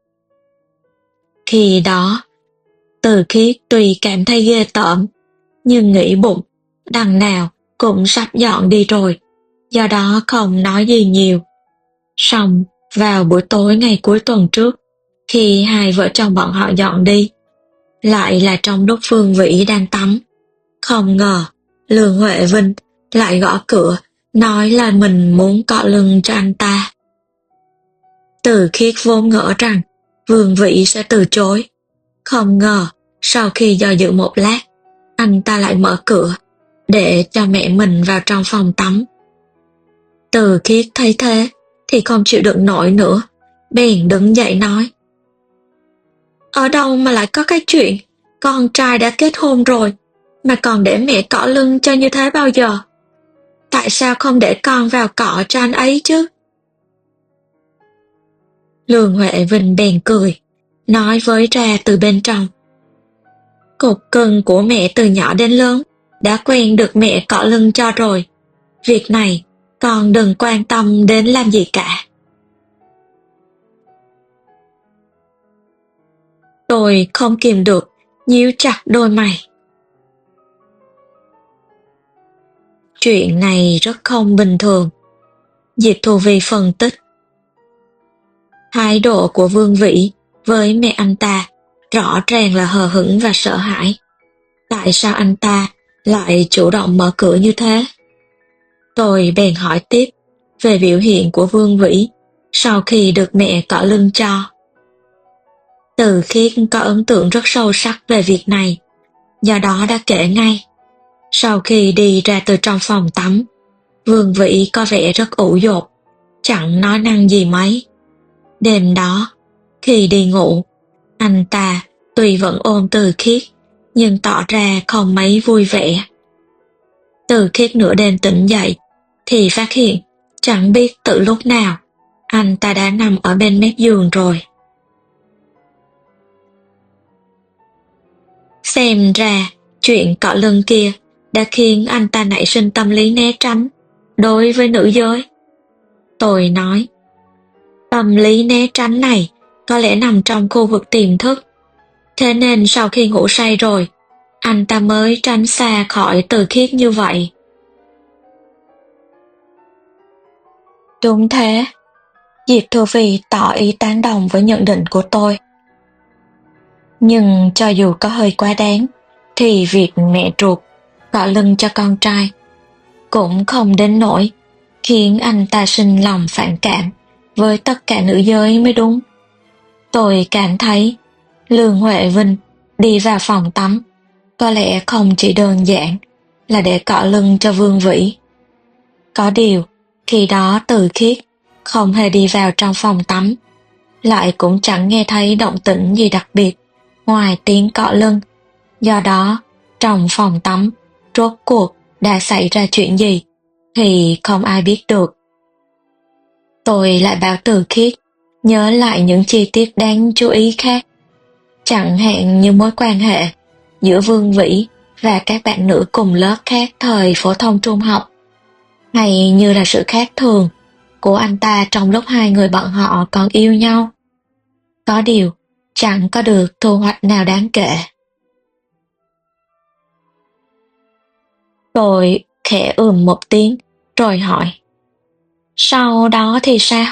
Khi đó, Từ Khiết tuy cảm thấy ghê tởm, nhưng nghĩ bụng, đằng nào cũng sắp dọn đi rồi, do đó không nói gì nhiều. Xong, vào buổi tối ngày cuối tuần trước, khi hai vợ chồng bọn họ dọn đi, lại là trong lúc Vương Vĩ đang tắm. Không ngờ, Lương Huệ Vinh lại gõ cửa, nói là mình muốn cọ lưng cho anh ta. Từ Khiết vốn ngỡ rằng Vương Vĩ sẽ từ chối. Không ngờ, sau khi do dự một lát, anh ta lại mở cửa, để cho mẹ mình vào trong phòng tắm. Từ Khiết thấy thế, thì không chịu đựng nổi nữa, bèn đứng dậy nói. Ở đâu mà lại có cái chuyện, con trai đã kết hôn rồi, mà còn để mẹ cọ lưng cho như thế bao giờ? Tại sao không để con vào cọ cho anh ấy chứ? Lương Huệ Vinh bèn cười, nói với ra từ bên trong. Cục cưng của mẹ từ nhỏ đến lớn, đã quen được mẹ cọ lưng cho rồi. Việc này, con đừng quan tâm đến làm gì cả. Tôi không kìm được, nhíu chặt đôi mày. Chuyện này rất không bình thường. Diệp Thu Vi phân tích. Thái độ của Vương Vĩ với mẹ anh ta rõ ràng là hờ hững và sợ hãi. Tại sao anh ta lại chủ động mở cửa như thế? Tôi bèn hỏi tiếp về biểu hiện của Vương Vĩ sau khi được mẹ cọ lưng cho. Từ Khiết có ấn tượng rất sâu sắc về việc này, do đó đã kể ngay. Sau khi đi ra từ trong phòng tắm, Vương Vĩ có vẻ rất ủ dột, chẳng nói năng gì mấy. Đêm đó, khi đi ngủ, anh ta tuy vẫn ôm Từ Khiết, nhưng tỏ ra không mấy vui vẻ. Từ Khiết nửa đêm tỉnh dậy, thì phát hiện chẳng biết từ lúc nào anh ta đã nằm ở bên mép giường rồi. Xem ra chuyện cọ lưng kia đã khiến anh ta nảy sinh tâm lý né tránh đối với nữ giới. Tôi nói, tâm lý né tránh này có lẽ nằm trong khu vực tiềm thức. Thế nên sau khi ngủ say rồi, anh ta mới tránh xa khỏi Từ Khiết như vậy. Đúng thế. Diệp Thu Vi tỏ ý tán đồng với nhận định của tôi. Nhưng cho dù có hơi quá đáng, thì việc mẹ ruột cọ lưng cho con trai cũng không đến nỗi khiến anh ta sinh lòng phản cảm với tất cả nữ giới mới đúng. Tôi cảm thấy Lương Huệ Vinh đi vào phòng tắm có lẽ không chỉ đơn giản là để cọ lưng cho Vương Vĩ. Có điều, khi đó Từ Khiết không hề đi vào trong phòng tắm, lại cũng chẳng nghe thấy động tĩnh gì đặc biệt ngoài tiếng cọ lưng. Do đó, trong phòng tắm, rốt cuộc đã xảy ra chuyện gì thì không ai biết được. Tôi lại bảo Từ Khiết nhớ lại những chi tiết đáng chú ý khác, chẳng hạn như mối quan hệ giữa Vương Vĩ và các bạn nữ cùng lớp khác thời phổ thông trung học, hay như là sự khác thường của anh ta trong lúc hai người bọn họ còn yêu nhau. Có điều, chẳng có được thu hoạch nào đáng kể. Tôi khẽ ừm một tiếng, rồi hỏi, sau đó thì sao?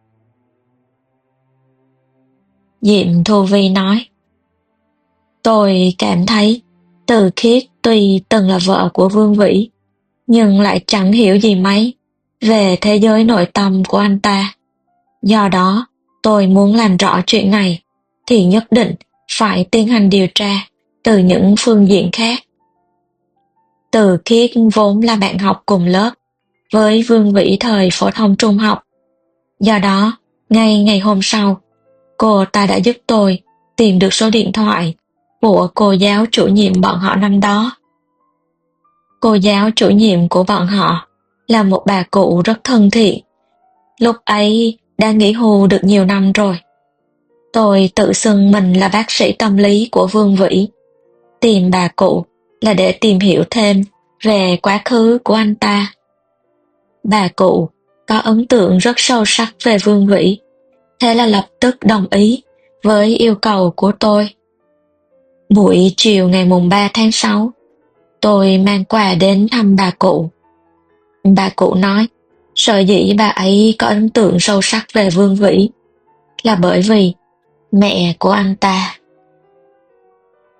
Diệp Thu Vi nói, tôi cảm thấy Từ Khiết tuy từng là vợ của Vương Vĩ, nhưng lại chẳng hiểu gì mấy về thế giới nội tâm của anh ta. Do đó, tôi muốn làm rõ chuyện này, thì nhất định phải tiến hành điều tra từ những phương diện khác. Từ Khiết vốn là bạn học cùng lớp với Vương Vĩ thời phổ thông trung học. Do đó, ngay ngày hôm sau, cô ta đã giúp tôi tìm được số điện thoại của cô giáo chủ nhiệm bọn họ năm đó. Cô giáo chủ nhiệm của bọn họ là một bà cụ rất thân thiện. Lúc ấy đã nghỉ hưu được nhiều năm rồi. Tôi tự xưng mình là bác sĩ tâm lý của Vương Vĩ. Tìm bà cụ là để tìm hiểu thêm về quá khứ của anh ta. Bà cụ có ấn tượng rất sâu sắc về Vương Vĩ, thế là lập tức đồng ý với yêu cầu của tôi. Buổi chiều ngày mùng ba tháng sáu, tôi mang quà đến thăm bà cụ. Bà cụ nói, sở dĩ bà ấy có ấn tượng sâu sắc về Vương Vĩ là bởi vì mẹ của anh ta.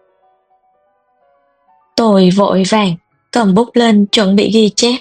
Tôi vội vàng cầm bút lên chuẩn bị ghi chép.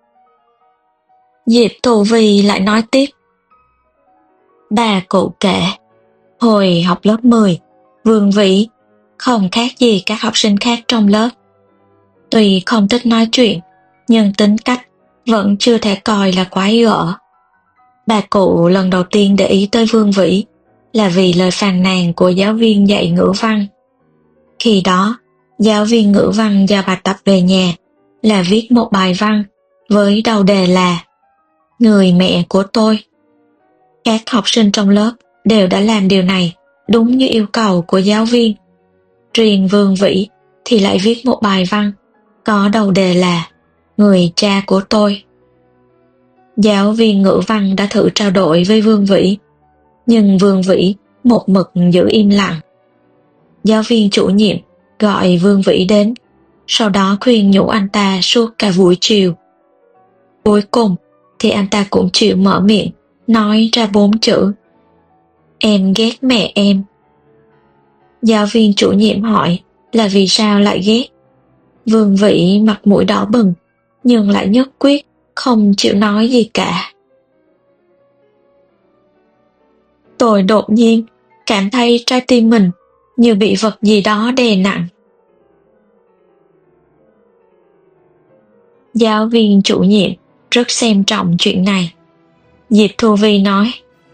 Diệp Thu Vi lại nói tiếp. Bà cụ kể, hồi học lớp mười, Vương Vĩ không khác gì các học sinh khác trong lớp. Tuy không thích nói chuyện, nhưng tính cách vẫn chưa thể coi là quái gở. Bà cụ lần đầu tiên để ý tới Vương Vĩ là vì lời phàn nàn của giáo viên dạy ngữ văn. Khi đó, giáo viên ngữ văn giao bài tập về nhà là viết một bài văn với đầu đề là Người mẹ của tôi. Các học sinh trong lớp đều đã làm điều này đúng như yêu cầu của giáo viên. Riêng Vương Vĩ thì lại viết một bài văn có đầu đề là Người cha của tôi. Giáo viên ngữ văn đã thử trao đổi với Vương Vĩ, nhưng Vương Vĩ một mực giữ im lặng. Giáo viên chủ nhiệm gọi Vương Vĩ đến, sau đó khuyên nhủ anh ta suốt cả buổi chiều. Cuối cùng thì anh ta cũng chịu mở miệng, nói ra bốn chữ. Em ghét mẹ em. Giáo viên chủ nhiệm hỏi là vì sao lại ghét. Vương Vĩ mặt mũi đỏ bừng, nhưng lại nhất quyết không chịu nói gì cả. Tôi đột nhiên cảm thấy trái tim mình như bị vật gì đó đè nặng. Giáo viên chủ nhiệm rất xem trọng chuyện này. Diệp Thu Vi nói.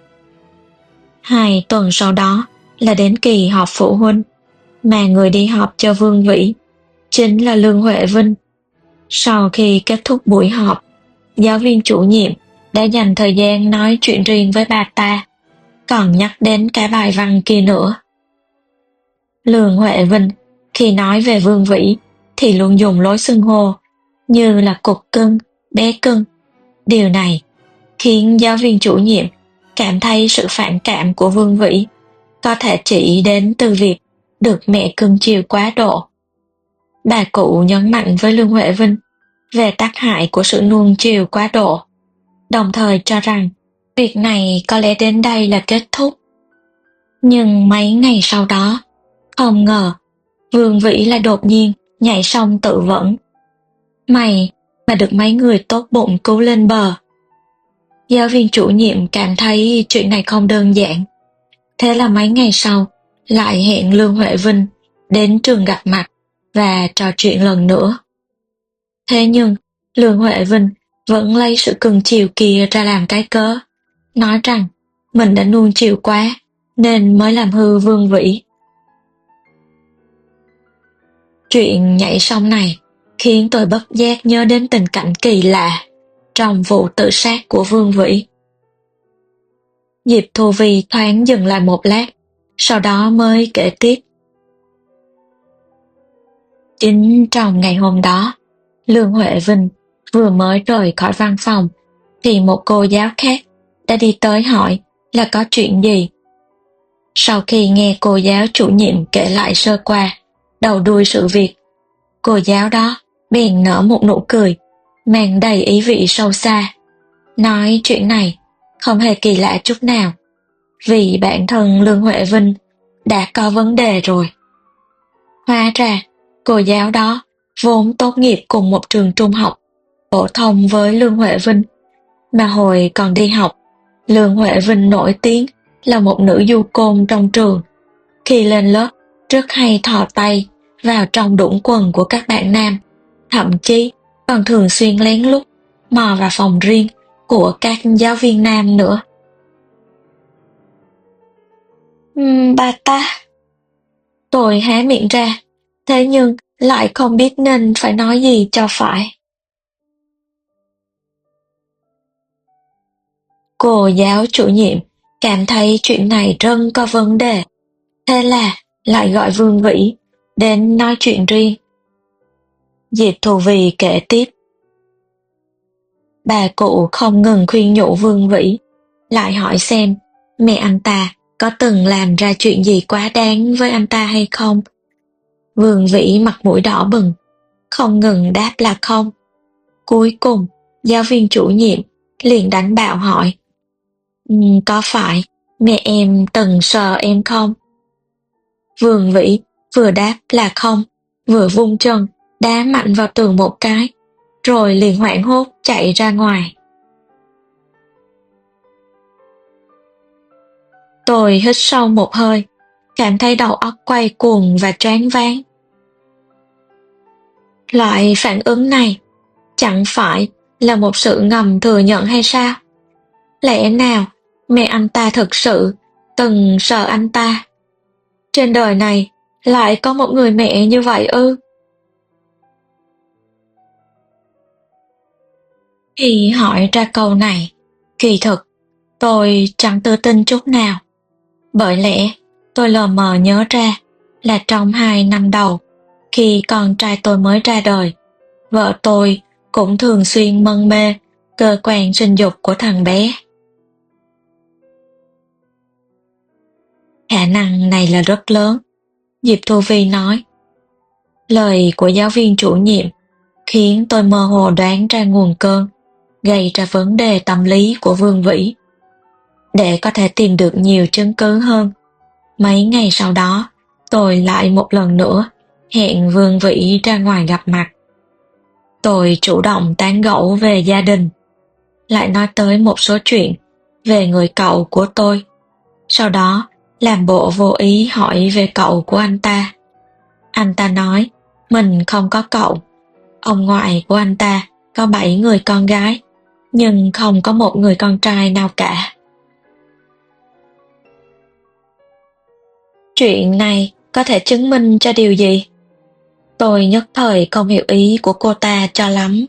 Hai tuần sau đó là đến kỳ họp phụ huynh, mà người đi họp cho Vương Vĩ chính là Lương Huệ Vinh. Sau khi kết thúc buổi họp, giáo viên chủ nhiệm đã dành thời gian nói chuyện riêng với bà ta, còn nhắc đến cái bài văn kia nữa. Lương Huệ Vinh khi nói về Vương Vĩ thì luôn dùng lối xưng hô như là cục cưng, bé cưng. Điều này khiến giáo viên chủ nhiệm cảm thấy sự phản cảm của Vương Vĩ có thể chỉ đến từ việc được mẹ cưng chiều quá độ. Bà cụ nhấn mạnh với Lương Huệ Vinh về tác hại của sự nuông chiều quá độ, đồng thời cho rằng việc này có lẽ đến đây là kết thúc. Nhưng mấy ngày sau đó, không ngờ Vương Vĩ lại đột nhiên nhảy sông tự vẫn. May mà được mấy người tốt bụng cứu lên bờ. Giáo viên chủ nhiệm cảm thấy chuyện này không đơn giản. Thế là mấy ngày sau lại hẹn Lương Huệ Vinh đến trường gặp mặt và trò chuyện lần nữa. Thế nhưng Lương Huệ Vinh vẫn lấy sự cưng chiều kia ra làm cái cớ, nói rằng mình đã nuông chiều quá nên mới làm hư Vương Vĩ. Chuyện nhảy sông này khiến tôi bất giác nhớ đến tình cảnh kỳ lạ trong vụ tự sát của Vương Vĩ. Diệp Thu Vi thoáng dừng lại một lát, sau đó mới kể tiếp. Chính trong ngày hôm đó, Lương Huệ Vinh vừa mới rời khỏi văn phòng thì một cô giáo khác đã đi tới hỏi là có chuyện gì. Sau khi nghe cô giáo chủ nhiệm kể lại sơ qua đầu đuôi sự việc, cô giáo đó bèn nở một nụ cười mang đầy ý vị sâu xa, nói chuyện này không hề kỳ lạ chút nào, vì bản thân Lương Huệ Vinh đã có vấn đề rồi. Hóa ra cô giáo đó vốn tốt nghiệp cùng một trường trung học phổ thông với Lương Huệ Vinh, mà hồi còn đi học, Lương Huệ Vinh nổi tiếng là một nữ du côn trong trường. Khi lên lớp, rất hay thò tay vào trong đũng quần của các bạn nam, thậm chí còn thường xuyên lén lút mò vào phòng riêng của các giáo viên nam nữa. Uhm, bà ta... Tôi há miệng ra, thế nhưng lại không biết nên phải nói gì cho phải. Cô giáo chủ nhiệm cảm thấy chuyện này rất có vấn đề, thế là lại gọi Vương Vĩ đến nói chuyện riêng. Diệp Thu Vi kể tiếp. Bà cụ không ngừng khuyên nhủ Vương Vĩ, lại hỏi xem mẹ anh ta có từng làm ra chuyện gì quá đáng với anh ta hay không. Vương Vĩ mặt mũi đỏ bừng, không ngừng đáp là không. Cuối cùng, giáo viên chủ nhiệm liền đánh bạo hỏi, um, có phải mẹ em từng sờ em không? Vương Vĩ vừa đáp là không, vừa vung chân, đá mạnh vào tường một cái, rồi liền hoảng hốt chạy ra ngoài. Tôi hít sâu một hơi, cảm thấy đầu óc quay cuồng và choáng váng. Loại phản ứng này chẳng phải là một sự ngầm thừa nhận hay sao? Lẽ nào mẹ anh ta thực sự từng sợ anh ta? Trên đời này lại có một người mẹ như vậy ư? Khi hỏi ra câu này, kỳ thực tôi chẳng tự tin chút nào. Bởi lẽ tôi lờ mờ nhớ ra là trong hai năm đầu, khi con trai tôi mới ra đời, vợ tôi cũng thường xuyên mân mê cơ quan sinh dục của thằng bé. Khả năng này là rất lớn, Diệp Thu Vi nói. Lời của giáo viên chủ nhiệm khiến tôi mơ hồ đoán ra nguồn cơn, gây ra vấn đề tâm lý của Vương Vĩ. Để có thể tìm được nhiều chứng cứ hơn, mấy ngày sau đó, tôi lại một lần nữa hẹn Vương Vĩ ra ngoài gặp mặt. Tôi chủ động tán gẫu về gia đình, lại nói tới một số chuyện về người cậu của tôi. Sau đó, làm bộ vô ý hỏi về cậu của anh ta. Anh ta nói mình không có cậu. Ông ngoại của anh ta có bảy người con gái, nhưng không có một người con trai nào cả. Chuyện này có thể chứng minh cho điều gì? Tôi nhất thời không hiểu ý của cô ta cho lắm.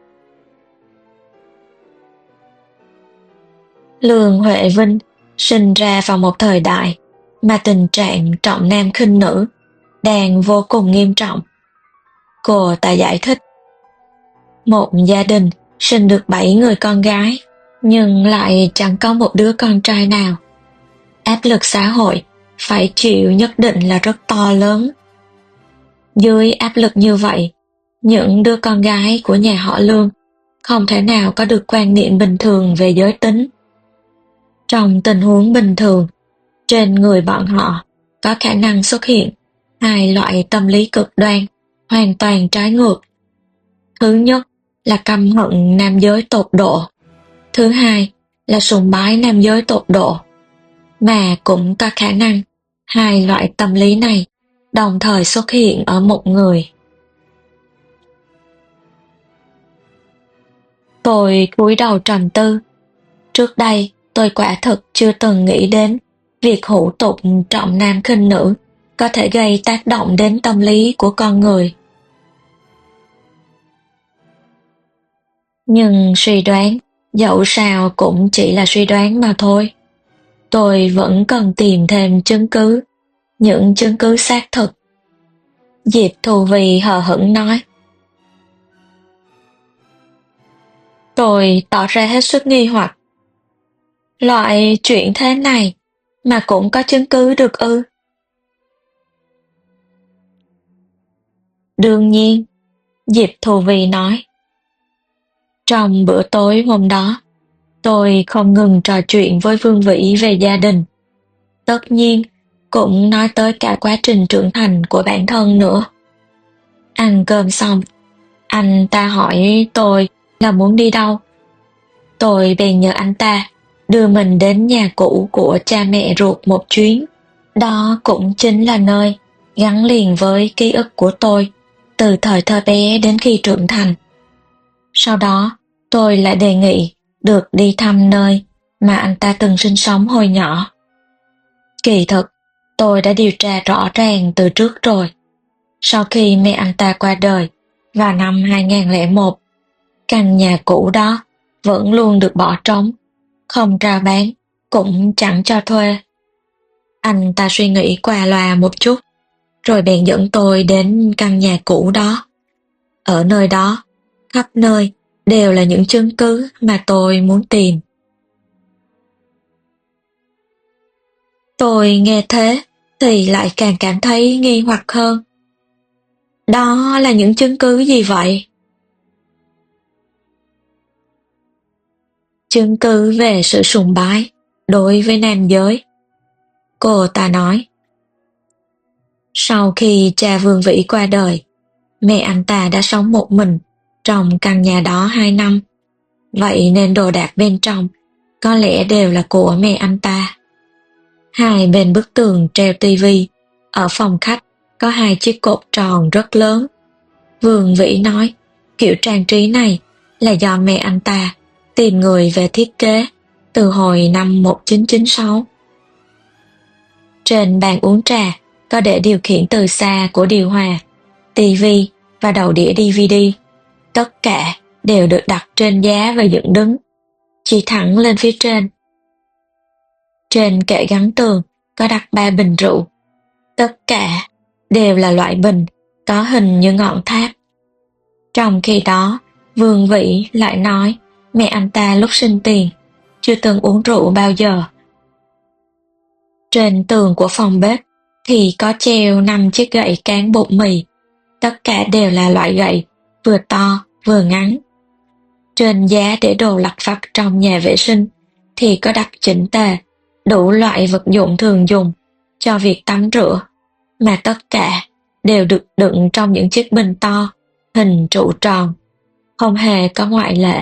Lương Huệ Vinh sinh ra vào một thời đại mà tình trạng trọng nam khinh nữ đang vô cùng nghiêm trọng. Cô ta giải thích, một gia đình sinh được bảy người con gái, nhưng lại chẳng có một đứa con trai nào. Áp lực xã hội phải chịu nhất định là rất to lớn. Dưới áp lực như vậy, những đứa con gái của nhà họ Lương không thể nào có được quan niệm bình thường về giới tính. Trong tình huống bình thường, trên người bọn họ có khả năng xuất hiện hai loại tâm lý cực đoan, hoàn toàn trái ngược. Thứ nhất là căm hận nam giới tột độ. Thứ hai là sùng bái nam giới tột độ. Mà cũng có khả năng hai loại tâm lý này đồng thời xuất hiện ở một người. Tôi cúi đầu trầm tư. Trước đây, tôi quả thực chưa từng nghĩ đến việc hủ tục trọng nam khinh nữ có thể gây tác động đến tâm lý của con người. Nhưng suy đoán, dẫu sao cũng chỉ là suy đoán mà thôi. Tôi vẫn cần tìm thêm chứng cứ, những chứng cứ xác thực. Diệp Thu Vi hờ hững nói. Tôi tỏ ra hết sức nghi hoặc. Loại chuyện thế này mà cũng có chứng cứ được ư? Đương nhiên, Diệp Thu Vi nói. Trong bữa tối hôm đó, tôi không ngừng trò chuyện với Vương Vĩ về gia đình. Tất nhiên, cũng nói tới cả quá trình trưởng thành của bản thân nữa. Ăn cơm xong, anh ta hỏi tôi là muốn đi đâu. Tôi bèn nhờ anh ta đưa mình đến nhà cũ của cha mẹ ruột một chuyến. Đó cũng chính là nơi gắn liền với ký ức của tôi từ thời thơ bé đến khi trưởng thành. Sau đó, tôi lại đề nghị được đi thăm nơi mà anh ta từng sinh sống hồi nhỏ. Kỳ thực, tôi đã điều tra rõ ràng từ trước rồi. Sau khi mẹ anh ta qua đời vào năm hai không không một, căn nhà cũ đó vẫn luôn được bỏ trống, không rao bán, cũng chẳng cho thuê. Anh ta suy nghĩ qua loa một chút, rồi bèn dẫn tôi đến căn nhà cũ đó. Ở nơi đó, khắp nơi đều là những chứng cứ mà tôi muốn tìm. Tôi nghe thế thì lại càng cảm thấy nghi hoặc hơn. Đó là những chứng cứ gì vậy? Chứng cứ về sự sùng bái đối với nam giới. Cô ta nói. Sau khi cha Vương Vĩ qua đời, mẹ anh ta đã sống một mình trong căn nhà đó hai năm. Vậy nên đồ đạc bên trong có lẽ đều là của mẹ anh ta. Hai bên bức tường treo tivi, ở phòng khách có hai chiếc cột tròn rất lớn. Vương Vĩ nói kiểu trang trí này là do mẹ anh ta tìm người về thiết kế từ hồi năm một nghìn chín trăm chín mươi sáu. Trên bàn uống trà có để điều khiển từ xa của điều hòa, tivi và đầu đĩa đê vê đê. Tất cả đều được đặt trên giá và dựng đứng, chỉ thẳng lên phía trên. Trên kệ gắn tường có đặt ba bình rượu. Tất cả đều là loại bình có hình như ngọn tháp. Trong khi đó, Vương Vĩ lại nói mẹ anh ta lúc sinh tiền chưa từng uống rượu bao giờ. Trên tường của phòng bếp thì có treo năm chiếc gậy cán bột mì. Tất cả đều là loại gậy vừa to vừa ngắn. Trên giá để đồ lặt vặt trong nhà vệ sinh thì có đặt chỉnh tề đủ loại vật dụng thường dùng cho việc tắm rửa, mà tất cả đều được đựng trong những chiếc bình to hình trụ tròn, không hề có ngoại lệ.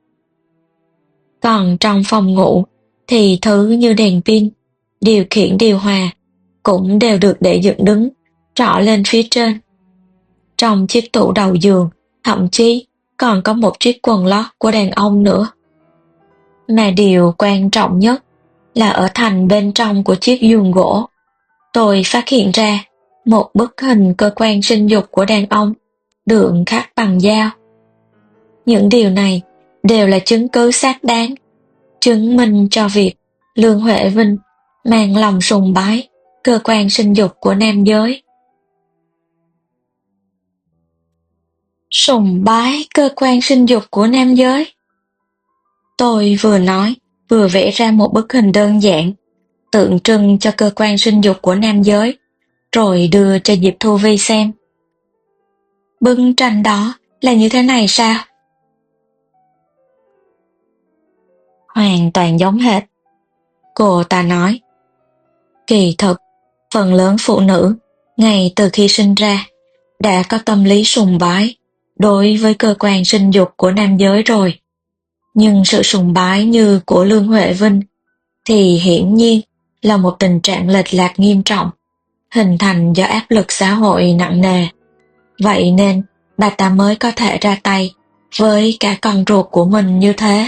Còn trong phòng ngủ thì thứ như đèn pin, điều khiển điều hòa cũng đều được để dựng đứng trỏ lên phía trên. Trong chiếc tủ đầu giường thậm chí còn có một chiếc quần lót của đàn ông nữa. Mà điều quan trọng nhất là ở thành bên trong của chiếc giường gỗ, tôi phát hiện ra một bức hình cơ quan sinh dục của đàn ông được khắc bằng dao. Những điều này đều là chứng cứ xác đáng, chứng minh cho việc Lương Huệ Vinh mang lòng sùng bái cơ quan sinh dục của nam giới. Sùng bái cơ quan sinh dục của nam giới. Tôi vừa nói, vừa vẽ ra một bức hình đơn giản, tượng trưng cho cơ quan sinh dục của nam giới, rồi đưa cho Diệp Thu Vi xem. Bức tranh đó là như thế này sao? Hoàn toàn giống hệt. Cô ta nói. Kỳ thực, phần lớn phụ nữ, ngay từ khi sinh ra, đã có tâm lý sùng bái đối với cơ quan sinh dục của nam giới rồi. Nhưng sự sùng bái như của Lương Huệ Vinh thì hiển nhiên là một tình trạng lệch lạc nghiêm trọng, hình thành do áp lực xã hội nặng nề. Vậy nên bà ta mới có thể ra tay với cả con ruột của mình như thế.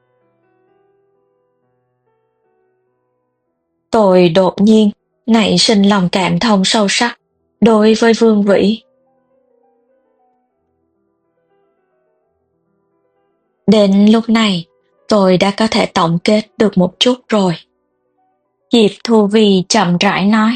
Tôi đột nhiên nảy sinh lòng cảm thông sâu sắc đối với Vương Vĩ. Đến lúc này, tôi đã có thể tổng kết được một chút rồi. Diệp Thu Vi chậm rãi nói.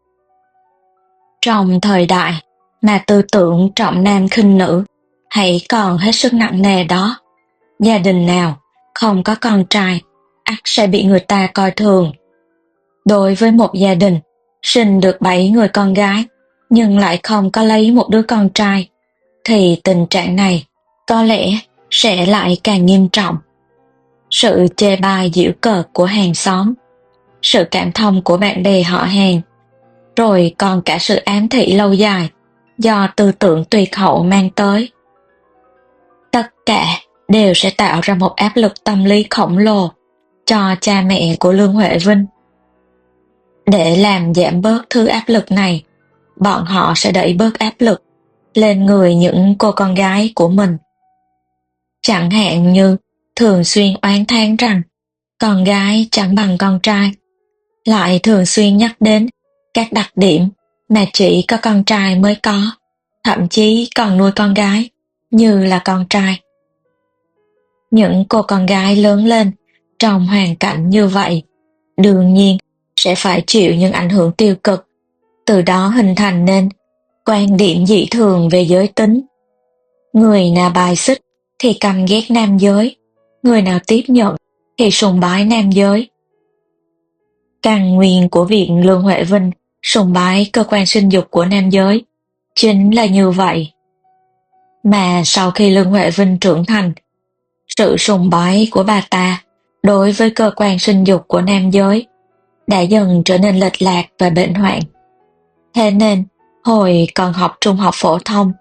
Trong thời đại mà tư tưởng trọng nam khinh nữ hãy còn hết sức nặng nề đó, gia đình nào không có con trai ắt sẽ bị người ta coi thường. Đối với một gia đình sinh được bảy người con gái nhưng lại không có lấy một đứa con trai, thì tình trạng này có lẽ sẽ lại càng nghiêm trọng. Sự chê bai giễu cợt của hàng xóm, sự cảm thông của bạn bè họ hàng, rồi còn cả sự ám thị lâu dài do tư tưởng tuyệt hậu mang tới. Tất cả đều sẽ tạo ra một áp lực tâm lý khổng lồ cho cha mẹ của Lương Huệ Vinh. Để làm giảm bớt thứ áp lực này, bọn họ sẽ đẩy bớt áp lực lên người những cô con gái của mình. Chẳng hạn như thường xuyên oán than rằng con gái chẳng bằng con trai, lại thường xuyên nhắc đến các đặc điểm mà chỉ có con trai mới có, thậm chí còn nuôi con gái như là con trai. Những cô con gái lớn lên trong hoàn cảnh như vậy, đương nhiên sẽ phải chịu những ảnh hưởng tiêu cực, từ đó hình thành nên quan điểm dị thường về giới tính. Người nào bài xích thì căm ghét nam giới, người nào tiếp nhận thì sùng bái nam giới. Căn nguyên của việc Lương Huệ Vinh sùng bái cơ quan sinh dục của nam giới chính là như vậy. Mà sau khi Lương Huệ Vinh trưởng thành, sự sùng bái của bà ta đối với cơ quan sinh dục của nam giới đã dần trở nên lệch lạc và bệnh hoạn. Thế nên, hồi còn học trung học phổ thông,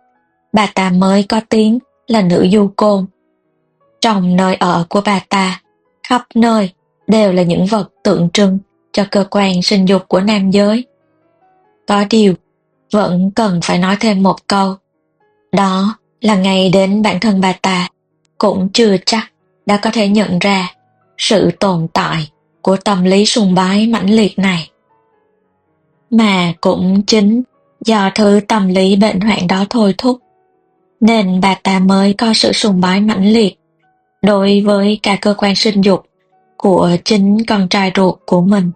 bà ta mới có tiếng là nữ du côn. Trong nơi ở của bà ta, khắp nơi đều là những vật tượng trưng cho cơ quan sinh dục của nam giới. Có điều, vẫn cần phải nói thêm một câu. Đó là ngay đến bản thân bà ta cũng chưa chắc đã có thể nhận ra sự tồn tại của tâm lý sùng bái mãnh liệt này. Mà cũng chính do thứ tâm lý bệnh hoạn đó thôi thúc, nên bà ta mới có sự sùng bái mãnh liệt đối với cả cơ quan sinh dục của chính con trai ruột của mình.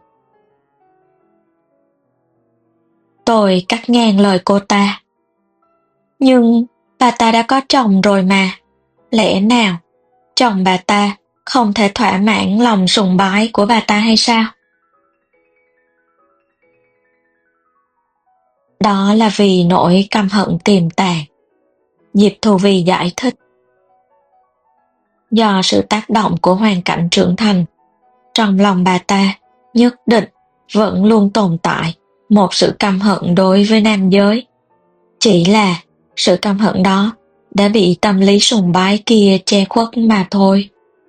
Tôi cắt ngang lời cô ta. Nhưng bà ta đã có chồng rồi mà, lẽ nào chồng bà ta không thể thỏa mãn lòng sùng bái của bà ta hay sao? Đó là vì nỗi căm hận tiềm tàng. Diệp Thu Vi giải thích. Do sự tác động của hoàn cảnh trưởng thành, trong lòng bà ta nhất định vẫn luôn tồn tại một sự căm hận đối với nam giới. Chỉ là sự căm hận đó đã bị tâm lý sùng bái kia che khuất mà thôi.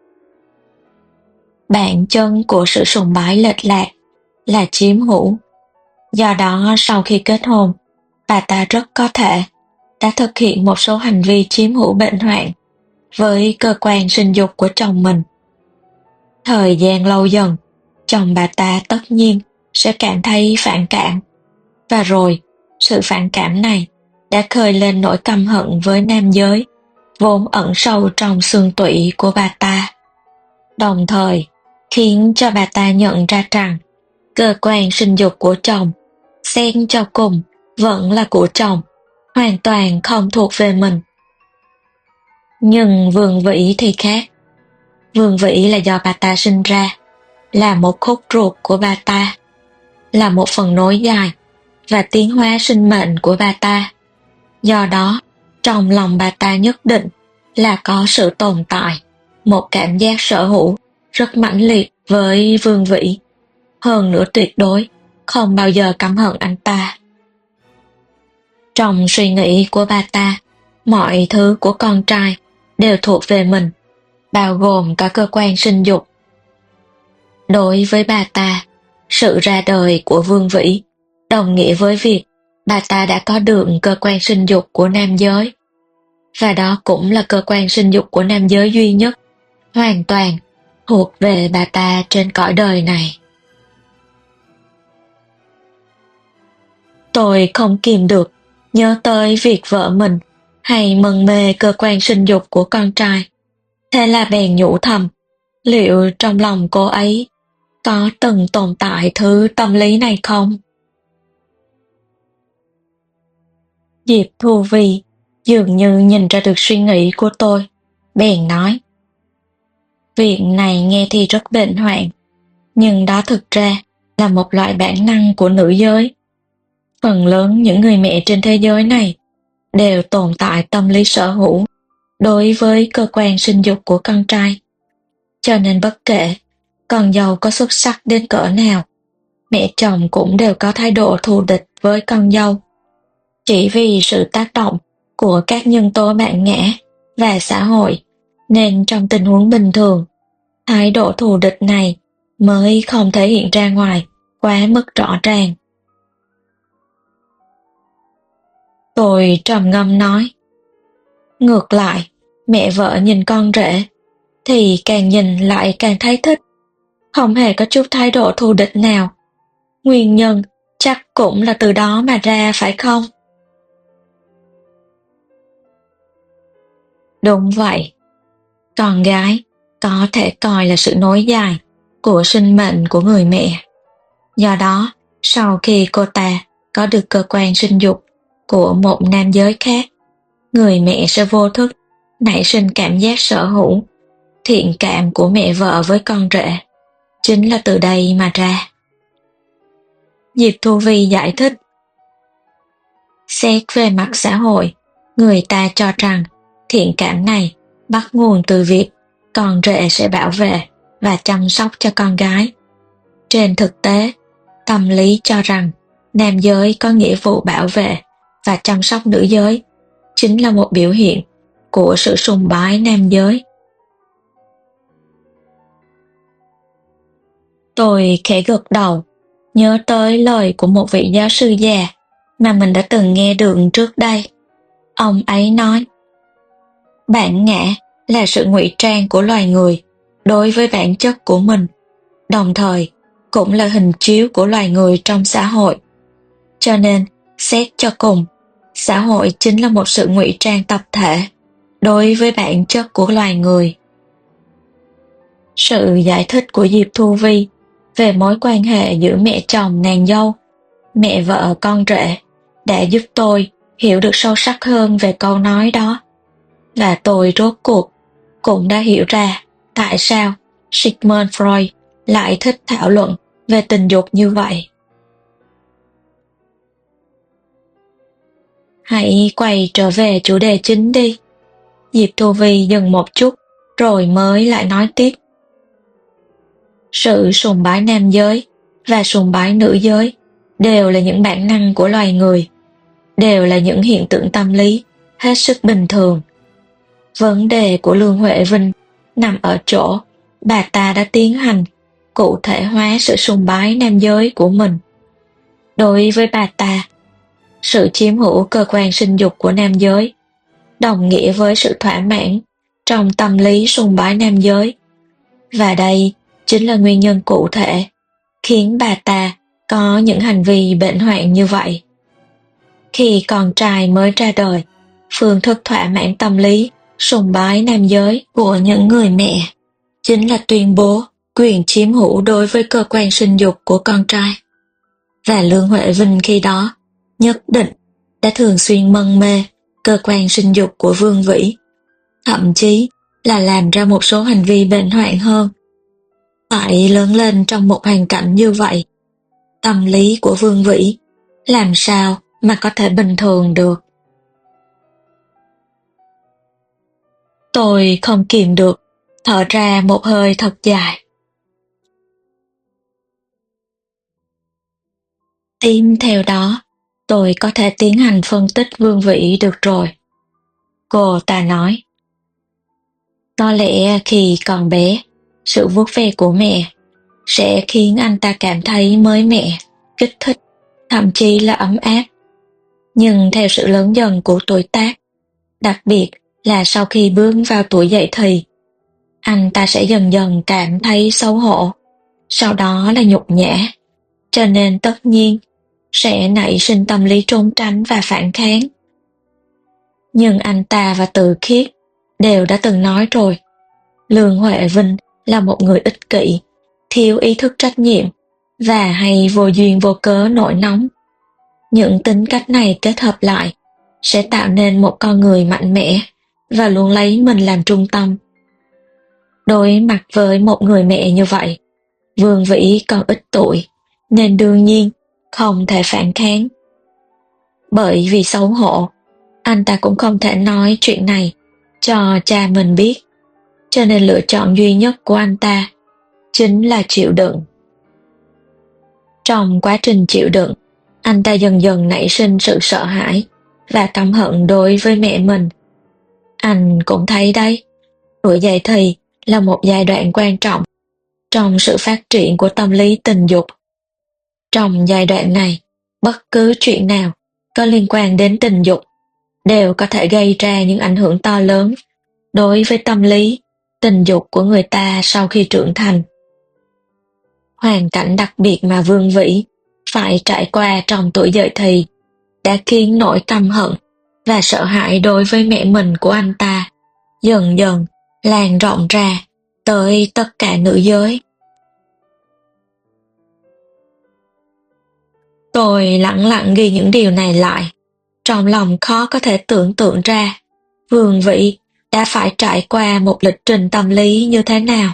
Bản chân của sự sùng bái lệch lạc là chiếm hữu. Do đó sau khi kết hôn, bà ta rất có thể đã thực hiện một số hành vi chiếm hữu bệnh hoạn với cơ quan sinh dục của chồng mình. Thời gian lâu dần, chồng bà ta tất nhiên sẽ cảm thấy phản cảm. Và rồi, sự phản cảm này đã khơi lên nỗi căm hận với nam giới, vốn ẩn sâu trong xương tủy của bà ta. Đồng thời, khiến cho bà ta nhận ra rằng cơ quan sinh dục của chồng, xét cho cùng, vẫn là của chồng, hoàn toàn không thuộc về mình. Nhưng Vương Vĩ thì khác. Vương Vĩ là do bà ta sinh ra, là một khúc ruột của bà ta, là một phần nối dài và tiến hóa sinh mệnh của bà ta. Do đó, trong lòng bà ta nhất định là có sự tồn tại, một cảm giác sở hữu rất mãnh liệt với Vương Vĩ. Hơn nữa tuyệt đối không bao giờ căm hận anh ta. Trong suy nghĩ của bà ta, mọi thứ của con trai đều thuộc về mình, bao gồm cả cơ quan sinh dục. Đối với bà ta, sự ra đời của Vương Vĩ đồng nghĩa với việc bà ta đã có được cơ quan sinh dục của nam giới. Và đó cũng là cơ quan sinh dục của nam giới duy nhất, hoàn toàn thuộc về bà ta trên cõi đời này. Tôi không kìm được nhớ tới việc vợ mình hay mân mê cơ quan sinh dục của con trai. Thế là bèn nhủ thầm, liệu trong lòng cô ấy có từng tồn tại thứ tâm lý này không? Diệp Thu Vi dường như nhìn ra được suy nghĩ của tôi, bèn nói. Việc này nghe thì rất bệnh hoạn, nhưng đó thực ra là một loại bản năng của nữ giới. Phần lớn những người mẹ trên thế giới này đều tồn tại tâm lý sở hữu đối với cơ quan sinh dục của con trai. Cho nên bất kể con dâu có xuất sắc đến cỡ nào, mẹ chồng cũng đều có thái độ thù địch với con dâu. Chỉ vì sự tác động của các nhân tố bản ngã và xã hội, nên trong tình huống bình thường, thái độ thù địch này mới không thể hiện ra ngoài quá mức rõ ràng. Tôi trầm ngâm nói. Ngược lại, mẹ vợ nhìn con rể, thì càng nhìn lại càng thấy thích, không hề có chút thái độ thù địch nào. Nguyên nhân chắc cũng là từ đó mà ra phải không? Đúng vậy. Con gái có thể coi là sự nối dài của sinh mệnh của người mẹ. Do đó, sau khi cô ta có được cơ quan sinh dục của một nam giới khác, người mẹ sẽ vô thức nảy sinh cảm giác sở hữu. Thiện cảm của mẹ vợ với con rể chính là từ đây mà ra. Diệp Thu Vi giải thích. Xét về mặt xã hội, người ta cho rằng thiện cảm này bắt nguồn từ việc con rể sẽ bảo vệ và chăm sóc cho con gái. Trên thực tế, tâm lý cho rằng nam giới có nghĩa vụ bảo vệ và chăm sóc nữ giới, chính là một biểu hiện của sự sùng bái nam giới. Tôi khẽ gật đầu, nhớ tới lời của một vị giáo sư già mà mình đã từng nghe được trước đây. Ông ấy nói, bản ngã là sự ngụy trang của loài người đối với bản chất của mình, đồng thời cũng là hình chiếu của loài người trong xã hội. Cho nên, xét cho cùng, xã hội chính là một sự ngụy trang tập thể đối với bản chất của loài người. Sự giải thích của Diệp Thu Vi về mối quan hệ giữa mẹ chồng nàng dâu, mẹ vợ con rể đã giúp tôi hiểu được sâu sắc hơn về câu nói đó. Và tôi rốt cuộc cũng đã hiểu ra tại sao Sigmund Freud lại thích thảo luận về tình dục như vậy. Hãy quay trở về chủ đề chính đi. Diệp Thu Vi dừng một chút rồi mới lại nói tiếp. Sự sùng bái nam giới và sùng bái nữ giới đều là những bản năng của loài người, đều là những hiện tượng tâm lý hết sức bình thường. Vấn đề của Lương Huệ Vinh nằm ở chỗ bà ta đã tiến hành cụ thể hóa sự sùng bái nam giới của mình. Đối với bà ta, sự chiếm hữu cơ quan sinh dục của nam giới đồng nghĩa với sự thỏa mãn trong tâm lý sùng bái nam giới. Và đây chính là nguyên nhân cụ thể khiến bà ta có những hành vi bệnh hoạn như vậy. Khi con trai mới ra đời, phương thức thỏa mãn tâm lý sùng bái nam giới của những người mẹ chính là tuyên bố quyền chiếm hữu đối với cơ quan sinh dục của con trai. Và Lương Huệ Vinh khi đó nhất định đã thường xuyên mân mê cơ quan sinh dục của Vương Vĩ, thậm chí là làm ra một số hành vi bệnh hoạn hơn. Phải lớn lên trong một hoàn cảnh như vậy, tâm lý của Vương Vĩ làm sao mà có thể bình thường được. Tôi không kìm được, thở ra một hơi thật dài. Tiếp theo đó, tôi có thể tiến hành phân tích Vương Vĩ được rồi. Cô ta nói. Có lẽ khi còn bé, sự vuốt ve của mẹ sẽ khiến anh ta cảm thấy mới mẻ, kích thích, thậm chí là ấm áp. Nhưng theo sự lớn dần của tuổi tác, đặc biệt là sau khi bước vào tuổi dậy thì, anh ta sẽ dần dần cảm thấy xấu hổ, sau đó là nhục nhã, cho nên tất nhiên sẽ nảy sinh tâm lý trốn tránh và phản kháng. Nhưng anh ta và Từ Khiết đều đã từng nói rồi, Lương Huệ Vinh là một người ích kỷ, thiếu ý thức trách nhiệm và hay vô duyên vô cớ nổi nóng. Những tính cách này kết hợp lại sẽ tạo nên một con người mạnh mẽ và luôn lấy mình làm trung tâm. Đối mặt với một người mẹ như vậy, Vương Vĩ còn ít tuổi nên đương nhiên không thể phản kháng. Bởi vì xấu hổ, anh ta cũng không thể nói chuyện này cho cha mình biết, cho nên lựa chọn duy nhất của anh ta chính là chịu đựng. Trong quá trình chịu đựng, anh ta dần dần nảy sinh sự sợ hãi và căm hận đối với mẹ mình. Anh cũng thấy đấy, tuổi dậy thì là một giai đoạn quan trọng trong sự phát triển của tâm lý tình dục. Trong giai đoạn này, bất cứ chuyện nào có liên quan đến tình dục đều có thể gây ra những ảnh hưởng to lớn đối với tâm lý tình dục của người ta sau khi trưởng thành. Hoàn cảnh đặc biệt mà Vương Vĩ phải trải qua trong tuổi dậy thì đã khiến nỗi căm hận và sợ hãi đối với mẹ mình của anh ta dần dần lan rộng ra tới tất cả nữ giới. Tôi lặng lặng ghi những điều này lại, trong lòng khó có thể tưởng tượng ra Vương Vĩ đã phải trải qua một lịch trình tâm lý như thế nào.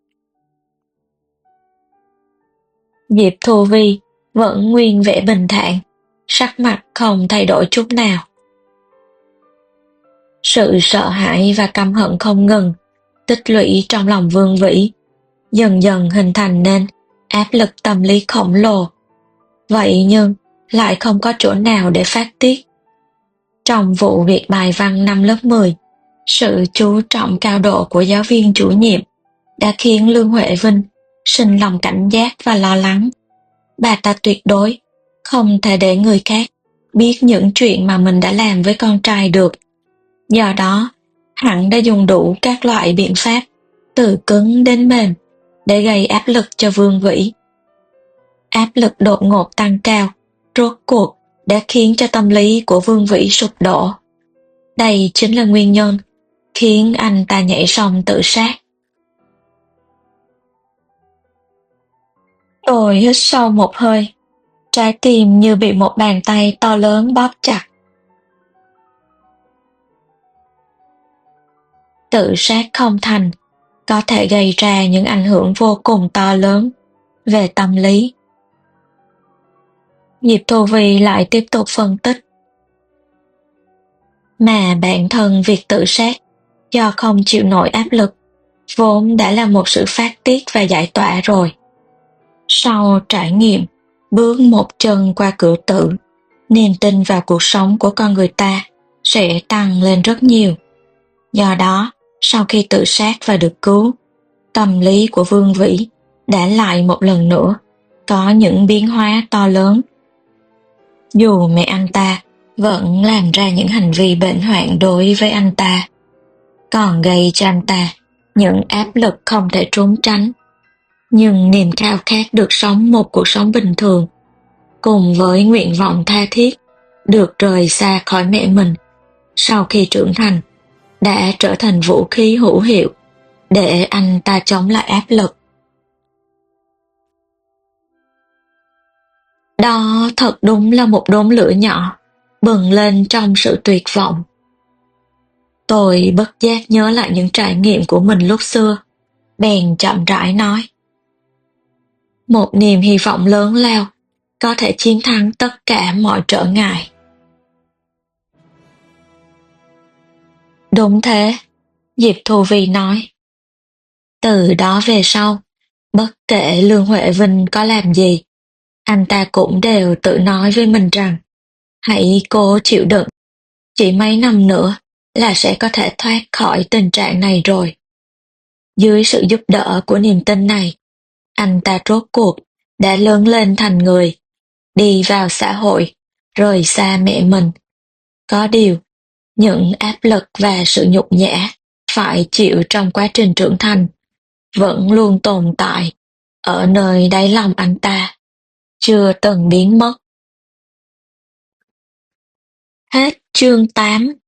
Diệp Thu Vi vẫn nguyên vẻ bình thản, sắc mặt không thay đổi chút nào. Sự sợ hãi và căm hận không ngừng tích lũy trong lòng Vương Vĩ, dần dần hình thành nên áp lực tâm lý khổng lồ. Vậy nhưng lại không có chỗ nào để phát tiết. Trong vụ việc bài văn năm lớp mười, sự chú trọng cao độ của giáo viên chủ nhiệm đã khiến Lương Huệ Vinh sinh lòng cảnh giác và lo lắng. Bà ta tuyệt đối không thể để người khác biết những chuyện mà mình đã làm với con trai được. Do đó, hắn đã dùng đủ các loại biện pháp, từ cứng đến mềm, để gây áp lực cho Vương Vĩ. Áp lực đột ngột tăng cao, rốt cuộc đã khiến cho tâm lý của Vương Vĩ sụp đổ. Đây chính là nguyên nhân khiến anh ta nhảy sông tự sát. Tôi hít sâu một hơi, trái tim như bị một bàn tay to lớn bóp chặt. Tự sát không thành có thể gây ra những ảnh hưởng vô cùng to lớn về tâm lý. Diệp Thu Vy lại tiếp tục phân tích. Mà bản thân việc tự sát do không chịu nổi áp lực vốn đã là một sự phát tiết và giải tỏa rồi. Sau trải nghiệm bước một chân qua cửa tử, niềm tin vào cuộc sống của con người ta sẽ tăng lên rất nhiều. Do đó, sau khi tự sát và được cứu, tâm lý của Vương Vĩ đã lại một lần nữa có những biến hóa to lớn. Dù mẹ anh ta vẫn làm ra những hành vi bệnh hoạn đối với anh ta, còn gây cho anh ta những áp lực không thể trốn tránh, nhưng niềm khao khát được sống một cuộc sống bình thường, cùng với nguyện vọng tha thiết được rời xa khỏi mẹ mình sau khi trưởng thành, đã trở thành vũ khí hữu hiệu để anh ta chống lại áp lực. Đó thật đúng là một đốm lửa nhỏ bừng lên trong sự tuyệt vọng. Tôi bất giác nhớ lại những trải nghiệm của mình lúc xưa, bèn chậm rãi nói. Một niềm hy vọng lớn lao có thể chiến thắng tất cả mọi trở ngại. Đúng thế, Diệp Thu Vy nói. Từ đó về sau, bất kể Lương Huệ Vinh có làm gì, anh ta cũng đều tự nói với mình rằng hãy cố chịu đựng, chỉ mấy năm nữa là sẽ có thể thoát khỏi tình trạng này rồi. Dưới sự giúp đỡ của niềm tin này, anh ta rốt cuộc đã lớn lên thành người, đi vào xã hội, rời xa mẹ mình. Có điều, những áp lực và sự nhục nhã phải chịu trong quá trình trưởng thành vẫn luôn tồn tại ở nơi đáy lòng anh ta, chưa từng biến mất. Hết chương tám.